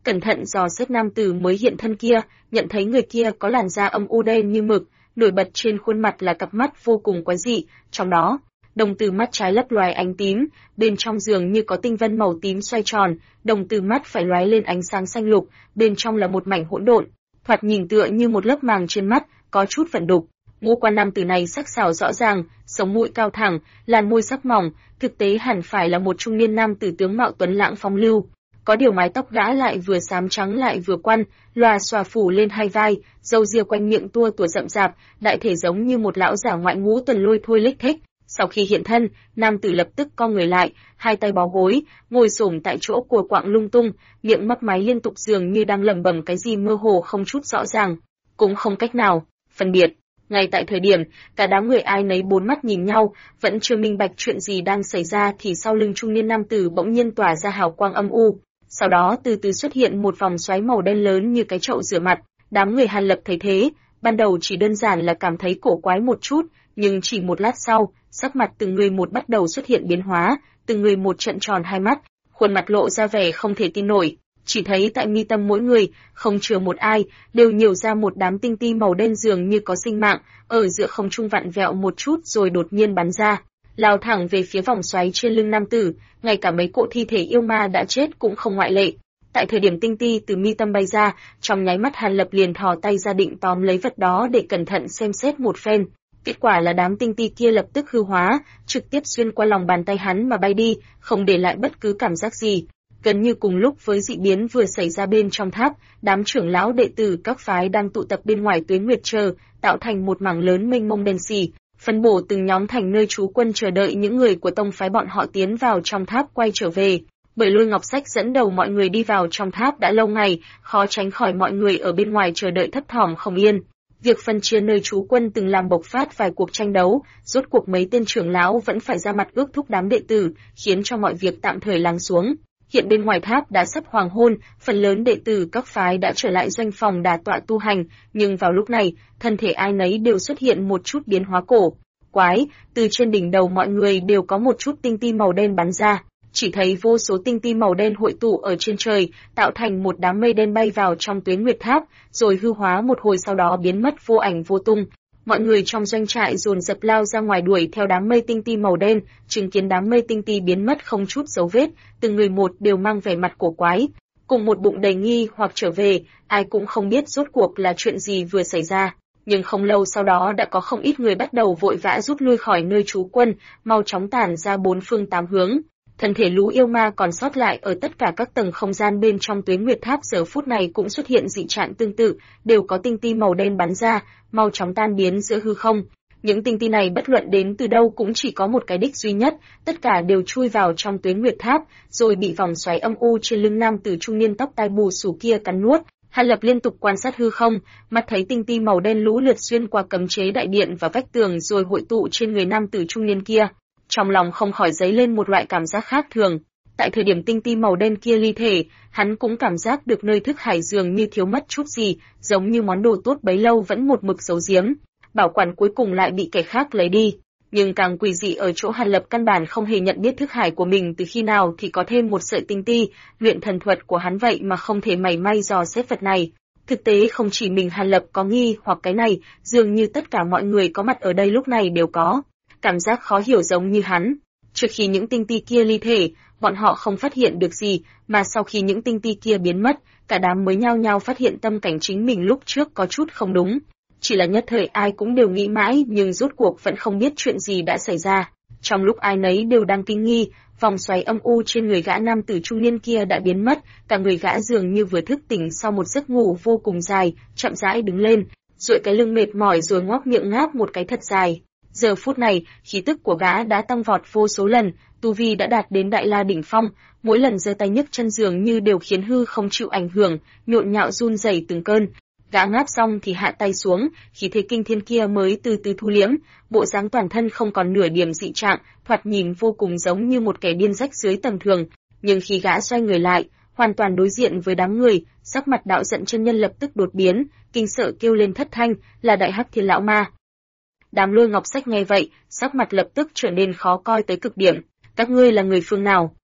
cẩn thận dò xét nam tử mới hiện thân kia, nhận thấy người kia có làn da âm u đen như mực, nổi bật trên khuôn mặt là cặp mắt vô cùng quái dị, trong đó, đồng tử mắt trái lấp loài ánh tím, bên trong dường như có tinh vân màu tím xoay tròn, đồng tử mắt phải lóe lên ánh sáng xanh lục, bên trong là một mảnh hỗn độn, thoạt nhìn tựa như một lớp màng trên mắt, có chút vẩn đục. Ngũ quan nam tử này sắc sảo rõ ràng, sống mũi cao thẳng, làn môi sắc mỏng, thực tế hẳn phải là một trung niên nam tử tướng mạo tuấn lãng phong lưu. Có điều mái tóc gã lại vừa xám trắng lại vừa quăn, lòa xòa phủ lên hai vai, râu ria quanh miệng tua tủa rậm rạp, đại thể giống như một lão giả ngoại ngũ tuần lôi thôi lích thích. Sau khi hiện thân, nam tử lập tức co người lại, hai tay bó gối, ngồi xổm tại chỗ của quạng lung tung, miệng mấp máy liên tục dường như đang lẩm bẩm cái gì mơ hồ không chút rõ ràng, cũng không cách nào phân biệt. Ngay tại thời điểm, cả đám người ai nấy bốn mắt nhìn nhau, vẫn chưa minh bạch chuyện gì đang xảy ra thì sau lưng trung niên nam tử bỗng nhiên tỏa ra hào quang âm u. Sau đó từ từ xuất hiện một vòng xoáy màu đen lớn như cái chậu rửa mặt. Đám người Hàn Lập thấy thế, ban đầu chỉ đơn giản là cảm thấy cổ quái một chút, nhưng chỉ một lát sau, sắc mặt từng người một bắt đầu xuất hiện biến hóa, từng người một trợn tròn hai mắt, khuôn mặt lộ ra vẻ không thể tin nổi. Chỉ thấy tại mi tâm mỗi người, không chừa một ai, đều nhiều ra một đám tinh ti màu đen dường như có sinh mạng, ở giữa không trung vặn vẹo một chút rồi đột nhiên bắn ra, lao thẳng về phía vòng xoáy trên lưng nam tử, ngay cả mấy cỗ thi thể yêu ma đã chết cũng không ngoại lệ. Tại thời điểm tinh ti từ mi tâm bay ra, trong nháy mắt Hàn Lập liền thò tay ra định tóm lấy vật đó để cẩn thận xem xét một phen. Kết quả là đám tinh ti kia lập tức hư hóa, trực tiếp xuyên qua lòng bàn tay hắn mà bay đi, không để lại bất cứ cảm giác gì. Gần như cùng lúc với dị biến vừa xảy ra bên trong tháp, đám trưởng lão đệ tử các phái đang tụ tập bên ngoài Tuế Nguyệt Chờ, tạo thành một mảng lớn mênh mông đen xì, phân bổ từng nhóm thành nơi trú quân chờ đợi những người của tông phái bọn họ tiến vào trong tháp quay trở về. Bởi Lôi Ngọc Sách dẫn đầu mọi người đi vào trong tháp đã lâu ngày, khó tránh khỏi mọi người ở bên ngoài chờ đợi thấp thỏm không yên. Việc phân chia nơi trú quân từng làm bộc phát vài cuộc tranh đấu, rốt cuộc mấy tên trưởng lão vẫn phải ra mặt ước thúc đám đệ tử, khiến cho mọi việc tạm thời lắng xuống. Hiện bên ngoài tháp đã sắp hoàng hôn, phần lớn đệ tử các phái đã trở lại doanh phòng đả tọa tu hành, nhưng vào lúc này, thân thể ai nấy đều xuất hiện một chút biến hóa cổ quái, từ trên đỉnh đầu mọi người đều có một chút tinh ti màu đen bắn ra, chỉ thấy vô số tinh ti màu đen hội tụ ở trên trời, tạo thành một đám mây đen bay vào trong Tuế Nguyệt Tháp, rồi hư hóa một hồi sau đó biến mất vô ảnh vô tung. Mọi người trong doanh trại dồn dập lao ra ngoài đuổi theo đám mây tinh ti màu đen, chứng kiến đám mây tinh ti biến mất không chút dấu vết, từng người một đều mang vẻ mặt cổ quái, cùng một bụng đầy nghi hoặc trở về, ai cũng không biết rốt cuộc là chuyện gì vừa xảy ra. Nhưng không lâu sau đó đã có không ít người bắt đầu vội vã rút lui khỏi nơi trú quân, mau chóng tản ra bốn phương tám hướng. Thân thể lũ yêu ma còn sót lại ở tất cả các tầng không gian bên trong Tuế Nguyệt Tháp giờ phút này cũng xuất hiện dị trạng tương tự, đều có tinh ti màu đen bắn ra, mau chóng tan biến giữa hư không. Những tinh ti này bất luận đến từ đâu cũng chỉ có một cái đích duy nhất, tất cả đều chui vào trong Tuế Nguyệt Tháp, rồi bị vòng xoáy âm u trên lưng nam tử trung niên tóc tai bù xù kia cắn nuốt. Hàn Lập liên tục quan sát hư không, mắt thấy tinh ti màu đen lũ lượt xuyên qua cấm chế đại điện và vách tường rồi hội tụ trên người nam tử trung niên kia. Trong lòng không khỏi dấy lên một loại cảm giác khác thường. Tại thời điểm tinh ti màu đen kia ly thể, hắn cũng cảm giác được nơi thức hải dường như thiếu mất chút gì, giống như món đồ tốt bấy lâu vẫn một mực giấu giếm, bảo quản cuối cùng lại bị kẻ khác lấy đi. Nhưng càng quỷ dị ở chỗ Hàn Lập căn bản không hề nhận biết thức hải của mình từ khi nào thì có thêm một sợi tinh ti, luyện thần thuật của hắn vậy mà không thể mảy may dò xét vật này. Thực tế không chỉ mình Hàn Lập có nghi hoặc cái này, dường như tất cả mọi người có mặt ở đây lúc này đều có cảm giác khó hiểu giống như hắn. Trước khi những tinh ti kia ly thể, bọn họ không phát hiện được gì, mà sau khi những tinh ti kia biến mất, cả đám mới nhao nhao phát hiện tâm cảnh chính mình lúc trước có chút không đúng. Chỉ là nhất thời ai cũng đều nghĩ mãi nhưng rốt cuộc vẫn không biết chuyện gì đã xảy ra. Trong lúc ai nấy đều đang kinh nghi, vòng xoáy âm u trên người gã nam tử trung niên kia đã biến mất, cả người gã dường như vừa thức tỉnh sau một giấc ngủ vô cùng dài, chậm rãi đứng lên, duỗi cái lưng mệt mỏi rồi ngoác miệng ngáp một cái thật dài. Giờ phút này, khí tức của gã đã tăng vọt vô số lần, tu vi đã đạt đến đại la đỉnh phong, mỗi lần giơ tay nhấc chân dường như đều khiến hư không chịu ảnh hưởng, nhộn nhạo run rẩy từng cơn. Gã ngáp xong thì hạ tay xuống, khí thế kinh thiên kia mới từ từ thu liễm, bộ dáng toàn thân không còn nửa điểm dị trạng, thoạt nhìn vô cùng giống như một kẻ điên rách dưới tầm thường. Nhưng khi gã xoay người lại, hoàn toàn đối diện với đám người, sắc mặt đạo giận chân nhân lập tức đột biến, kinh sợ kêu lên thất thanh, là Đại Hắc Thiên lão ma. Đám Lôi Ngọc Sách nghe vậy, sắc mặt lập tức trở nên khó coi tới cực điểm. Các ngươi là người phương nào?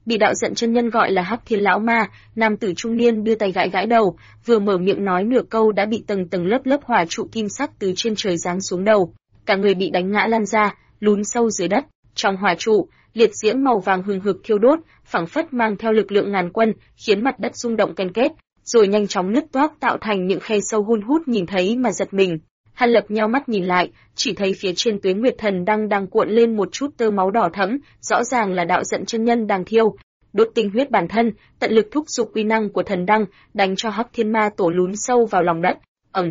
Bị đạo giận chân nhân gọi là Hắc Thiên lão ma, nam tử trung niên đưa tay gãi gãi đầu, vừa mở miệng nói nửa câu đã bị tầng tầng lớp lớp hỏa trụ kim sắc từ trên trời giáng xuống đầu, cả người bị đánh ngã lăn ra, lún sâu dưới đất. Trong hỏa trụ, liệt diễm màu vàng hừng hực thiêu đốt, phảng phất mang theo lực lượng ngàn quân, khiến mặt đất rung động ken két, rồi nhanh chóng nứt toác tạo thành những khe sâu hun hút, nhìn thấy mà giật mình. Hàn Lập nheo mắt nhìn lại, chỉ thấy phía trên Tuế Nguyệt Thần đang cuộn lên một chút tơ máu đỏ thẫm, rõ ràng là đạo giận chân nhân đang thiêu, đốt tinh huyết bản thân, tận lực thúc giục uy năng của thần đăng, đánh cho Hắc Thiên Ma Tổ lún sâu vào lòng đất.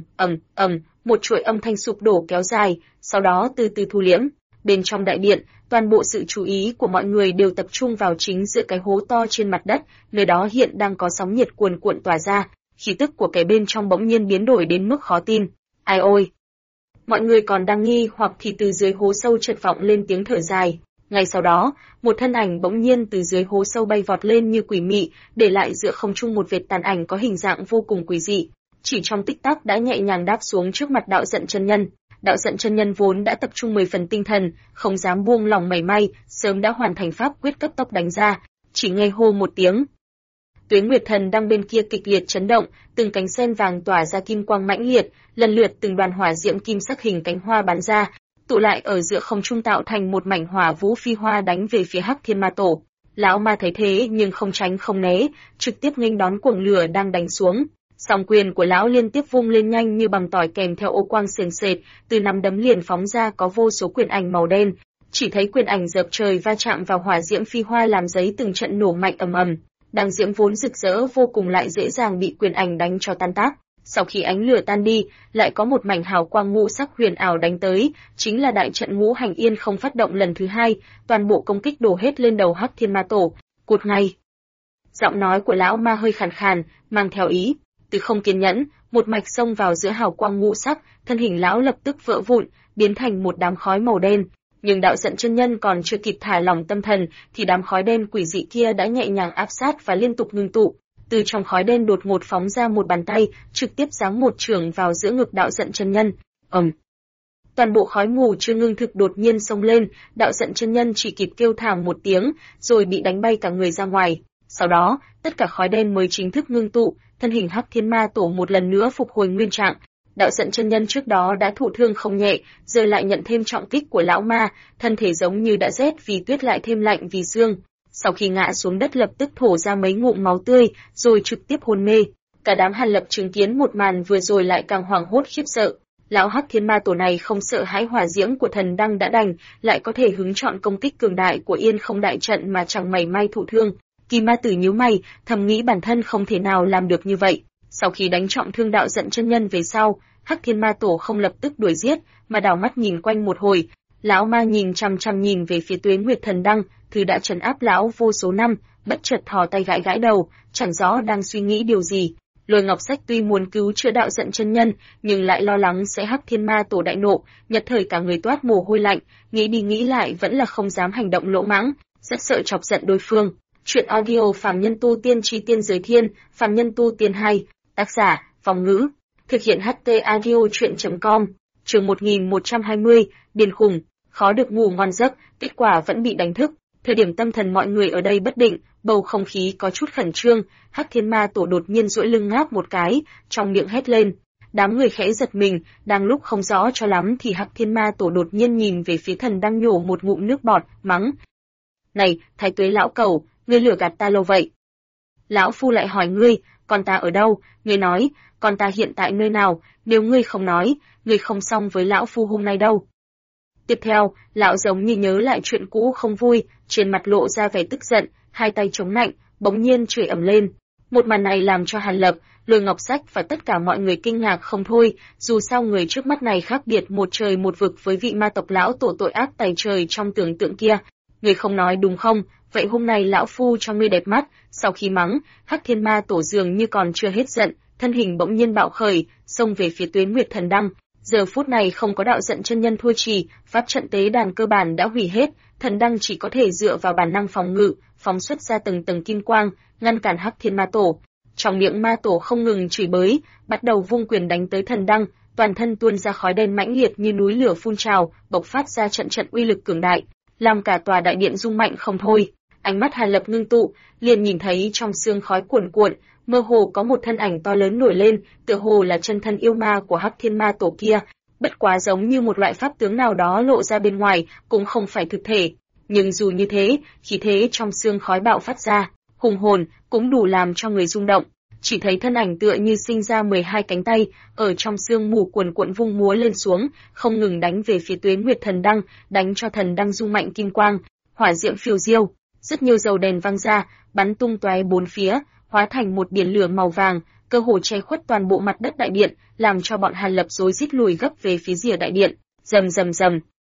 Một chuỗi âm thanh sụp đổ kéo dài, sau đó từ từ thu liễm. Bên trong đại điện, toàn bộ sự chú ý của mọi người đều tập trung vào chính giữa cái hố to trên mặt đất, nơi đó hiện đang có sóng nhiệt cuồn cuộn tỏa ra, khí tức của cái bên trong bỗng nhiên biến đổi đến mức khó tin. Ai ôi! Mọi người còn đang nghi hoặc thì từ dưới hố sâu chợt vọng lên tiếng thở dài. Ngay sau đó, một thân ảnh bỗng nhiên từ dưới hố sâu bay vọt lên như quỷ mị, để lại giữa không trung một vệt tàn ảnh có hình dạng vô cùng quỷ dị. Chỉ trong tích tắc đã nhẹ nhàng đáp xuống trước mặt đạo giận chân nhân. Đạo giận chân nhân vốn đã tập trung 10 phần tinh thần, không dám buông lòng mảy may, sớm đã hoàn thành pháp quyết cấp tốc đánh ra, chỉ nghe hô một tiếng. Tuế Nguyệt Thần đang bên kia kịch liệt chấn động, từng cánh sen vàng tỏa ra kim quang mãnh liệt, lần lượt từng đoàn hỏa diễm kim sắc hình cánh hoa bắn ra, tụ lại ở giữa không trung tạo thành một mảnh hỏa vũ phi hoa đánh về phía Hắc Thiên Ma Tổ. Lão ma thấy thế nhưng không tránh không né, trực tiếp nghênh đón cuồng lửa đang đánh xuống. Song quyền của lão liên tiếp vung lên nhanh như bằng tỏi, kèm theo ô quang sền sệt, từ nắm đấm liền phóng ra có vô số quyền ảnh màu đen. Chỉ thấy quyền ảnh dợp trời va chạm vào hỏa diễm phi hoa làm giấy từng trận nổ mạnh ầm ầm. Đằng diễm vốn rực rỡ vô cùng lại dễ dàng bị quyền ảnh đánh cho tan tác. Sau khi ánh lửa tan đi, lại có một mảnh hào quang ngũ sắc huyền ảo đánh tới, chính là đại trận Ngũ Hành Yên không phát động lần thứ hai, toàn bộ công kích đổ hết lên đầu Hắc Thiên Ma Tổ. Cụt ngay. Giọng nói của lão ma hơi khàn khàn, mang theo ý từ không kiên nhẫn, một mạch xông vào giữa hào quang ngũ sắc, thân hình lão lập tức vỡ vụn, biến thành một đám khói màu đen. Nhưng đạo giận chân nhân còn chưa kịp thả lỏng tâm thần, thì đám khói đen quỷ dị kia đã nhẹ nhàng áp sát và liên tục ngưng tụ. Từ trong khói đen đột ngột phóng ra một bàn tay, trực tiếp giáng một chưởng vào giữa ngực đạo giận chân nhân. Toàn bộ khói mù chưa ngưng thực đột nhiên xông lên, đạo giận chân nhân chỉ kịp kêu thảm một tiếng, rồi bị đánh bay cả người ra ngoài. Sau đó, tất cả khói đen mới chính thức ngưng tụ, thân hình Hắc Thiên Ma Tổ một lần nữa phục hồi nguyên trạng. Đạo giận chân nhân trước đó đã thụ thương không nhẹ, giờ lại nhận thêm trọng kích của lão ma, thân thể giống như đã rét vì tuyết lại thêm lạnh vì xương. Sau khi ngã xuống đất lập tức thổ ra mấy ngụm máu tươi, rồi trực tiếp hôn mê. Cả đám Hàn Lập chứng kiến một màn vừa rồi lại càng hoảng hốt khiếp sợ. Lão Hắc Thiên Ma Tổ này không sợ hãi hỏa diễm của thần đăng đã đành, lại có thể hứng chọn công kích cường đại của Yên Không đại trận mà chẳng mảy may thụ thương. Kim Ma Tử nhíu mày, thầm nghĩ bản thân không thể nào làm được như vậy. Sau khi đánh trọng thương đạo giận chân nhân về sau, Hắc Thiên Ma Tổ không lập tức đuổi giết, mà đảo mắt nhìn quanh một hồi. Lão ma nhìn chằm chằm nhìn về phía Tuế Nguyệt Thần đăng, thứ đã trấn áp lão vô số năm, bất chợt thò tay gãi gãi đầu, chẳng rõ đang suy nghĩ điều gì. Lôi Ngọc Sách tuy muốn cứu chữa đạo giận chân nhân, nhưng lại lo lắng sẽ Hắc Thiên Ma Tổ đại nộ, nhất thời cả người toát mồ hôi lạnh, nghĩ đi nghĩ lại vẫn là không dám hành động lỗ mãng, rất sợ chọc giận đối phương. Chuyện audio Phàm Nhân Tu Tiên Chi Tiên Giới Thiên, Phàm Nhân Tu Tiên 2, tác giả, Phong Ngữ, thực hiện HT audio chuyện.com, chương 1120, điên khùng, khó được ngủ ngon giấc, kết quả vẫn bị đánh thức. Thời điểm tâm thần mọi người ở đây bất định, bầu không khí có chút khẩn trương, Hắc Thiên Ma Tổ đột nhiên duỗi lưng ngáp một cái, trong miệng hét lên. Đám người khẽ giật mình, đang lúc không rõ cho lắm thì Hắc Thiên Ma Tổ đột nhiên nhìn về phía thần đang nhổ một ngụm nước bọt, mắng: "Này, Thái Tuế lão cẩu, ngươi lừa gạt ta lâu vậy. Lão phu lại hỏi ngươi, con ta ở đâu? Ngươi nói, con ta hiện tại nơi nào? Nếu ngươi không nói, ngươi không xong với lão phu hôm nay đâu." Tiếp theo, lão giống như nhớ lại chuyện cũ không vui, trên mặt lộ ra vẻ tức giận, hai tay chống nạnh, bỗng nhiên chửi ầm lên. Một màn này làm cho Hàn Lập, Lôi Ngọc Sách và tất cả mọi người kinh ngạc không thôi, dù sao người trước mắt này khác biệt một trời một vực với vị ma tộc lão tổ tội ác tày trời trong tưởng tượng kia. Ngươi không nói đúng không? Vậy hôm nay lão phu cho ngươi đẹp mắt. Sau khi mắng, Hắc Thiên Ma Tổ dường như còn chưa hết giận, thân hình bỗng nhiên bạo khởi, xông về phía Tuế Nguyệt Thần đăng. Giờ phút này không có đạo giận chân nhân thua trì, pháp trận tế đàn cơ bản đã hủy hết, thần đăng chỉ có thể dựa vào bản năng phòng ngự, phóng xuất ra từng tầng kim quang, ngăn cản Hắc Thiên Ma Tổ. Trong miệng ma tổ không ngừng chửi bới, bắt đầu vung quyền đánh tới thần đăng, toàn thân tuôn ra khói đen mãnh liệt như núi lửa phun trào, bộc phát ra trận trận uy lực cường đại, làm cả tòa đại điện rung mạnh không thôi. Ánh mắt Hàn Lập ngưng tụ, liền nhìn thấy trong sương khói cuồn cuộn, mơ hồ có một thân ảnh to lớn nổi lên, tựa hồ là chân thân yêu ma của Hắc Thiên Ma Tổ kia, bất quá giống như một loại pháp tướng nào đó lộ ra bên ngoài, cũng không phải thực thể. Nhưng dù như thế, khí thế trong sương khói bạo phát ra, hùng hồn, cũng đủ làm cho người rung động. Chỉ thấy thân ảnh tựa như sinh ra 12 cánh tay, ở trong sương mù cuồn cuộn vung múa lên xuống, không ngừng đánh về phía Tuế Nguyệt Thần Đăng, đánh cho thần đăng rung mạnh kim quang, hỏa diễm phiêu diêu, rất nhiều dầu đèn văng ra, bắn tung tóe bốn phía, hóa thành một biển lửa màu vàng, cơ hồ che khuất toàn bộ mặt đất đại điện, làm cho bọn Hàn Lập rối rít lùi gấp về phía rìa đại điện. Rầm rầm rầm.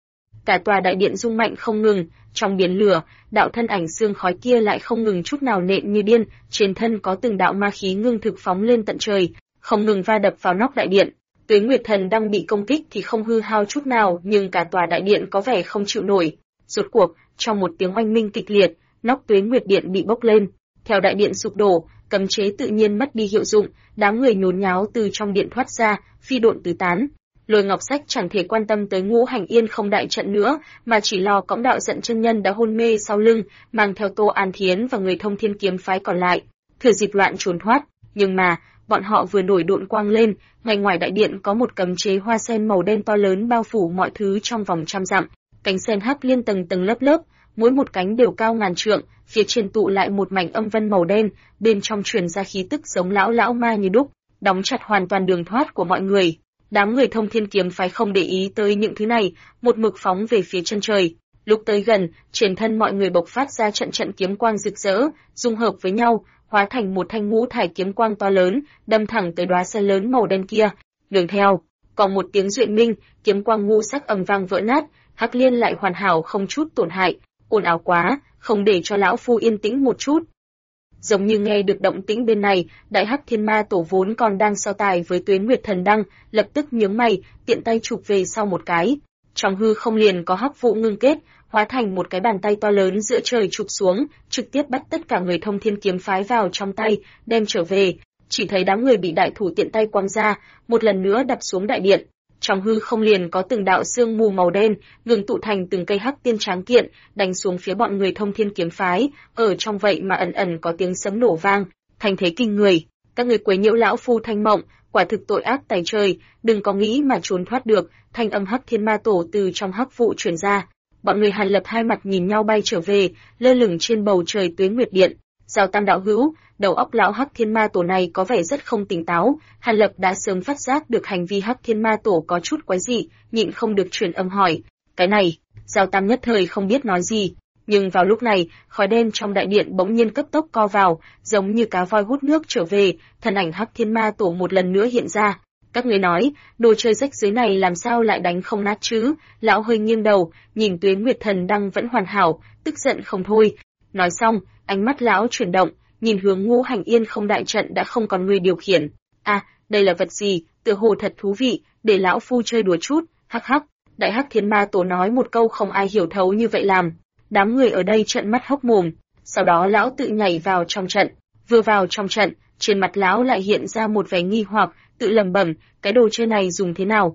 Cả tòa đại điện rung mạnh không ngừng, trong biển lửa, đạo thân ảnh xương khói kia lại không ngừng chút nào nện như điên, trên thân có từng đạo ma khí ngưng thực phóng lên tận trời, không ngừng va đập vào nóc đại điện. Tuế Nguyệt Thần đang bị công kích thì không hư hao chút nào, nhưng cả tòa đại điện có vẻ không chịu nổi. Rốt cuộc, trong một tiếng oanh minh kịch liệt, nóc Tuế Nguyệt Điện bị bốc lên. Theo đại điện sụp đổ, cấm chế tự nhiên mất đi hiệu dụng, đám người nhốn nháo từ trong điện thoát ra, phi độn tứ tán. Lôi Ngọc Sách chẳng thể quan tâm tới Ngũ Hành Yên không đại trận nữa, mà chỉ lo cõng đạo giận chân nhân đã hôn mê sau lưng, mang theo Tô An Thiến và người Thông Thiên kiếm phái còn lại, thừa dịp loạn trốn thoát. Nhưng mà, bọn họ vừa nổi độn quang lên, ngay ngoài đại điện có một cấm chế hoa sen màu đen to lớn bao phủ mọi thứ trong vòng trăm dặm, cánh sen hắc liên tầng tầng lớp lớp, mỗi một cánh đều cao ngàn trượng, phía trên tụ lại một mảnh âm vân màu đen, bên trong truyền ra khí tức giống lão ma như đúc, đóng chặt hoàn toàn đường thoát của mọi người. Đám người Thông Thiên kiếm phái không để ý tới những thứ này, một mực phóng về phía chân trời. Lúc tới gần, trên thân mọi người bộc phát ra trận trận kiếm quang rực rỡ, dung hợp với nhau, hóa thành một thanh ngũ thải kiếm quang to lớn, đâm thẳng tới đóa sen lớn màu đen kia. Đường theo, còn một tiếng duyện minh, kiếm quang ngũ sắc ầm vang vỡ nát, hắc liên lại hoàn hảo không chút tổn hại. Ồn ào quá, không để cho lão phu yên tĩnh một chút. Giống như nghe được động tĩnh bên này, Đại Hắc Thiên Ma Tổ vốn còn đang so tài với Tuế Nguyệt Thần Đăng, lập tức nhướng mày, tiện tay chụp về sau một cái. Trong hư không liền có hắc vụ ngưng kết, hóa thành một cái bàn tay to lớn giữa trời chụp xuống, trực tiếp bắt tất cả người Thông Thiên kiếm phái vào trong tay, đem trở về. Chỉ thấy đám người bị đại thủ tiện tay quăng ra, một lần nữa đập xuống đại điện. Trong hư không liền có từng đạo sương mù màu đen, ngừng tụ thành từng cây hắc tiên tráng kiện, đánh xuống phía bọn người Thông Thiên kiếm phái, ở trong vậy mà ẩn ẩn có tiếng sấm nổ vang, thành thế kinh người. Các người quấy nhiễu lão phu thanh mộng, quả thực tội ác tày trời, đừng có nghĩ mà trốn thoát được. Thanh âm Hắc Thiên Ma Tổ từ trong hắc vụ truyền ra. Bọn người Hàn Lập hai mặt nhìn nhau bay trở về, lơ lửng trên bầu trời Tuế Nguyệt Điện. Giao Tam đạo hữu, đầu óc lão Hắc Thiên Ma Tổ này có vẻ rất không tỉnh táo. Hàn Lập đã sớm phát giác được hành vi Hắc Thiên Ma Tổ có chút quái dị, nhịn không được truyền âm hỏi. Cái này, Giao Tam nhất thời không biết nói gì. Nhưng vào lúc này, khói đen trong đại điện bỗng nhiên cấp tốc co vào, giống như cá voi hút nước trở về, thân ảnh Hắc Thiên Ma Tổ một lần nữa hiện ra. Các ngươi nói, đồ chơi rách dưới này làm sao lại đánh không nát chứ? Lão hơi nghiêng đầu, nhìn Tuế Nguyệt Thần Đăng vẫn hoàn hảo, tức giận không thôi. Nói xong, ánh mắt lão chuyển động, nhìn hướng Ngũ Hành Yên không đại trận đã không còn người điều khiển. À, đây là vật gì? Tựa hồ thật thú vị, để lão phu chơi đùa chút. Hắc hắc. Đại Hắc Thiên Ma Tổ nói một câu không ai hiểu thấu như vậy làm. Đám người ở đây trợn mắt hốc mồm. Sau đó lão tự nhảy vào trong trận. Vừa vào trong trận, trên mặt lão lại hiện ra một vẻ nghi hoặc, tự lẩm bẩm, cái đồ chơi này dùng thế nào?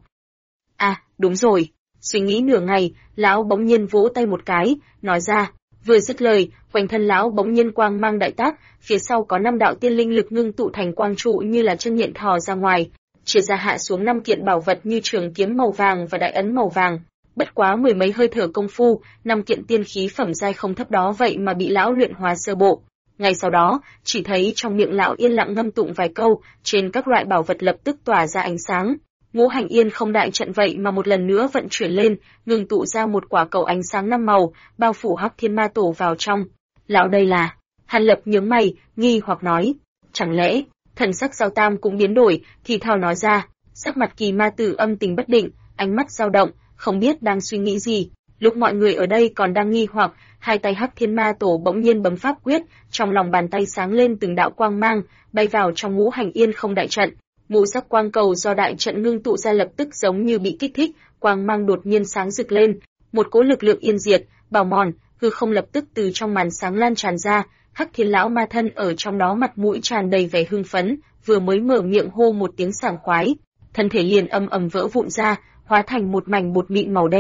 À, đúng rồi. Suy nghĩ nửa ngày, lão bỗng nhiên vỗ tay một cái, nói ra. Vừa dứt lời, quanh thân lão bỗng nhiên quang mang đại tác, phía sau có 5 đạo tiên linh lực ngưng tụ thành quang trụ như là chân nhện thò ra ngoài, chia ra hạ xuống 5 kiện bảo vật như trường kiếm màu vàng và đại ấn màu vàng. Bất quá mười mấy hơi thở công phu, 5 kiện tiên khí phẩm giai không thấp đó vậy mà bị lão luyện hóa sơ bộ. Ngay sau đó, chỉ thấy trong miệng lão yên lặng ngâm tụng vài câu, trên các loại bảo vật lập tức tỏa ra ánh sáng. Ngũ Hành Yên không đại trận vậy mà một lần nữa vận chuyển lên, ngừng tụ ra một quả cầu ánh sáng 5 màu, bao phủ Hắc Thiên Ma Tổ vào trong. Lão đây là? Hàn Lập nhướng mày, nghi hoặc nói. Chẳng lẽ? Thần sắc Giao Tam cũng biến đổi, thì thào nói ra. Sắc mặt Kỳ Ma Tử âm tình bất định, ánh mắt dao động, không biết đang suy nghĩ gì. Lúc mọi người ở đây còn đang nghi hoặc, hai tay Hắc Thiên Ma Tổ bỗng nhiên bấm pháp quyết, trong lòng bàn tay sáng lên từng đạo quang mang, bay vào trong Ngũ Hành Yên không đại trận. Ngũ sắc quang cầu do đại trận ngưng tụ ra lập tức giống như bị kích thích, quang mang đột nhiên sáng rực lên, một cỗ lực lượng yên diệt, bào mòn, hư không lập tức từ trong màn sáng lan tràn ra. Hắc Thiên lão ma thân ở trong đó mặt mũi tràn đầy vẻ hưng phấn, vừa mới mở miệng hô một tiếng sảng khoái, thân thể liền ầm ầm vỡ vụn ra, hóa thành một mảnh bột mịn màu đen.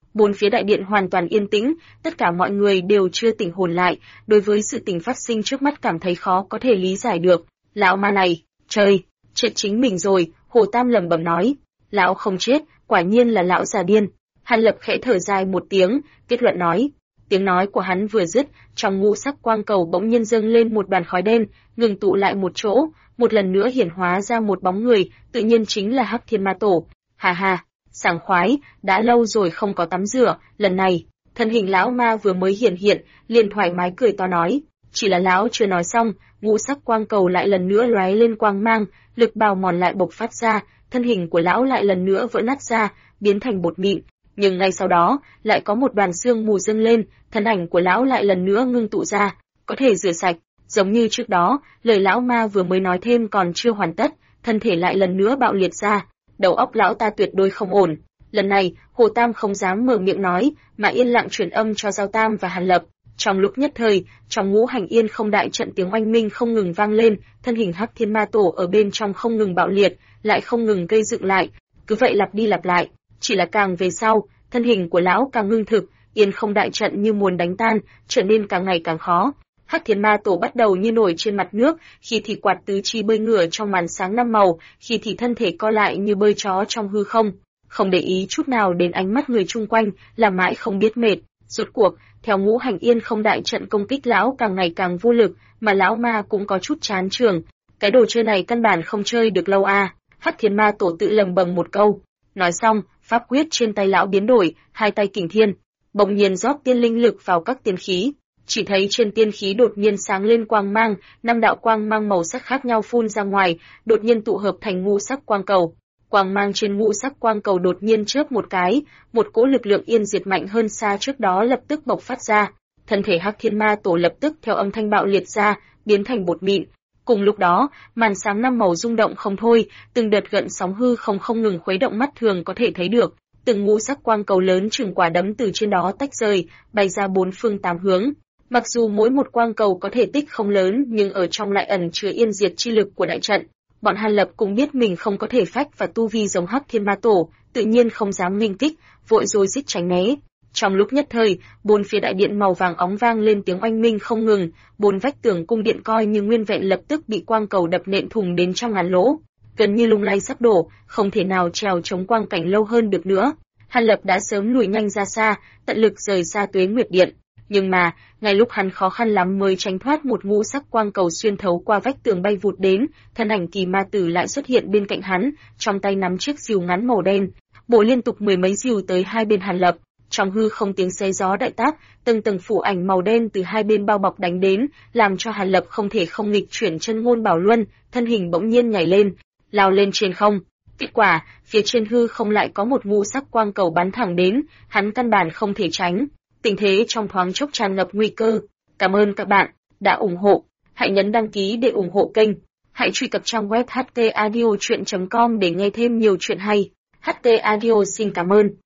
Bốn phía đại điện hoàn toàn yên tĩnh, tất cả mọi người đều chưa tỉnh hồn lại, đối với sự tình phát sinh trước mắt cảm thấy khó có thể lý giải được. Lão ma này, trời, chết chính mình rồi, Hồ Tam lẩm bẩm nói. Lão không chết, quả nhiên là lão già điên. Hàn Lập khẽ thở dài một tiếng, kết luận nói. Tiếng nói của hắn vừa dứt, trong ngũ sắc quang cầu bỗng nhiên dâng lên một đoàn khói đen, ngừng tụ lại một chỗ, một lần nữa hiển hóa ra một bóng người, tự nhiên chính là Hắc Thiên Ma Tổ. Hà hà, sảng khoái, đã lâu rồi không có tắm rửa, lần này, thân hình lão ma vừa mới hiển hiện, liền thoải mái cười to nói. Chỉ là lão chưa nói xong, ngũ sắc quang cầu lại lần nữa lóe lên quang mang, lực bào mòn lại bộc phát ra, thân hình của lão lại lần nữa vỡ nát ra, biến thành bột mịn. Nhưng ngay sau đó, lại có một đoàn sương mù dâng lên, thân ảnh của lão lại lần nữa ngưng tụ ra, có thể rửa sạch, giống như trước đó, lời lão ma vừa mới nói thêm còn chưa hoàn tất, thân thể lại lần nữa bạo liệt ra, đầu óc lão ta tuyệt đối không ổn. Lần này, Hồ Tam không dám mở miệng nói, mà yên lặng truyền âm cho Giao Tam và Hàn Lập. Trong lúc nhất thời, trong ngũ hành yên không đại trận tiếng oanh minh không ngừng vang lên, thân hình Hắc Thiên Ma Tổ ở bên trong không ngừng bạo liệt, lại không ngừng gây dựng lại, cứ vậy lặp đi lặp lại. Chỉ là càng về sau, thân hình của lão càng ngưng thực, yên không đại trận như muốn đánh tan, trở nên càng ngày càng khó. Hắc Thiên Ma Tổ bắt đầu như nổi trên mặt nước, khi thì quạt tứ chi bơi ngửa trong màn sáng năm màu, khi thì thân thể co lại như bơi chó trong hư không, không để ý chút nào đến ánh mắt người chung quanh, làm mãi không biết mệt. Rốt cuộc, theo ngũ hành yên không đại trận công kích lão càng ngày càng vô lực, mà lão ma cũng có chút chán trường. Cái đồ chơi này căn bản không chơi được lâu à? Hắc Thiên Ma Tổ tự lầm bầm một câu. Nói xong, pháp quyết trên tay lão biến đổi, hai tay kình thiên, bỗng nhiên rót tiên linh lực vào các tiên khí. Chỉ thấy trên tiên khí đột nhiên sáng lên quang mang, năm đạo quang mang màu sắc khác nhau phun ra ngoài, đột nhiên tụ hợp thành ngũ sắc quang cầu. Quang mang trên ngũ sắc quang cầu đột nhiên chớp một cái, một cỗ lực lượng yên diệt mạnh hơn xa trước đó lập tức bộc phát ra. Thân thể Hắc Thiên Ma Tổ lập tức theo âm thanh bạo liệt ra, biến thành bột mịn. Cùng lúc đó, màn sáng năm màu rung động không thôi, từng đợt gợn sóng hư không ngừng khuấy động mắt thường có thể thấy được. Từng ngũ sắc quang cầu lớn chừng quả đấm từ trên đó tách rời, bay ra bốn phương tám hướng. Mặc dù mỗi một quang cầu có thể tích không lớn, nhưng ở trong lại ẩn chứa yên diệt chi lực của đại trận. Bọn Hàn Lập cũng biết mình không có thể phách và tu vi giống Hắc Thiên Ma Tổ, tự nhiên không dám nghênh kích, vội rồi rít tránh né. Trong lúc nhất thời, bốn phía đại điện màu vàng óng vang lên tiếng oanh minh không ngừng, bốn vách tường cung điện coi như nguyên vẹn lập tức bị quang cầu đập nện thủng đến trăm ngàn lỗ, gần như lung lay sắp đổ, không thể nào trèo chống quang cảnh lâu hơn được nữa. Hàn Lập đã sớm lùi nhanh ra xa, tận lực rời xa Tuế Nguyệt Điện. Nhưng mà, ngay lúc hắn khó khăn lắm mới tránh thoát một ngũ sắc quang cầu xuyên thấu qua vách tường bay vụt đến, thân ảnh Kỳ Ma Tử lại xuất hiện bên cạnh hắn, trong tay nắm chiếc rìu ngắn màu đen, bổ liên tục mười mấy rìu tới hai bên Hàn Lập. Trong hư không tiếng xé gió đại tác, từng tầng phủ ảnh màu đen từ hai bên bao bọc đánh đến, làm cho Hàn Lập không thể không nghịch chuyển chân ngôn bảo luân, thân hình bỗng nhiên nhảy lên, lao lên trên không. Kết quả, phía trên hư không lại có một ngũ sắc quang cầu bắn thẳng đến, hắn căn bản không thể tránh. Tình thế trong thoáng chốc tràn ngập nguy cơ. Cảm ơn các bạn đã ủng hộ. Hãy nhấn đăng ký để ủng hộ kênh. Hãy truy cập trang web htaudio.com để nghe thêm nhiều chuyện hay. HT Audio xin cảm ơn.